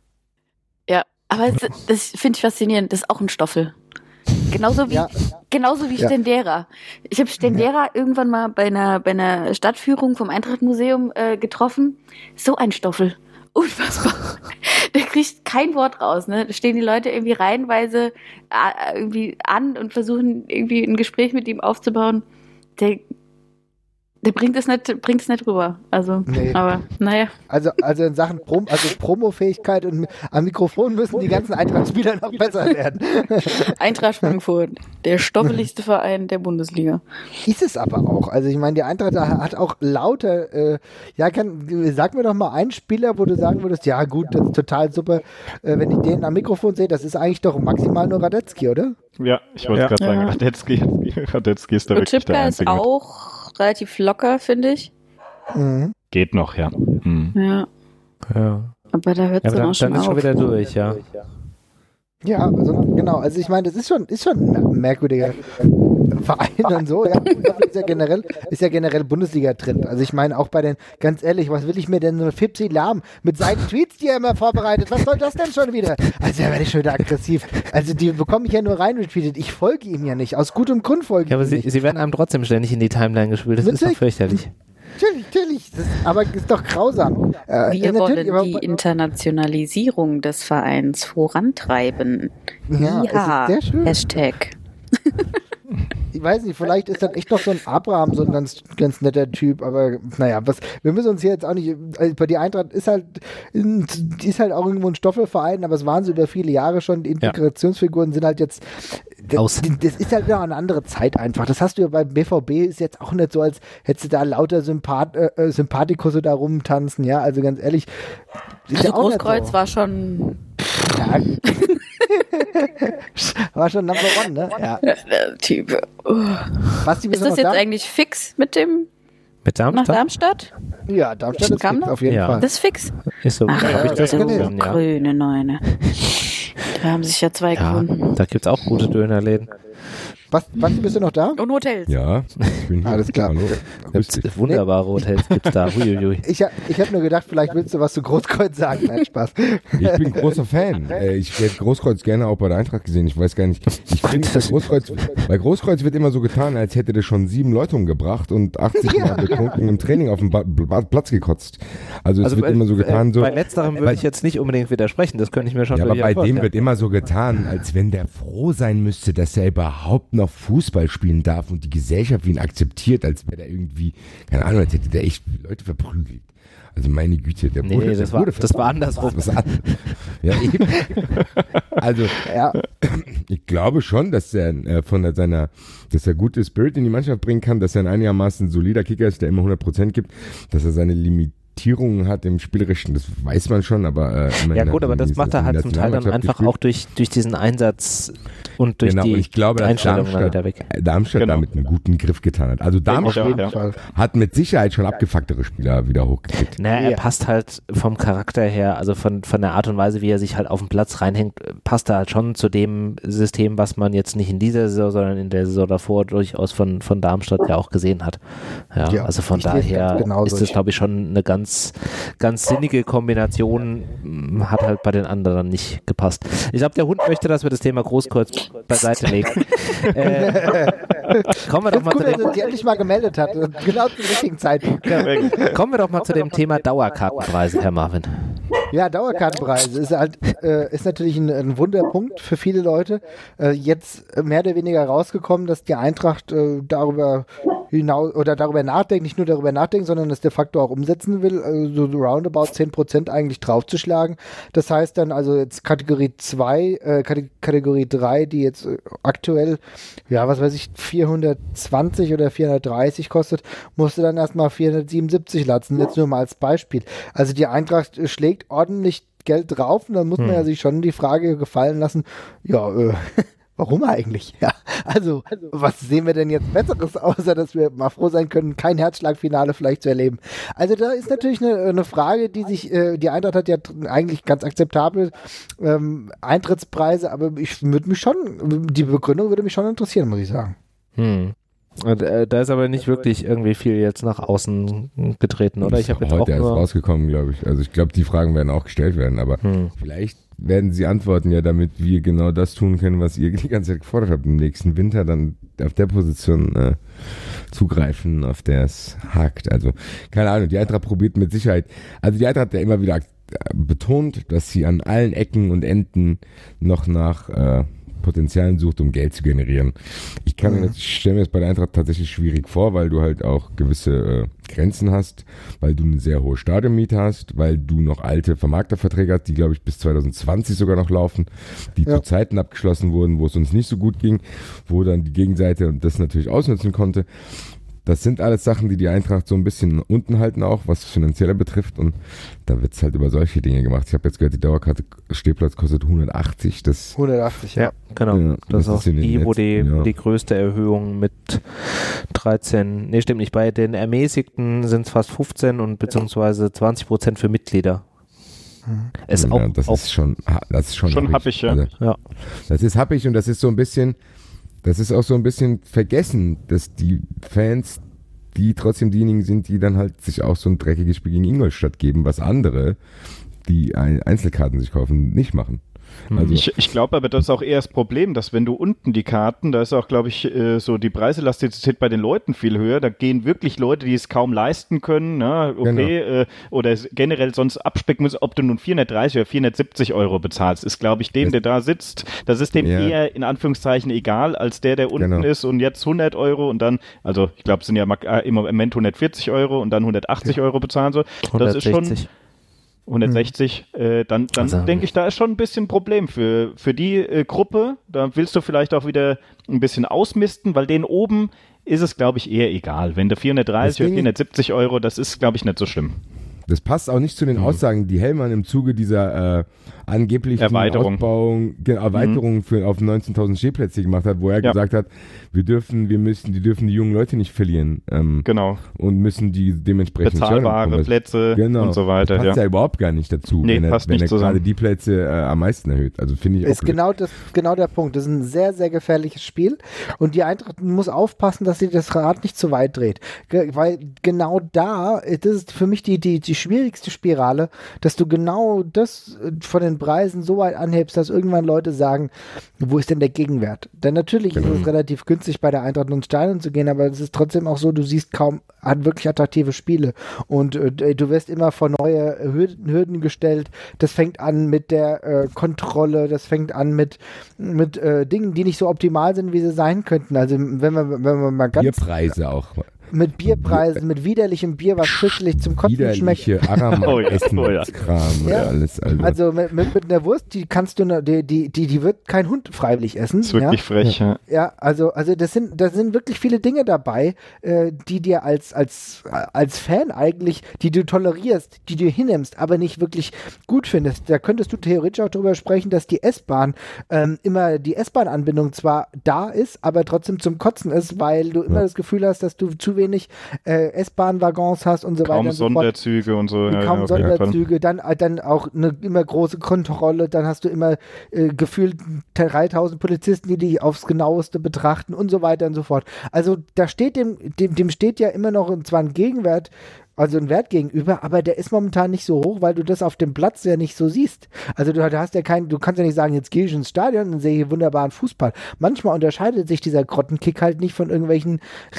Ja, aber das, das finde ich faszinierend. Das ist auch ein Stoffel. Genauso wie, ja. genauso wie ja. Stendera. Ich habe Stendera ja. irgendwann mal bei einer, bei einer Stadtführung vom Eintracht-Museum äh, getroffen. So ein Stoffel. Unfassbar. Der kriegt kein Wort raus, ne? Da stehen die Leute irgendwie reihenweise äh, irgendwie an und versuchen irgendwie ein Gespräch mit ihm aufzubauen. Der, der bringt es nicht, bringt es nicht rüber. Also, nee. aber naja. Also, also in Sachen Prom, also Promofähigkeit und am Mikrofon müssen die ganzen Eintracht-Spieler noch besser werden. Eintracht Frankfurt, der stoffeligste Verein der Bundesliga. Ist es aber auch. Also ich meine, die Eintracht hat auch lauter, äh, ja, kann, sag mir doch mal einen Spieler, wo du sagen würdest, ja gut, das ist total super, äh, wenn ich den am Mikrofon sehe, das ist eigentlich doch maximal nur Radetzky, oder? Ja, ich wollte ja. gerade sagen, ja. Radetzky, Radetzky ist da und wirklich Chipka der Einzige. ist auch relativ locker, finde ich. Mhm. Geht noch, ja. Mhm. Ja. ja. Aber da hört es ja, dann dann auch schon dann ist auf. schon wieder durch, ja. Ja, also, genau. Also ich meine, das ist schon, ist schon ein merkwürdiger Verein und so. Ja, ist ja generell, ist ja generell Bundesliga-Trend. Also ich meine auch bei den, ganz ehrlich, was will ich mir denn so Fipsi Lahm mit seinen Tweets, die er immer vorbereitet? Was soll das denn schon wieder? Also da werde ich schon wieder aggressiv. Also die bekomme ich ja nur rein retweetet. Ich folge ihm ja nicht. Aus gutem Grund folge ich ja, aber ihm sie, nicht. sie werden einem trotzdem ständig in die Timeline gespielt. Das Witzig. ist doch fürchterlich. Natürlich, natürlich. Das, aber ist doch grausam. Äh, Wir natürlich, wollen die aber, Internationalisierung des Vereins vorantreiben. Ja, Ja, es ist sehr schön. Hashtag. Ich weiß nicht, vielleicht ist das echt noch so ein Abraham, so ein ganz, ganz netter Typ, aber naja, was, wir müssen uns hier jetzt auch nicht, also bei die Eintracht ist halt, die ist halt auch irgendwo ein Stoffelverein, aber es waren sie über viele Jahre schon, die Integrationsfiguren sind halt jetzt, das, das ist halt noch eine andere Zeit einfach, das hast du ja beim B V B, ist jetzt auch nicht so, als hättest du da lauter Sympath, äh, Sympathikusse da rumtanzen, ja, also ganz ehrlich. Ist Also ja auch Großkreuz so. war schon... Ja. War schon Number One, ne? Ja. Der Typ. Uh. Basti, bist Ist du das noch jetzt da? eigentlich fix mit dem Mit Darmstadt? nach Darmstadt? Ja, Darmstadt ist Kam fix, noch? auf jeden Ja. Fall. Das ist fix. Ist so. Ach, Hab ich das ja, gesehen, ja. Grüne Neune. Da haben sich ja zwei Ja, gefunden. da gibt es auch gute Dönerläden. Basti, Basti, bist du noch da? Und Hotels. Ja, ich bin hier. Alles klar. Hallo. Grüß dich. Wunderbare Hotels gibt es da. Huiuiui. Ich, hab- ich habe nur gedacht, vielleicht willst du was zu Großkreuz sagen. Nein, Spaß. Ich bin großer Fan. Äh, Ich hätte Großkreuz gerne auch bei der Eintracht gesehen. Ich weiß gar nicht. Ich finde, bei Großkreuz, bei Großkreuz wird immer so getan, als hätte der schon sieben Leute umgebracht und achtzig Mal betrunken im Training auf dem ba ba Platz gekotzt. Also es Also wird bei, immer so getan, äh, so. bei letzterem würde Weil- ich jetzt nicht unbedingt widersprechen. Das könnte ich mir schon Ja, aber durchaus bei dem vorstellen. wird immer so getan, als wenn der froh sein müsste, dass er überhaupt noch noch Fußball spielen darf und die Gesellschaft ihn akzeptiert, als wäre der irgendwie, keine Ahnung, als hätte der echt Leute verprügelt. Also meine Güte, der nee, wurde, das, der war, wurde das war andersrum. was anderes. Ja, eben. Also, Ja. ich glaube schon, dass er äh, von der, seiner, dass er gute Spirit in die Mannschaft bringen kann, dass er ein einigermaßen solider Kicker ist, der immer hundert Prozent gibt, dass er seine Limitierungen hat im Spielerischen, das weiß man schon, aber äh, ja gut, aber das macht er halt zum Teil dann einfach auch durch, durch diesen Einsatz und durch genau, die und ich glaube, dass Einstellung Darmstadt, wieder weg. Darmstadt Genau. damit einen guten Griff getan hat. Also Darmstadt Ja, ja. hat mit Sicherheit schon abgefucktere Spieler wieder hochgekriegt. Naja, er Ja. passt halt vom Charakter her, also von, von der Art und Weise, wie er sich halt auf den Platz reinhängt, passt er halt schon zu dem System, was man jetzt nicht in dieser Saison, sondern in der Saison davor durchaus von, von Darmstadt ja auch gesehen hat. Ja, Ja, also von ich sehe es daher ganz genauso. ist das, glaube ich, schon eine ganz, ganz sinnige Kombination, m, hat halt bei den anderen nicht gepasst. Ich glaube, der Hund möchte, dass wir das Thema Großkreuz beiseite legen. äh, kommen wir doch Ich mal finde zu gut, dem dass er sich endlich mal gemeldet hat. Genau zum richtigen Zeitpunkt. Kommen wir doch mal zu dem Thema Dauerkartenpreise, Herr Marvin. Ja, Dauerkartenpreise ist halt äh, ist natürlich ein, ein Wunderpunkt für viele Leute. Äh, jetzt mehr oder weniger rausgekommen, dass die Eintracht äh, darüber hinaus oder darüber nachdenkt, nicht nur darüber nachdenkt, sondern es de facto auch umsetzen will, also so roundabout zehn Prozent eigentlich draufzuschlagen. Das heißt dann also jetzt Kategorie zwei, äh, Kate- Kategorie drei, die jetzt äh, aktuell, ja, was weiß ich, vierhundertzwanzig oder vierhundertdreißig kostet, musste dann erstmal vierhundertsiebenundsiebzig latzen, jetzt nur mal als Beispiel. Also die Eintracht äh, schlägt ordentlich Geld drauf und dann muss man ja sich schon die Frage gefallen lassen, ja, äh, warum eigentlich? Ja, also, was sehen wir denn jetzt Besseres, außer dass wir mal froh sein können, kein Herzschlagfinale vielleicht zu erleben? Also da ist natürlich eine, eine Frage, die sich, äh, die Eintracht hat ja tr- eigentlich ganz akzeptable ähm, Eintrittspreise, aber ich würde mich schon, die Begründung würde mich schon interessieren, muss ich sagen. Hm. Und, äh, da ist aber nicht wirklich irgendwie viel jetzt nach außen getreten, oder? Ich habe jetzt auch heute erst nur, rausgekommen, glaube ich. Also ich glaube, die Fragen werden auch gestellt werden, aber Hm. vielleicht werden sie antworten ja, damit wir genau das tun können, was ihr die ganze Zeit gefordert habt, im nächsten Winter dann auf der Position äh, zugreifen, auf der es hakt. Also keine Ahnung, die Eintracht probiert mit Sicherheit, also die Eintracht hat ja immer wieder betont, dass sie an allen Ecken und Enden noch nach äh, Potenzialen sucht, um Geld zu generieren. Ich kann mir das, ich stelle mir das bei der Eintracht tatsächlich schwierig vor, weil du halt auch gewisse äh, Grenzen hast, weil du eine sehr hohe Stadionmiete hast, weil du noch alte Vermarkterverträge hast, die glaube ich bis zwanzig zwanzig sogar noch laufen, die Ja. zu Zeiten abgeschlossen wurden, wo es uns nicht so gut ging, wo dann die Gegenseite das natürlich ausnutzen konnte. Das sind alles Sachen, die die Eintracht so ein bisschen unten halten auch, was Finanzielle betrifft, und da wird es halt über solche Dinge gemacht. Ich habe jetzt gehört, die Dauerkarte Stehplatz kostet hundertachtzig, das hundertachtzig, ja. ja, genau. Ja, das, das ist auch ist in den die, wo die, letzten, ja. die größte Erhöhung mit dreizehn, nee, stimmt nicht, bei den Ermäßigten sind es fast fünfzehn und beziehungsweise zwanzig Prozent für Mitglieder. Ist ja, auch, das auch ist schon, das ist schon, Schon happig, ja. Also, ja. das ist happig und das ist so ein bisschen, das ist auch so ein bisschen vergessen, dass die Fans, die trotzdem diejenigen sind, die dann halt sich auch so ein dreckiges Spiel gegen Ingolstadt geben, was andere, die Ein- Einzelkarten sich kaufen, nicht machen. Also, Ich, ich glaube aber, das ist auch eher das Problem, dass wenn du unten die Karten, da ist auch, glaube ich, äh, so die Preiselastizität bei den Leuten viel höher. Da gehen wirklich Leute, die es kaum leisten können, ne, okay, äh, oder es generell sonst abspecken müssen, ob du nun vierhundertdreißig oder vierhundertsiebzig Euro bezahlst, ist, glaube ich, dem, Das- der da sitzt, das ist dem Ja. eher in Anführungszeichen egal, als der, der unten Genau. ist und jetzt hundert Euro und dann, also ich glaube, es sind ja ma- äh, im Moment hundertvierzig Euro und dann hundertachtzig Euro bezahlen soll. Das ist schon hundertsechzig. hundertsechzig, äh, dann, dann Also- denke ich, da ist schon ein bisschen ein Problem für, für die äh, Gruppe. Da willst du vielleicht auch wieder ein bisschen ausmisten, weil denen oben ist es, glaube ich, eher egal. Wenn du vierhundertdreißig oder Deswegen- vierhundertsiebzig Euro, das ist, glaube ich, nicht so schlimm. das passt auch nicht zu den Aussagen, die Hellmann im Zuge dieser äh, angeblichen Erweiterung. Ausbauung, ge- Erweiterung für, auf neunzehntausend Stehplätze gemacht hat, wo er Ja. gesagt hat, wir dürfen, wir müssen, die dürfen die jungen Leute nicht verlieren ähm, Genau. und müssen die dementsprechend Bezahlbare fördern. Plätze Genau. und so weiter. Das passt ja. Ja. überhaupt gar nicht dazu, Nee, wenn er, passt wenn nicht er zusammen. gerade die Plätze äh, am meisten erhöht. Also finde ich auch Ist genau, das, genau der Punkt. Das ist ein sehr, sehr gefährliches Spiel. Und die Eintracht muss aufpassen, dass sie das Rad nicht zu weit dreht. Ge weil genau da, das ist für mich die, die, die die schwierigste Spirale, dass du genau das von den Preisen so weit anhebst, dass irgendwann Leute sagen, wo ist denn der Gegenwert? Denn natürlich genau. ist es relativ günstig, bei der Eintracht ins Stadion zu gehen, aber es ist trotzdem auch so, du siehst kaum hat wirklich attraktive Spiele und äh, du wirst immer vor neue Hürden, Hürden gestellt. Das fängt an mit der äh, Kontrolle, das fängt an mit, mit äh, Dingen, die nicht so optimal sind, wie sie sein könnten. Also wenn man, wenn man mal ganz... Bierpreise auch. Mit Bierpreisen, mit widerlichem Bier, was schüsslich zum Kotzen schmeckt. Widerliche Aramat-Essen, oh ja. Kram ja. oder alles. Also, also mit, mit, mit einer Wurst, die kannst du, die, die, die, die wird kein Hund freiwillig essen. Das ist wirklich ja? frech, ja. Ja, also, also das sind, das sind wirklich viele Dinge dabei, äh, die dir als, als, als Fan eigentlich, die du tolerierst, die du hinnimmst, aber nicht wirklich gut findest. Da könntest du theoretisch auch drüber sprechen, dass die S-Bahn ähm, immer, die S-Bahn-Anbindung zwar da ist, aber trotzdem zum Kotzen ist, weil du immer ja. das Gefühl hast, dass du zu wenig äh, S-Bahn-Waggons hast und so kaum weiter. Und Sonderzüge so und so. Ja, kaum ja, Sonderzüge, dann, dann auch eine immer große Kontrolle, dann hast du immer äh, gefühlt dreitausend Polizisten, die dich aufs Genaueste betrachten und so weiter und so fort. Also da steht dem, dem, dem steht ja immer noch zwar ein Gegenwert, also ein Wert gegenüber, aber der ist momentan nicht so hoch, weil du das auf dem Platz ja nicht so siehst. Also du, du hast ja keinen, du kannst ja nicht sagen, jetzt gehe ich ins Stadion und sehe hier wunderbaren Fußball. Manchmal unterscheidet sich dieser Grottenkick halt nicht von irgendwelchen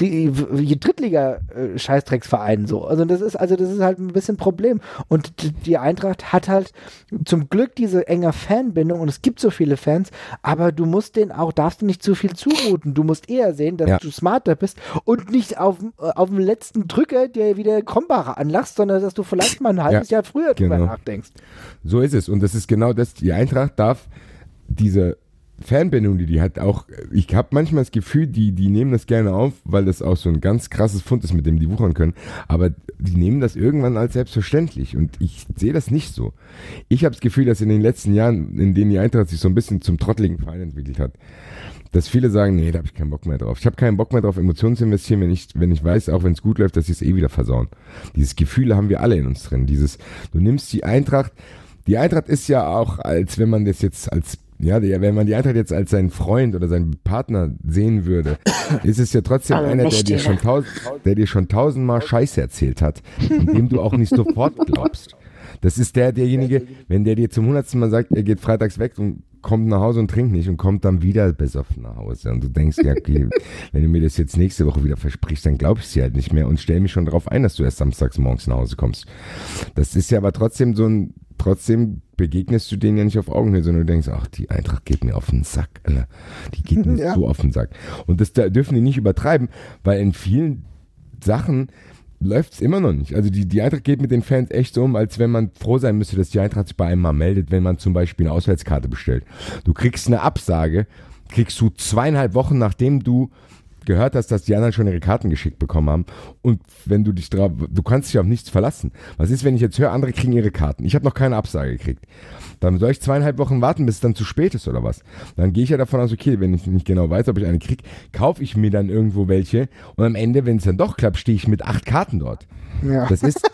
Drittliga-Scheißdrecksvereinen so. Also das ist, also das ist halt ein bisschen ein Problem. Und die Eintracht hat halt zum Glück diese enge Fanbindung und es gibt so viele Fans, aber du musst denen auch, darfst du nicht zu viel zumuten. Du musst eher sehen, dass ja. du smarter bist und nicht auf, auf dem letzten Drücker, der wieder kommt, anlachst, sondern dass du vielleicht mal ein halbes ja, Jahr früher drüber genau. nachdenkst. So ist es. Und das ist genau das, die Eintracht darf diese Fanbindung, die die hat, auch, ich habe manchmal das Gefühl, die, die nehmen das gerne auf, weil das auch so ein ganz krasses Fund ist, mit dem die wuchern können, aber die nehmen das irgendwann als selbstverständlich und ich sehe das nicht so. Ich habe das Gefühl, dass in den letzten Jahren, in denen die Eintracht sich so ein bisschen zum trotteligen Verein entwickelt hat, dass viele sagen, nee, da habe ich keinen Bock mehr drauf. Ich habe keinen Bock mehr drauf, Emotionen zu investieren, wenn ich, wenn ich weiß, auch wenn es gut läuft, dass sie es eh wieder versauen. Dieses Gefühl haben wir alle in uns drin. Dieses, du nimmst die Eintracht, die Eintracht ist ja auch, als wenn man das jetzt als, ja, wenn man die Eintracht jetzt als seinen Freund oder seinen Partner sehen würde, ist es ja trotzdem also einer, der dir, schon tausend, der dir schon tausendmal Scheiße erzählt hat, und dem du auch nicht sofort glaubst. Das ist der, derjenige, wenn der dir zum hundertsten Mal sagt, er geht freitags weg und kommt nach Hause und trinkt nicht und kommt dann wieder besoffen nach Hause. Und du denkst, ja, okay, wenn du mir das jetzt nächste Woche wieder versprichst, dann glaub ich dir halt nicht mehr und stell mich schon darauf ein, dass du erst samstags morgens nach Hause kommst. Das ist ja aber trotzdem so ein, trotzdem begegnest du denen ja nicht auf Augenhöhe, sondern du denkst, ach, die Eintracht geht mir auf den Sack, Alter. Die geht mir ja. so auf den Sack. Und das da dürfen die nicht übertreiben, weil in vielen Sachen läuft es immer noch nicht. Also die, die Eintracht geht mit den Fans echt so um, als wenn man froh sein müsste, dass die Eintracht sich bei einem mal meldet, wenn man zum Beispiel eine Auswärtskarte bestellt. Du kriegst eine Absage, kriegst du zweieinhalb Wochen, nachdem du gehört hast, dass die anderen schon ihre Karten geschickt bekommen haben und wenn du dich drauf, du kannst dich auf nichts verlassen. Was ist, wenn ich jetzt höre, andere kriegen ihre Karten? Ich habe noch keine Absage gekriegt. Dann soll ich zweieinhalb Wochen warten, bis es dann zu spät ist oder was? Dann gehe ich ja davon aus, okay, wenn ich nicht genau weiß, ob ich eine kriege, kaufe ich mir dann irgendwo welche und am Ende, wenn es dann doch klappt, stehe ich mit acht Karten dort. Ja. Das ist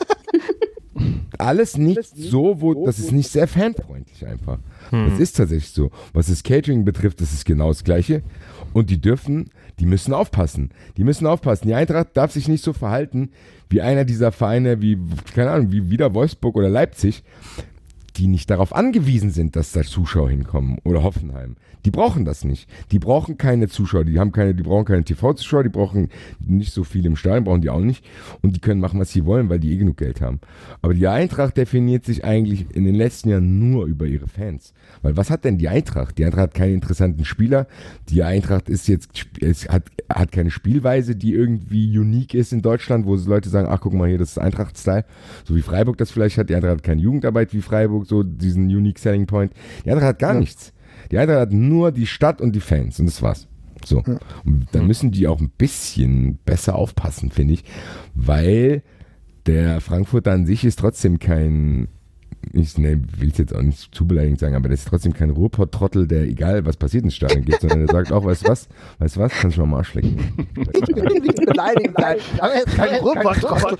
alles nicht so, wo, das ist nicht sehr fanfreundlich einfach. Hm. Das ist tatsächlich so. Was das Catering betrifft, das ist genau das Gleiche. Und die dürfen, die müssen aufpassen. Die müssen aufpassen. Die Eintracht darf sich nicht so verhalten wie einer dieser Vereine, wie, keine Ahnung, wie wieder Wolfsburg oder Leipzig, die nicht darauf angewiesen sind, dass da Zuschauer hinkommen oder Hoffenheim. Die brauchen das nicht. Die brauchen keine Zuschauer, die haben keine, die brauchen keine T V-Zuschauer, die brauchen nicht so viel im Stadion, brauchen die auch nicht. Und die können machen, was sie wollen, weil die eh genug Geld haben. Aber die Eintracht definiert sich eigentlich in den letzten Jahren nur über ihre Fans. Weil was hat denn die Eintracht? Die Eintracht hat keine interessanten Spieler. Die Eintracht ist jetzt, es hat, hat keine Spielweise, die irgendwie unique ist in Deutschland, wo Leute sagen, ach guck mal hier, das ist Eintracht-Style. So wie Freiburg das vielleicht hat. Die Eintracht hat keine Jugendarbeit wie Freiburg, so diesen unique Selling Point. Die Eintracht hat gar ja. nichts. Die Eintracht hat nur die Stadt und die Fans und das war's. So. Ja. Und da müssen die auch ein bisschen besser aufpassen, finde ich, weil der Frankfurter an sich ist trotzdem kein, ich ne, will es jetzt auch nicht zu beleidigend sagen, aber das ist trotzdem kein Ruhrpott-Trottel, der egal was passiert ins Stadion geht, sondern der sagt auch, weißt du was, weißt du was, kannst du mal am Arsch lecken. Ich will nicht beleidigend sein, aber er ist kein Ruhrpott-Trottel.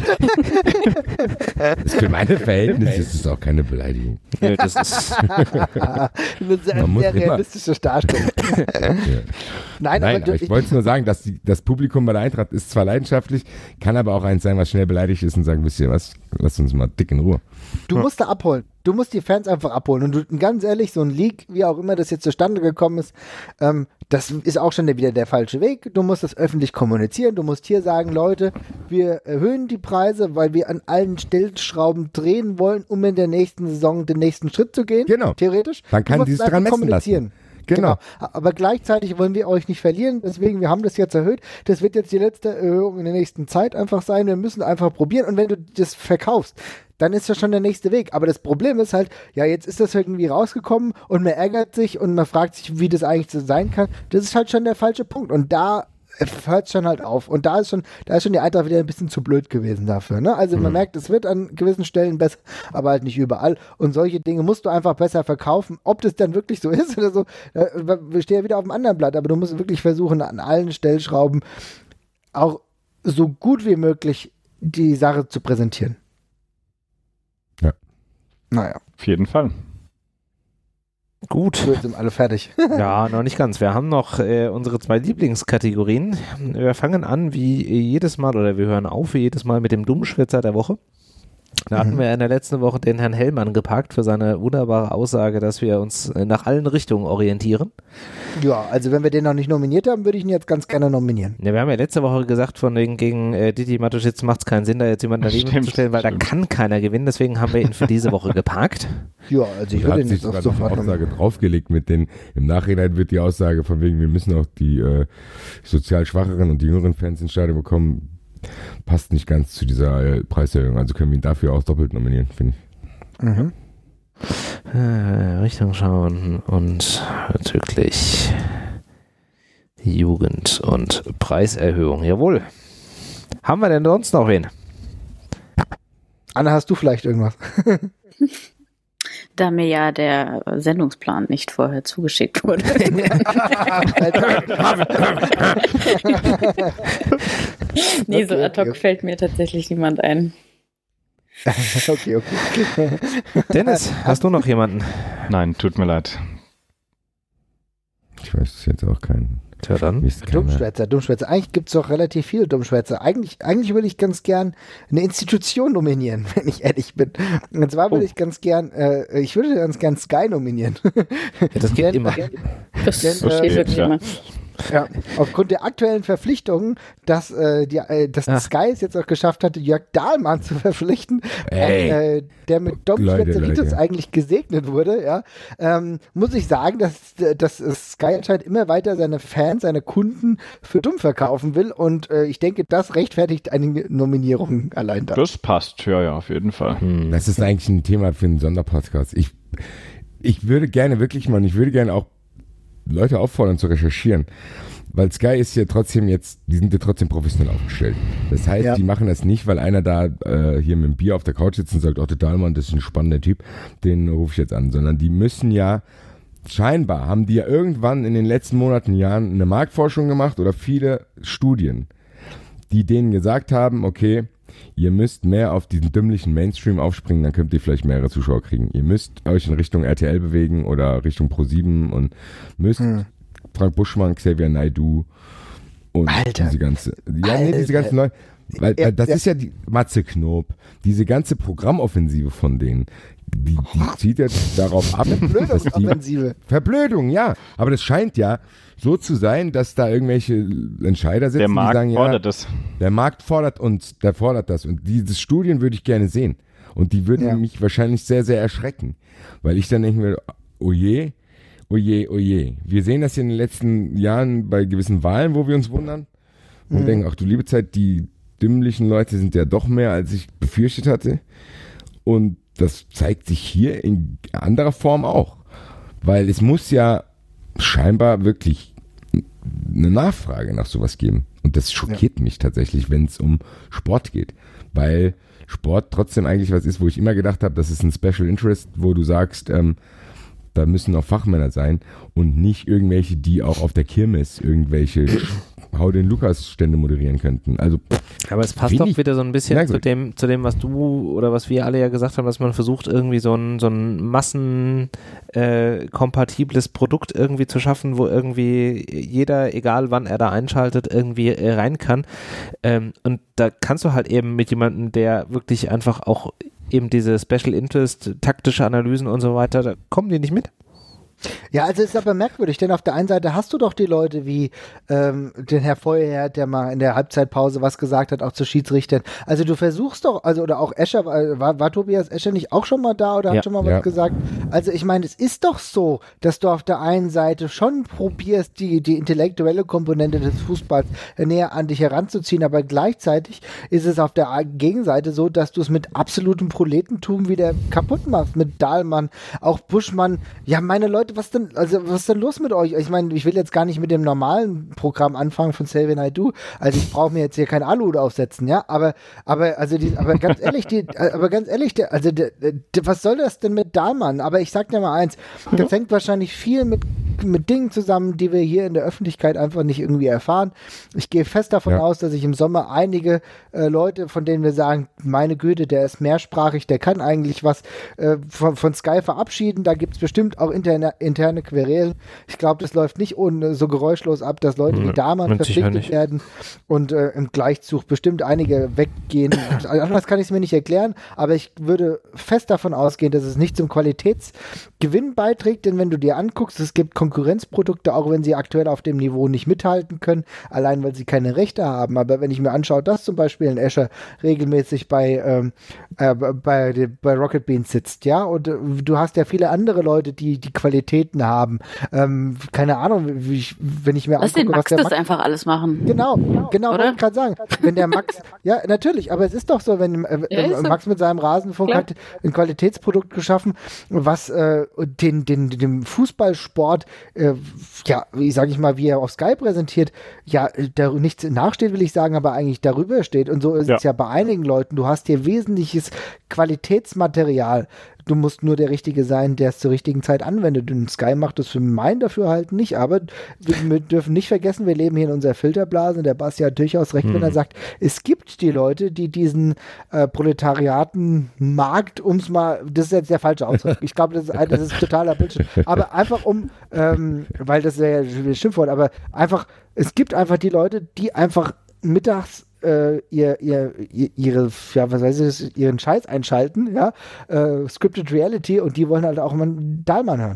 Für meine Verhältnisse ist es auch keine Beleidigung. Ja, das ist eine sehr, sehr realistische Darstellung. Ja. Nein, Nein, aber ich wollte es nur sagen, dass die, das Publikum bei der Eintracht ist zwar leidenschaftlich, kann aber auch eins sein, was schnell beleidigt ist und sagen, wisst ihr was, lasst uns mal dick in Ruhe. Du musst da abholen. Du musst die Fans einfach abholen. Und du, ganz ehrlich, so ein Leak, wie auch immer das jetzt zustande gekommen ist, ähm, das ist auch schon wieder der falsche Weg. Du musst das öffentlich kommunizieren. Du musst hier sagen, Leute, wir erhöhen die Preise, weil wir an allen Stellschrauben drehen wollen, um in der nächsten Saison den nächsten Schritt zu gehen. Genau. Theoretisch. Dann kann die es dran messen lassen. Genau. genau. Aber gleichzeitig wollen wir euch nicht verlieren. Deswegen, wir haben das jetzt erhöht. Das wird jetzt die letzte Erhöhung in der nächsten Zeit einfach sein. Wir müssen einfach probieren. Und wenn du das verkaufst, dann ist das schon der nächste Weg. Aber das Problem ist halt, ja, jetzt ist das irgendwie rausgekommen und man ärgert sich und man fragt sich, wie das eigentlich so sein kann. Das ist halt schon der falsche Punkt. Und da hört es schon halt auf. Und da ist schon, da ist schon die Eintracht wieder ein bisschen zu blöd gewesen dafür. Ne? Also man mhm. merkt, es wird an gewissen Stellen besser, aber halt nicht überall. Und solche Dinge musst du einfach besser verkaufen. Ob das dann wirklich so ist oder so, wir stehen ja wieder auf dem anderen Blatt. Aber du musst wirklich versuchen, an allen Stellschrauben auch so gut wie möglich die Sache zu präsentieren. Ja. Naja. Auf jeden Fall. Gut. Wir sind alle fertig. Ja, noch nicht ganz. Wir haben noch äh, unsere zwei Lieblingskategorien. Wir fangen an wie jedes Mal oder wir hören auf wie jedes Mal mit dem Dummschwätzer der Woche. Da hatten wir in der letzten Woche den Herrn Hellmann gepackt für seine wunderbare Aussage, dass wir uns nach allen Richtungen orientieren. Ja, also wenn wir den noch nicht nominiert haben, würde ich ihn jetzt ganz gerne nominieren. Ja, wir haben ja letzte Woche gesagt, von wegen gegen äh, Didi Matuschitz macht es keinen Sinn, da jetzt jemanden daneben Stimmt, zu stellen, weil stimmt. da kann keiner gewinnen. Deswegen haben wir ihn für diese Woche gepackt. Ja, also ich Da würde hat ihn sich jetzt auch sogar noch sofort eine Aussage nominieren. draufgelegt mit den, im Nachhinein wird die Aussage von wegen, wir müssen auch die äh, sozial schwacheren und die jüngeren Fans ins Stadion bekommen, passt nicht ganz zu dieser äh, Preiserhöhung. Also können wir ihn dafür auch doppelt nominieren, finde ich. Mhm. Äh, Richtung schauen und bezüglich Jugend und Preiserhöhung. Jawohl. Haben wir denn sonst noch wen? Anna, hast du vielleicht irgendwas? Da mir ja der Sendungsplan nicht vorher zugeschickt wurde. Nee, so Okay, ad hoc okay. fällt mir tatsächlich niemand ein. okay, okay. Dennis, hast du noch jemanden? Nein, tut mir leid. Ich weiß es jetzt auch keinen. Tja, dann. Nicht keiner. Dummschwätzer, Dummschwätzer. Eigentlich gibt es doch relativ viele Dummschwätzer. Eigentlich, eigentlich würde ich ganz gern eine Institution nominieren, wenn ich ehrlich bin. Und zwar würde Oh. ich ganz gern, äh, ich würde ganz gern Sky nominieren. Ja, das geht Denn- immer. Das Denn, steht äh, wirklich ja. immer. Ja, aufgrund der aktuellen Verpflichtungen, dass, äh, die, äh, dass Ach. Sky es jetzt auch geschafft hatte, Jörg Dahlmann zu verpflichten, Ey. äh, der mit Dom Leute, Schwetzeritis Leute. eigentlich gesegnet wurde, ja, ähm, muss ich sagen, dass, dass Sky anscheinend immer weiter seine Fans, seine Kunden für dumm verkaufen will und äh, ich denke, das rechtfertigt eine Nominierung allein da. Das passt, ja, ja, auf jeden Fall. Hm. Das ist eigentlich ein Thema für einen Sonderpodcast. Ich, ich würde gerne wirklich mal, ich würde gerne auch Leute auffordern zu recherchieren, weil Sky ist ja trotzdem jetzt, die sind ja trotzdem professionell aufgestellt. Das heißt, Ja. die machen das nicht, weil einer da äh, hier mit dem Bier auf der Couch sitzt und sagt, oh, der Dahlmann, das ist ein spannender Typ, den rufe ich jetzt an, sondern die müssen ja, scheinbar haben die ja irgendwann in den letzten Monaten, Jahren eine Marktforschung gemacht oder viele Studien, die denen gesagt haben, okay, ihr müsst mehr auf diesen dümmlichen Mainstream aufspringen, dann könnt ihr vielleicht mehrere Zuschauer kriegen. Ihr müsst euch in Richtung R T L bewegen oder Richtung ProSieben und müsst Hm. Frank Buschmann, Xavier Naidoo und Alter. diese ganze, ja, nee, diese ganzen Leute, weil, Ja, weil das ja. ist ja die Matze Knob, diese ganze Programmoffensive von denen, die, die zieht jetzt darauf ab, dass die Blödungsoffensive. Verblödung, ja. Aber das scheint ja so zu sein, dass da irgendwelche Entscheider sitzen, Der Markt die sagen, fordert ja, das. der Markt fordert uns, der fordert das. Und diese Studien würde ich gerne sehen. Und die würden Ja. mich wahrscheinlich sehr, sehr erschrecken. Weil ich dann denke mir, oh je, oh je, oh je. Wir sehen das in den letzten Jahren bei gewissen Wahlen, wo wir uns wundern. Und Mhm. denken, ach du liebe Zeit, die dümmlichen Leute sind ja doch mehr, als ich befürchtet hatte. Und das zeigt sich hier in anderer Form auch. Weil es muss ja scheinbar wirklich eine Nachfrage nach sowas geben. Und das schockiert mich tatsächlich, wenn es um Sport geht. Weil Sport trotzdem eigentlich was ist, wo ich immer gedacht habe, das ist ein Special Interest, wo du sagst, ähm, da müssen auch Fachmänner sein und nicht irgendwelche, die auch auf der Kirmes irgendwelche Hau den Lukas Stände moderieren könnten. Also, aber es passt doch wieder so ein bisschen zu dem, zu dem, was du oder was wir alle ja gesagt haben, dass man versucht, irgendwie so ein, so ein massenkompatibles äh, Produkt irgendwie zu schaffen, wo irgendwie jeder, egal wann er da einschaltet, irgendwie äh, rein kann. Ähm, und da kannst du halt eben mit jemandem, der wirklich einfach auch eben diese Special Interest, taktische Analysen und so weiter, da kommen die nicht mit. Ja, also ist aber merkwürdig, denn auf der einen Seite hast du doch die Leute wie ähm, den Herr Feuerherr, der mal in der Halbzeitpause was gesagt hat, auch zu Schiedsrichtern. Also du versuchst doch, also oder auch Escher, war, war Tobias Escher nicht auch schon mal da oder ja. hat schon mal ja. was gesagt? Also ich meine, es ist doch so, dass du auf der einen Seite schon probierst, die, die intellektuelle Komponente des Fußballs näher an dich heranzuziehen, aber gleichzeitig ist es auf der Gegenseite so, dass du es mit absolutem Proletentum wieder kaputt machst, mit Dahlmann, auch Buschmann. Ja, meine Leute, was denn, also was ist denn los mit euch? Ich meine, ich will jetzt gar nicht mit dem normalen Programm anfangen von Xavier Naidoo. Also ich brauche mir jetzt hier kein Aluhut aufsetzen, ja. Aber, aber, also die, aber ganz ehrlich, die, aber ganz ehrlich, der, also der, der, was soll das denn mit Dahlmann? Aber ich sag dir mal eins, mhm. das hängt wahrscheinlich viel mit, mit Dingen zusammen, die wir hier in der Öffentlichkeit einfach nicht irgendwie erfahren. Ich gehe fest davon ja. aus, dass ich im Sommer einige äh, Leute, von denen wir sagen, meine Güte, der ist mehrsprachig, der kann eigentlich was äh, von, von Sky verabschieden. Da gibt es bestimmt auch interne interne Querelen. Ich glaube, das läuft nicht ohne, so geräuschlos ab, dass Leute wie Dahlmann verpflichtet werden und äh, im Gleichzug bestimmt einige weggehen. Anders kann ich es mir nicht erklären, aber ich würde fest davon ausgehen, dass es nicht zum Qualitätsgewinn beiträgt, denn wenn du dir anguckst, es gibt Konkurrenzprodukte, auch wenn sie aktuell auf dem Niveau nicht mithalten können, allein weil sie keine Rechte haben. Aber wenn ich mir anschaue, dass zum Beispiel ein Escher regelmäßig bei, ähm, äh, bei, bei Rocket Beans sitzt, ja, und äh, du hast ja viele andere Leute, die die Qualität haben. Ähm, keine Ahnung, wie ich, wenn ich mir Lass angucke, den Max was der das Max einfach alles machen. Genau, genau, wollte ich gerade sagen. Wenn der Max, ja, natürlich, aber es ist doch so, wenn äh, ja, Max so. mit seinem Rasenfunk Klar. hat ein Qualitätsprodukt geschaffen, was äh, den, den, dem Fußballsport, äh, ja, wie sage ich mal, wie er auf Sky präsentiert, ja, da nichts nachsteht, will ich sagen, aber eigentlich darüber steht. Und so ist ja. es ja bei einigen Leuten. Du hast hier wesentliches Qualitätsmaterial. Du musst nur der Richtige sein, der es zur richtigen Zeit anwendet. Und Sky macht das für mein Dafürhalten nicht, aber wir, wir dürfen nicht vergessen, wir leben hier in unserer Filterblase und der Basti hat durchaus recht, mhm. wenn er sagt, es gibt die Leute, die diesen äh, Proletariatenmarkt, um es mal, das ist jetzt der falsche Ausdruck, ich glaube, das, das ist totaler Bullshit, aber einfach um, ähm, weil das ist ja ein Schimpfwort, aber einfach, es gibt einfach die Leute, die einfach mittags Äh, ihr, ihr, ihre, ja, was weiß ich, ihren Scheiß einschalten, ja, äh, Scripted Reality und die wollen halt auch mal Dahlmann hören.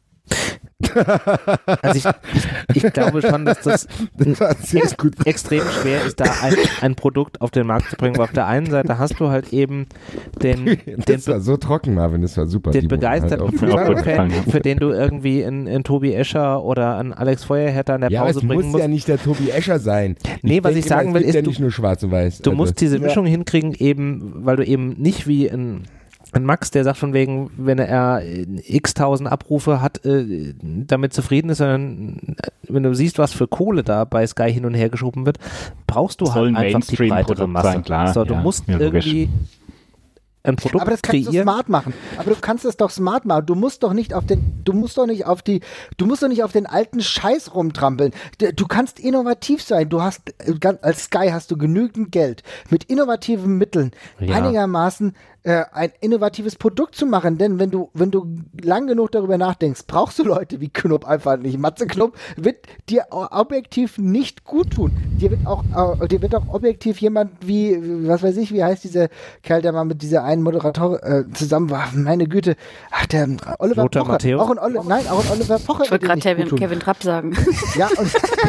Also ich, ich, ich glaube schon, dass das, das ex extrem schwer ist, da ein, ein Produkt auf den Markt zu bringen, weil auf der einen Seite hast du halt eben den, das den war so trocken, Marvin, das war super. Den begeisterten halt Fußballfan, für den du irgendwie einen, einen Tobi Escher oder einen Alex Feuerherr in der ja, Pause bringen musst. Ja, muss ja nicht der Tobi Escher sein. Nee, ich was ich sagen will, ist, ja du, nicht nur schwarz und weiß. du also. musst diese Mischung ja. hinkriegen, eben, weil du eben nicht wie ein Ein Max, der sagt von wegen, wenn er x tausend Abrufe hat, äh, damit zufrieden ist, sondern wenn du siehst, was für Kohle da bei Sky hin und her geschoben wird, brauchst du halt einfach die breitere Masse. Sein, klar. So, du ja, musst ja, irgendwie ein Produkt aber das kannst kreieren. du smart machen. Aber du kannst es doch smart machen. Du musst doch nicht auf den, du musst doch nicht auf die, du musst doch nicht auf den alten Scheiß rumtrampeln. Du kannst innovativ sein. Du hast, als Sky hast du genügend Geld, mit innovativen Mitteln ja. einigermaßen äh, ein innovatives Produkt zu machen. Denn wenn du, wenn du lang genug darüber nachdenkst, brauchst du Leute wie Knopp einfach nicht. Matze Knopp wird dir objektiv nicht gut tun. Dir wird auch, äh, dir wird auch objektiv jemand wie, was weiß ich, wie heißt dieser Kerl, der mal mit dieser einen Moderator äh, zusammen war. Meine Güte, ach, der Oliver Lothar Pocher. Matthäus? Auch ein Oli Nein, auch ein Oliver Pocher. Ich wollte gerade Kevin, Kevin Trapp sagen. Ja, und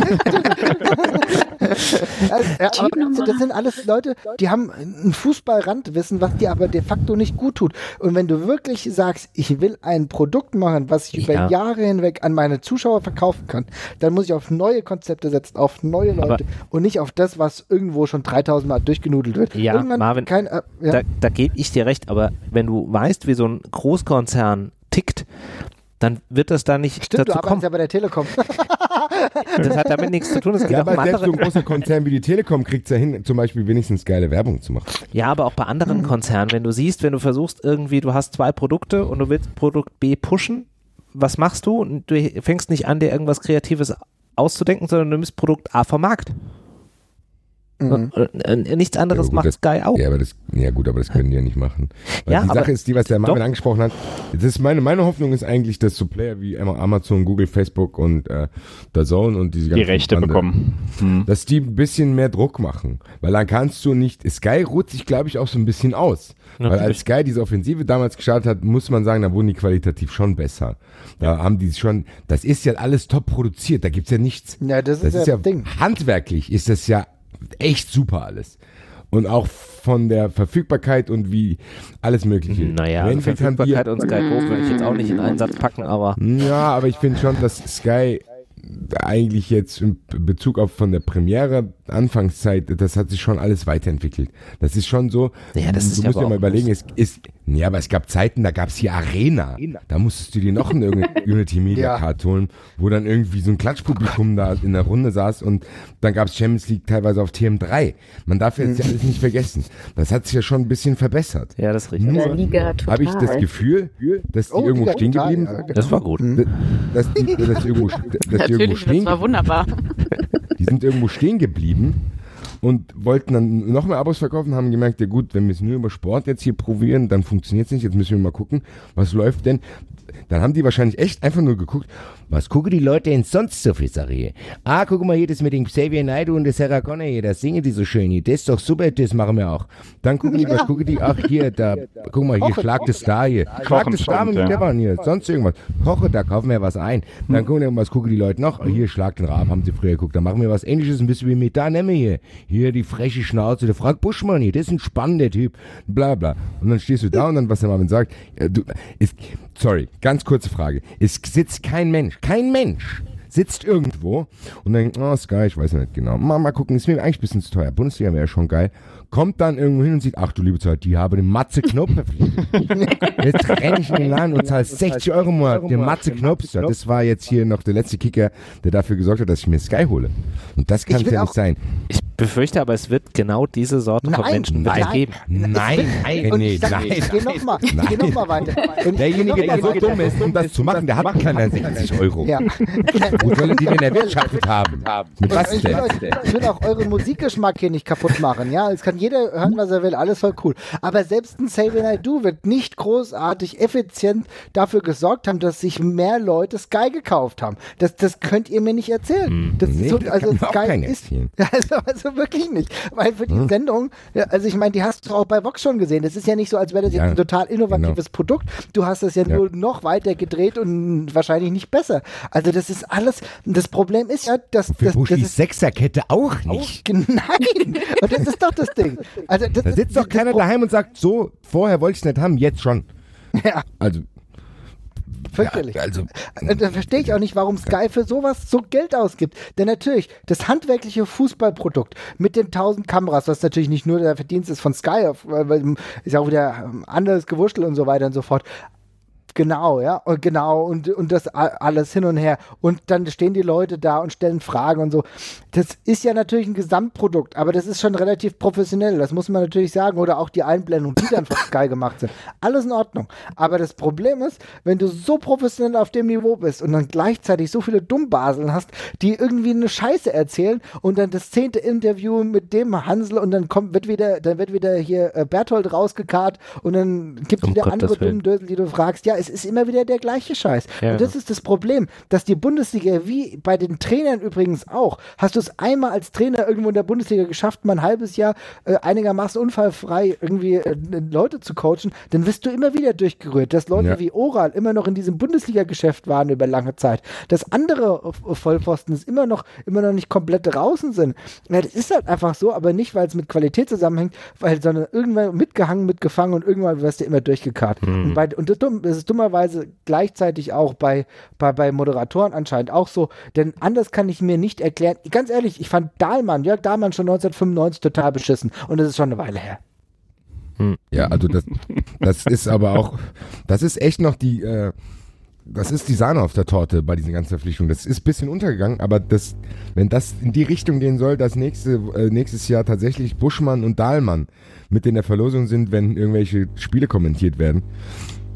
also, ja, aber das sind alles Leute, die haben ein Fußballrandwissen, was dir aber de facto nicht gut tut. Und wenn du wirklich sagst, ich will ein Produkt machen, was ich ja. über Jahre hinweg an meine Zuschauer verkaufen kann, dann muss ich auf neue Konzepte setzen, auf neue Leute aber und nicht auf das, was irgendwo schon dreitausend Mal durchgenudelt wird. Ja, Irgendwann Marvin, kein, äh, ja. da, da gebe ich dir recht, aber wenn du weißt, wie so ein Großkonzern tickt, dann wird das da nicht Stimmt, dazu du kommen. ja bei der Telekom. Das hat damit nichts zu tun. Es geht ja, auch aber um selbst andere so ein großer Konzern wie die Telekom kriegt es ja hin, zum Beispiel wenigstens geile Werbung zu machen. Ja, aber auch bei anderen mhm. Konzernen, wenn du siehst, wenn du versuchst irgendwie, du hast zwei Produkte und du willst Produkt B pushen, was machst du? Und du fängst nicht an, dir irgendwas Kreatives auszudenken, sondern du nimmst Produkt A vom Markt. Mhm. Nichts anderes ja, gut, macht das, Sky auch. Ja, aber das, ja gut, aber das können die ja nicht machen. Weil ja, die Sache ist die, was der Marvin doch angesprochen hat. Das ist meine, meine Hoffnung ist eigentlich, dass so Player wie Amazon, Google, Facebook und äh, D A Z N und diese ganzen die Rechte Bande, bekommen. Hm. Dass die ein bisschen mehr Druck machen. Weil dann kannst du nicht, Sky ruht sich, glaube ich, auch so ein bisschen aus. Ja, weil als Sky diese Offensive damals gestartet hat, muss man sagen, da wurden die qualitativ schon besser. Da ja. haben die schon, das ist ja alles top produziert, da gibt's ja nichts. Ja, das ist, das ist ja ja Ding. Handwerklich ist das ja echt super alles. Und auch von der Verfügbarkeit und wie alles Mögliche. Naja, also Verfügbarkeit und Sky Go würde ich jetzt auch nicht in einen Satz packen, aber... Ja, aber ich finde schon, dass Sky eigentlich jetzt in Bezug auf von der Premiere Anfangszeit, das hat sich schon alles weiterentwickelt. Das ist schon so, ja, das ist du ja musst dir mal überlegen, es ist, ja, aber es gab Zeiten, da gab es hier Arena. Da musstest du dir noch einen Unity Media Card holen, wo dann irgendwie so ein Klatschpublikum da in der Runde saß und dann gab es Champions League teilweise auf T M drei. Man darf jetzt ja alles nicht vergessen. Das hat sich ja schon ein bisschen verbessert. Ja, das ist richtig. Nur habe ich das Gefühl, dass die oh, irgendwo stehen geblieben sind. Das war gut. Dass die, dass die irgendwo, dass die Natürlich, irgendwo stehen das war wunderbar. Die sind irgendwo stehen geblieben und wollten dann noch mehr Abos verkaufen, haben gemerkt, ja gut, wenn wir es nur über Sport jetzt hier probieren, dann funktioniert es nicht, jetzt müssen wir mal gucken, was läuft denn. Dann haben die wahrscheinlich echt einfach nur geguckt, was gucken die Leute denn sonst so für Sache? Ah, guck mal hier, das mit dem Xavier Naidoo und der Sarah Connor hier, das singen die so schön hier, das ist doch super, das machen wir auch. Dann gucken die, was gucken die, ach hier, da, guck mal hier, Schlag des Star hier, Schlag des Star mit Stefan hier, sonst irgendwas. Koche, da kaufen wir was ein. Dann gucken wir, was gucken die Leute noch, hier, Schlag den Raab, haben sie früher geguckt, dann machen wir was Ähnliches, ein bisschen wie mit da, nehmen wir hier, hier die freche Schnauze, der Frank Buschmann hier, das ist ein spannender Typ, bla bla. Und dann stehst du da und dann, was der Marvin sagt, äh, du, ist, sorry, ganz kurze Frage, es sitzt kein Mensch, kein Mensch sitzt irgendwo und denkt, oh Sky, ich weiß nicht genau, mal, mal gucken, ist mir eigentlich ein bisschen zu teuer, Bundesliga wäre schon geil, kommt dann irgendwo hin und sieht, ach du liebe Zeit, die haben den Matze Knob verpflichtet. Jetzt renne ich in den Laden und zahle sechzig Euro im Monat, der Matze Knob, das war jetzt hier noch der letzte Kicker, der dafür gesorgt hat, dass ich mir Sky hole. Und das kann es ja nicht sein. Ich befürchte aber, es wird genau diese Sorte nein, von Menschen nein, geben. Nein, nein, nein, und nee, ich sag, nein. Ich geh nochmal geh noch weiter. Und derjenige, der so dumm ist, um das zu machen, der hat keine sechzig Euro. Ja. Wo sollen die denn erwirtschaftet haben? Mit was ich, denn? will euch, ich will auch euren Musikgeschmack hier nicht kaputt machen. Ja, es kann jeder hören, was er will, alles voll cool. Aber selbst ein Xavier Naidoo wird nicht großartig effizient dafür gesorgt haben, dass sich mehr Leute Sky gekauft haben. Das, das könnt ihr mir nicht erzählen. Das nee, so, das also kann Sky ist, also, also wirklich nicht. Weil für die hm. Sendung, also ich meine, die hast du auch bei Vox schon gesehen. Das ist ja nicht so, als wäre das jetzt ja, ein total innovatives genau. Produkt. Du hast das ja, ja nur noch weiter gedreht und wahrscheinlich nicht besser. Also das ist alles, das Problem ist ja, dass für das, Buschis das ist, Sechserkette auch nicht. Auch, nein, und das ist doch das Ding. Also das da sitzt ist, doch keiner Pro- daheim und sagt, so, vorher wollte ich es nicht haben, jetzt schon. Ja. Also fürchterlich. Ja, also, da verstehe ich auch nicht, warum Sky für sowas so Geld ausgibt. Denn natürlich, das handwerkliche Fußballprodukt mit den tausend Kameras, was natürlich nicht nur der Verdienst ist von Sky, weil ist ja auch wieder anderes Gewurschtel und so weiter und so fort. Genau, ja, und genau, und, und das alles hin und her. Und dann stehen die Leute da und stellen Fragen und so. Das ist ja natürlich ein Gesamtprodukt, aber das ist schon relativ professionell, das muss man natürlich sagen. Oder auch die Einblendungen, die dann von Sky gemacht sind. Alles in Ordnung. Aber das Problem ist, wenn du so professionell auf dem Niveau bist und dann gleichzeitig so viele Dummbaseln hast, die irgendwie eine Scheiße erzählen und dann das zehnte Interview mit dem Hansel und dann kommt, wird wieder, dann wird wieder hier äh, Berthold rausgekarrt und dann gibt es um wieder Gott, andere Dummdösel, die du fragst. Ja, es ist immer wieder der gleiche Scheiß. Ja. Und das ist das Problem, dass die Bundesliga, wie bei den Trainern übrigens auch, hast du es einmal als Trainer irgendwo in der Bundesliga geschafft, mal ein halbes Jahr äh, einigermaßen unfallfrei irgendwie äh, Leute zu coachen, dann wirst du immer wieder durchgerührt, dass Leute ja. wie Oral immer noch in diesem Bundesliga-Geschäft waren über lange Zeit, dass andere Vollpfosten es immer noch, immer noch nicht komplett draußen sind. Ja, das ist halt einfach so, aber nicht, weil es mit Qualität zusammenhängt, weil, sondern irgendwann mitgehangen, mitgefangen und irgendwann wirst du immer durchgekarrt. Mhm. Und, bei, und das, das ist dummerweise gleichzeitig auch bei, bei, bei Moderatoren anscheinend auch so, denn anders kann ich mir nicht erklären, ganz ehrlich, ich fand Dahlmann, Jörg Dahlmann schon neunzehnhundertfünfundneunzig total beschissen und das ist schon eine Weile her. Ja, also das, das ist aber auch, das ist echt noch die, äh, das ist die Sahne auf der Torte bei diesen ganzen Verpflichtungen. Das ist ein bisschen untergegangen, aber das, wenn das in die Richtung gehen soll, dass nächste, äh, nächstes Jahr tatsächlich Buschmann und Dahlmann mit in der Verlosung sind, wenn irgendwelche Spiele kommentiert werden,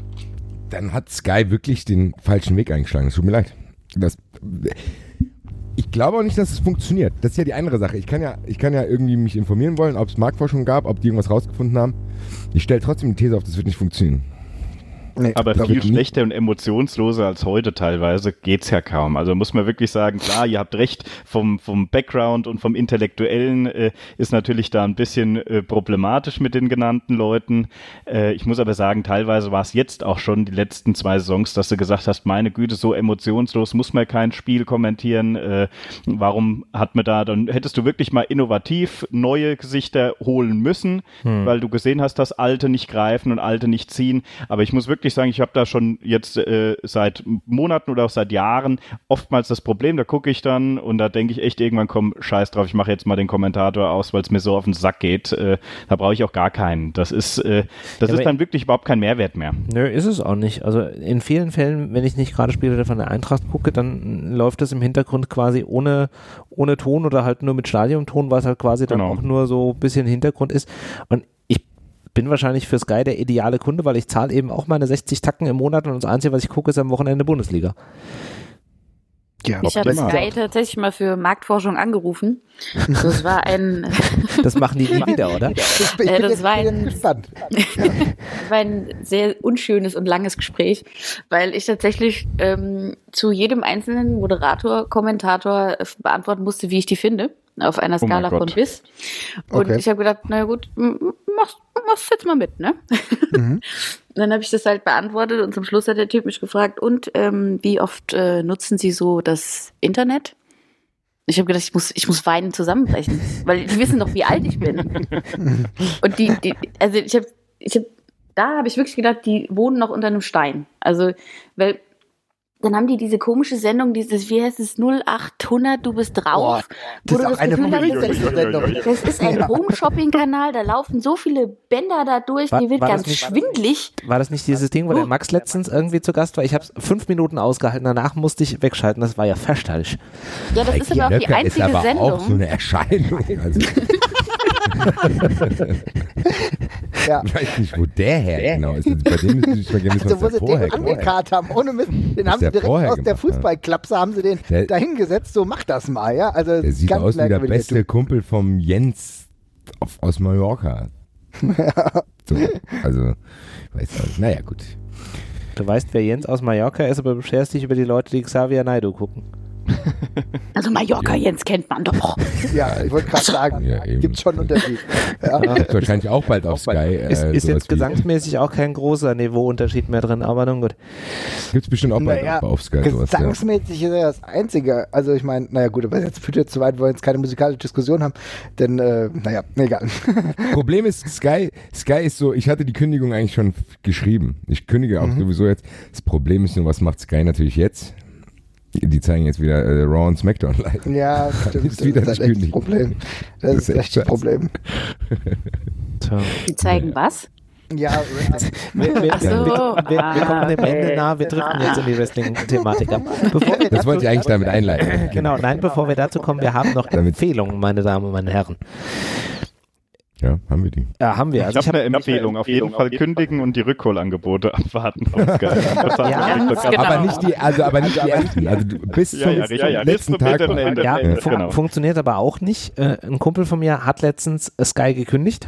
dann hat Sky wirklich den falschen Weg eingeschlagen. Es tut mir leid. Das, Ich glaube auch nicht, dass es funktioniert. Das ist ja die andere Sache. Ich kann ja, ich kann ja irgendwie mich informieren wollen, ob es Marktforschung gab, ob die irgendwas rausgefunden haben. Ich stelle trotzdem die These auf, das wird nicht funktionieren. Nee, aber viel schlechter und emotionsloser als heute teilweise geht's ja kaum. Also muss man wirklich sagen, klar, ihr habt recht, vom, vom Background und vom Intellektuellen äh, ist natürlich da ein bisschen äh, problematisch mit den genannten Leuten. Äh, ich muss aber sagen, teilweise war es jetzt auch schon die letzten zwei Saisons, dass du gesagt hast, meine Güte, so emotionslos muss man kein Spiel kommentieren. Äh, warum hat man da, dann hättest du wirklich mal innovativ neue Gesichter holen müssen, hm. weil du gesehen hast, dass Alte nicht greifen und Alte nicht ziehen. Aber ich muss wirklich sagen, ich habe da schon jetzt äh, seit Monaten oder auch seit Jahren oftmals das Problem, da gucke ich dann und da denke ich echt irgendwann, komm, scheiß drauf, ich mache jetzt mal den Kommentator aus, weil es mir so auf den Sack geht. Äh, da brauche ich auch gar keinen. Das ist, äh, das ja, ist dann wirklich überhaupt kein Mehrwert mehr. Nö, ist es auch nicht. Also in vielen Fällen, wenn ich nicht gerade Spiele von der Eintracht gucke, dann läuft das im Hintergrund quasi ohne, ohne Ton oder halt nur mit Stadionton, weil es halt quasi dann genau. auch nur so ein bisschen Hintergrund ist. Und ich bin wahrscheinlich für Sky der ideale Kunde, weil ich zahle eben auch meine sechzig Tacken im Monat und das Einzige, was ich gucke, ist am Wochenende Bundesliga. Ja, ich habe Sky tatsächlich mal für Marktforschung angerufen. Das war ein... Das machen die nie wieder, oder? Ich bin, ich bin das war ein, gespannt. Das war ein sehr unschönes und langes Gespräch, weil ich tatsächlich ähm, zu jedem einzelnen Moderator, Kommentator beantworten musste, wie ich die finde. Auf einer Skala oh von bis. Und okay. ich habe gedacht, naja gut, mach's, mach's jetzt mal mit, ne? Mhm. Dann habe ich das halt beantwortet und zum Schluss hat der Typ mich gefragt, und ähm, wie oft äh, nutzen Sie so das Internet? Ich habe gedacht, ich muss, ich muss weinen zusammenbrechen, weil die wissen doch, wie alt ich bin. Und die, die also ich habe, ich hab, da habe ich wirklich gedacht, die wohnen noch unter einem Stein. Also, weil dann haben die diese komische Sendung, dieses, wie heißt es, null acht hundert, du bist drauf. Boah, das ist auch das eine Sendung. Das ist ein Home-Shopping-Kanal, da laufen so viele Bänder da durch, war, die wird ganz nicht, schwindlig. War das nicht dieses Ding, wo der Max letztens irgendwie zu Gast war? Ich habe es fünf Minuten ausgehalten, danach musste ich wegschalten, das war ja fürchterlich. Ja, das ist aber auch die einzige ist aber Sendung. Auch so eine Erscheinung. Also ja. Ich weiß nicht, wo der her genau ist. Also bei dem ist ich vergessen, also, wo sie den angekarrt haben, ohne Mist. Den haben sie direkt aus der Fußballklapse, haben sie den der, dahingesetzt, so mach das mal, ja. Also der sieht aus wie der beste der Kumpel vom Jens auf, aus Mallorca. Ja. So, also, ich weiß nicht. Naja, gut. Du weißt, wer Jens aus Mallorca ist, aber bescherst dich über die Leute, die Xavier Naidoo gucken. Also Mallorca, ja. Jens kennt man doch. Ja, ich wollte gerade sagen, ja, gibt schon einen Unterschied. Ja. Ja. Gibt wahrscheinlich auch bald auf Sky. Äh, ist ist jetzt gesangsmäßig auch kein großer Niveauunterschied mehr drin, aber nun gut. Gibt es bestimmt auch bald naja, auf Sky. Gesangsmäßig ja. ist ja das Einzige. Also ich meine, naja gut, aber jetzt führt jetzt zu weit, weil wir jetzt keine musikalische Diskussion haben, denn äh, naja, egal. Problem ist, Sky, Sky ist so, ich hatte die Kündigung eigentlich schon geschrieben. Ich kündige auch mhm. sowieso jetzt. Das Problem ist nur, was macht Sky natürlich jetzt? Die zeigen jetzt wieder äh, Raw und SmackDown live. Ja, stimmt. Das ist wieder das, das, ist echt das Problem. Das, das ist echt das Problem. Die zeigen was? Ja, wir, wir, Ach so. wir, wir, wir kommen dem Ende nah, wir driften jetzt in die Wrestling-Thematik ab. Bevor wir das wollte ich eigentlich damit einleiten. Genau, nein, bevor wir dazu kommen, wir haben noch Empfehlungen, meine Damen und meine Herren. Ja, haben wir die? Ja, haben wir. Also ich habe eine Empfehlung. Auf jeden Fall kündigen und die Rückholangebote abwarten. Auf Sky. Ja, genau. Aber nicht die, also aber nicht die ersten. Also du, bis zum ja, ja, ja, letzten Tag. Ende. Ja, ja fun genau. funktioniert aber auch nicht. Äh, ein Kumpel von mir hat letztens Sky gekündigt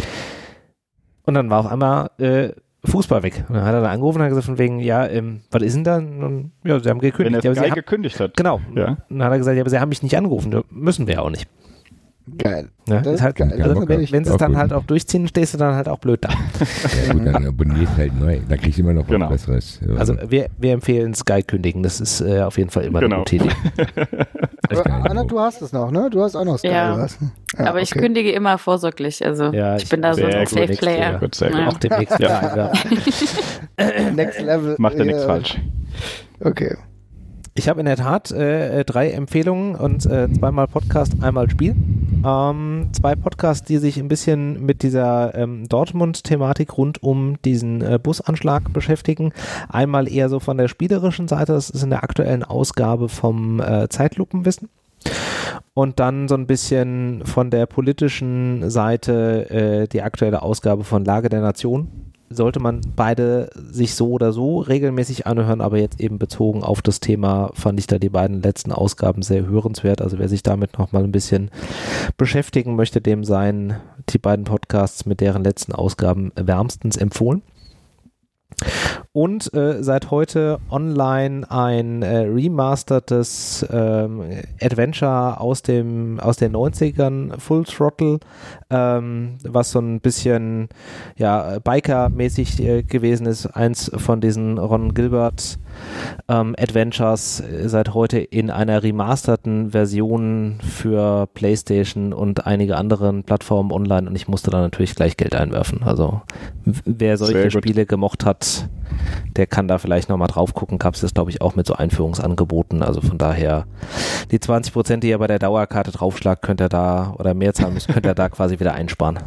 und dann war auf einmal äh, Fußball weg. Und dann hat er da angerufen und hat gesagt von wegen, ja, ähm, was ist denn da? Und, ja, sie haben gekündigt. Wenn er Sky ja, gekündigt hat. Genau. Ja. Und dann hat er gesagt, ja, aber sie haben mich nicht angerufen. Müssen wir auch nicht. Geil. Ja, das ist halt, geil. Also, wenn wenn sie es dann gut. halt auch durchziehen, stehst du dann halt auch blöd da. Ja, gut, dann abonnierst halt neu. Da kriegst du immer noch was genau. Besseres. Also wir, wir empfehlen Sky kündigen. Das ist äh, auf jeden Fall immer genau. eine gute Idee. Anna, du hast es noch, ne? Du hast auch noch Sky. Ja, ja aber okay. ich kündige immer vorsorglich. Also ja, ich, ich bin da so ein Safe Player. Ja. Auch demnächst. Ja. Next Level. Macht ja nichts falsch. Okay. Ich habe in der Tat äh, drei Empfehlungen und äh, zweimal Podcast, einmal Spiel. Ähm, zwei Podcasts, die sich ein bisschen mit dieser ähm, Dortmund-Thematik rund um diesen äh, Busanschlag beschäftigen. Einmal eher so von der spielerischen Seite, das ist in der aktuellen Ausgabe vom äh, Zeitlupenwissen. Und dann so ein bisschen von der politischen Seite äh, die aktuelle Ausgabe von Lage der Nation. sollte man beide sich so oder so regelmäßig anhören, aber jetzt eben bezogen auf das Thema fand ich da die beiden letzten Ausgaben sehr hörenswert. Also wer sich damit nochmal ein bisschen beschäftigen möchte, dem seien die beiden Podcasts mit deren letzten Ausgaben wärmstens empfohlen. Und äh, seit heute online ein äh, remastertes ähm, Adventure aus dem aus den neunzigern, Full Throttle, ähm, was so ein bisschen ja Biker-mäßig äh, gewesen ist. Eins von diesen Ron Gilbert ähm, Adventures äh, seit heute in einer remasterten Version für PlayStation und einige anderen Plattformen online, und ich musste da natürlich gleich Geld einwerfen. Also w- wer solche Spiele gemocht hat, der kann da vielleicht nochmal drauf gucken. Gab es das, glaube ich, auch mit so Einführungsangeboten. Also von daher, die zwanzig Prozent, die ihr bei der Dauerkarte draufschlagt, könnt ihr da, oder mehr zahlen müsst, könnt ihr da quasi wieder einsparen.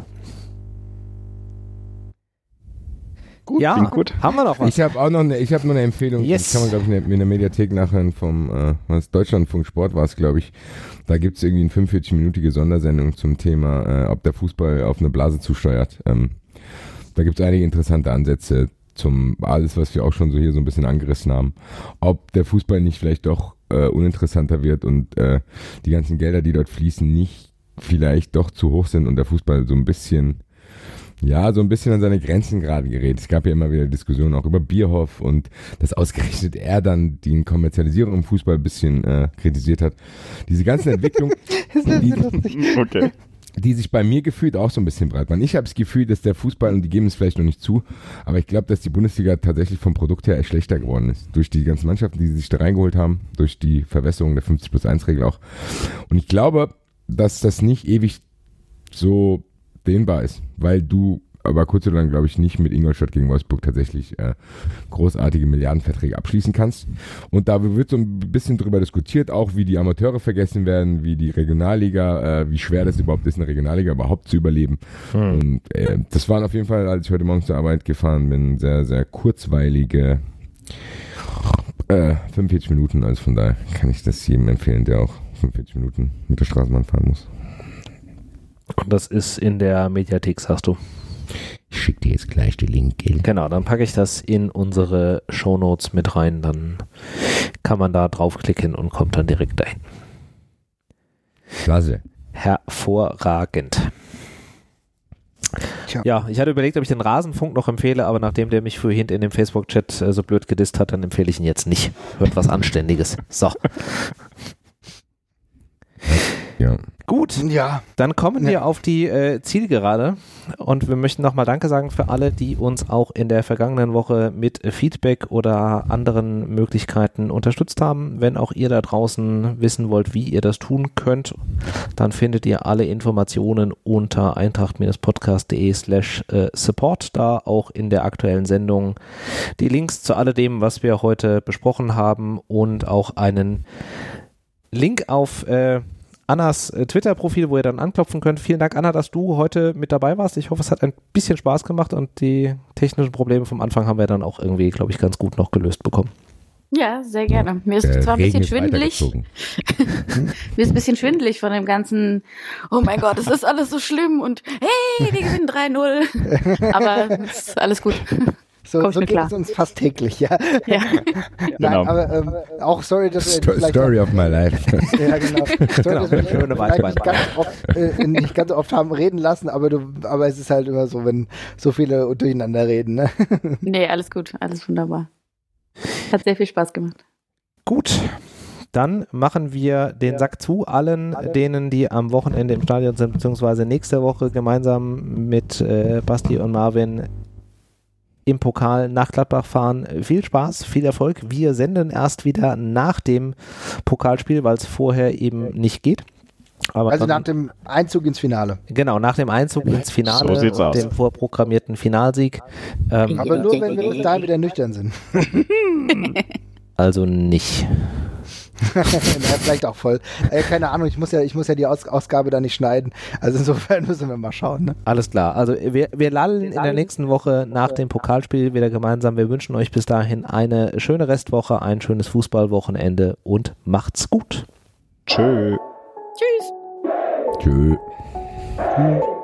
Gut, ja, gut. Haben wir noch was? Ich habe auch noch eine, ich habe noch eine Empfehlung. Yes. Das kann man, glaube ich, in der Mediathek nachhören vom äh, was Deutschlandfunk Sport war es, glaube ich. Da gibt es irgendwie eine fünfundvierzig-minütige Sondersendung zum Thema, äh, ob der Fußball auf eine Blase zusteuert. Ähm, da gibt es einige interessante Ansätze zum alles, was wir auch schon so hier so ein bisschen angerissen haben. Ob der Fußball nicht vielleicht doch äh, uninteressanter wird und äh, die ganzen Gelder, die dort fließen, nicht vielleicht doch zu hoch sind und der Fußball so ein bisschen ja, so ein bisschen an seine Grenzen gerade gerät. Es gab ja immer wieder Diskussionen auch über Bierhoff und dass ausgerechnet er dann die Kommerzialisierung im Fußball ein bisschen äh, kritisiert hat. Diese ganzen Entwicklungen, die, Okay. die sich bei mir gefühlt auch so ein bisschen breit machen. Ich habe das Gefühl, dass der Fußball, und die geben es vielleicht noch nicht zu, aber ich glaube, dass die Bundesliga tatsächlich vom Produkt her echt schlechter geworden ist. Durch die ganzen Mannschaften, die sie sich da reingeholt haben, durch die Verwässerung der fünfzig plus eins Regel auch. Und ich glaube, dass das nicht ewig so dehnbar ist, weil du aber kurz oder lang, glaube ich, nicht mit Ingolstadt gegen Wolfsburg tatsächlich äh, großartige Milliardenverträge abschließen kannst. Und da wird so ein bisschen drüber diskutiert, auch wie die Amateure vergessen werden, wie die Regionalliga, äh, wie schwer das überhaupt ist, eine Regionalliga überhaupt zu überleben. Hm. Und äh, das waren auf jeden Fall, als ich heute Morgen zur Arbeit gefahren bin, sehr, sehr kurzweilige äh, fünfundvierzig Minuten. Also von daher kann ich das jedem empfehlen, der auch fünfundvierzig Minuten mit der Straßenbahn fahren muss. Und das ist in der Mediathek, sagst du? Ich schicke dir jetzt gleich den Link. Genau, dann packe ich das in unsere Shownotes mit rein, dann kann man da draufklicken und kommt dann direkt dahin. Klasse. Hervorragend. Tja. Ja, ich hatte überlegt, ob ich den Rasenfunk noch empfehle, aber nachdem der mich vorhin in dem Facebook-Chat äh, so blöd gedisst hat, dann empfehle ich ihn jetzt nicht. Hört was Anständiges. So. Ja. Gut, ja. Dann kommen wir ja. auf die äh, Zielgerade, und wir möchten nochmal Danke sagen für alle, die uns auch in der vergangenen Woche mit äh, Feedback oder anderen Möglichkeiten unterstützt haben. Wenn auch ihr da draußen wissen wollt, wie ihr das tun könnt, dann findet ihr alle Informationen unter eintracht-podcast.de slash support, da auch in der aktuellen Sendung die Links zu alledem, was wir heute besprochen haben, und auch einen Link auf äh, Annas äh, Twitter-Profil, wo ihr dann anklopfen könnt. Vielen Dank, Anna, dass du heute mit dabei warst. Ich hoffe, es hat ein bisschen Spaß gemacht, und die technischen Probleme vom Anfang haben wir dann auch irgendwie, glaube ich, ganz gut noch gelöst bekommen. Ja, sehr gerne. Mir ist Der zwar ein Regen bisschen ist schwindelig. Mir ist ein bisschen schwindelig von dem ganzen, oh mein Gott, es ist alles so schlimm und hey, wir gewinnen drei null. Aber es ist alles gut. So, so geht es uns fast täglich, ja. ja. Nein, genau. aber ähm, auch sorry, dass wir Sto- Story of my life. Ja, genau. Sorry, Genau, dass wir schöne vielleicht nicht ganz, oft, äh, nicht ganz so oft haben reden lassen, aber du, aber es ist halt immer so, wenn so viele durcheinander reden. Ne? Nee, alles gut, alles wunderbar. Hat sehr viel Spaß gemacht. Gut. Dann machen wir den ja. Sack zu allen, Alle. denen, die am Wochenende im Stadion sind, beziehungsweise nächste Woche gemeinsam mit äh, Basti und Marvin im Pokal nach Gladbach fahren. Viel Spaß, viel Erfolg. Wir senden erst wieder nach dem Pokalspiel, weil es vorher eben nicht geht. Aber also dann, nach dem Einzug ins Finale. Genau, nach dem Einzug ins Finale so und dem vorprogrammierten Finalsieg. Ähm, Aber nur, wenn wir bis dahin wieder nüchtern sind. Also nicht. Ja, vielleicht auch voll. Äh, keine Ahnung, ich muss ja, ich muss ja die Aus- Ausgabe da nicht schneiden. Also insofern müssen wir mal schauen. Ne? Alles klar. Also wir, wir lallen in der nächsten Woche nach dem Pokalspiel wieder gemeinsam. Wir wünschen euch bis dahin eine schöne Restwoche, ein schönes Fußballwochenende und macht's gut. Tschö. Tschüss. Tschö. Tschüss.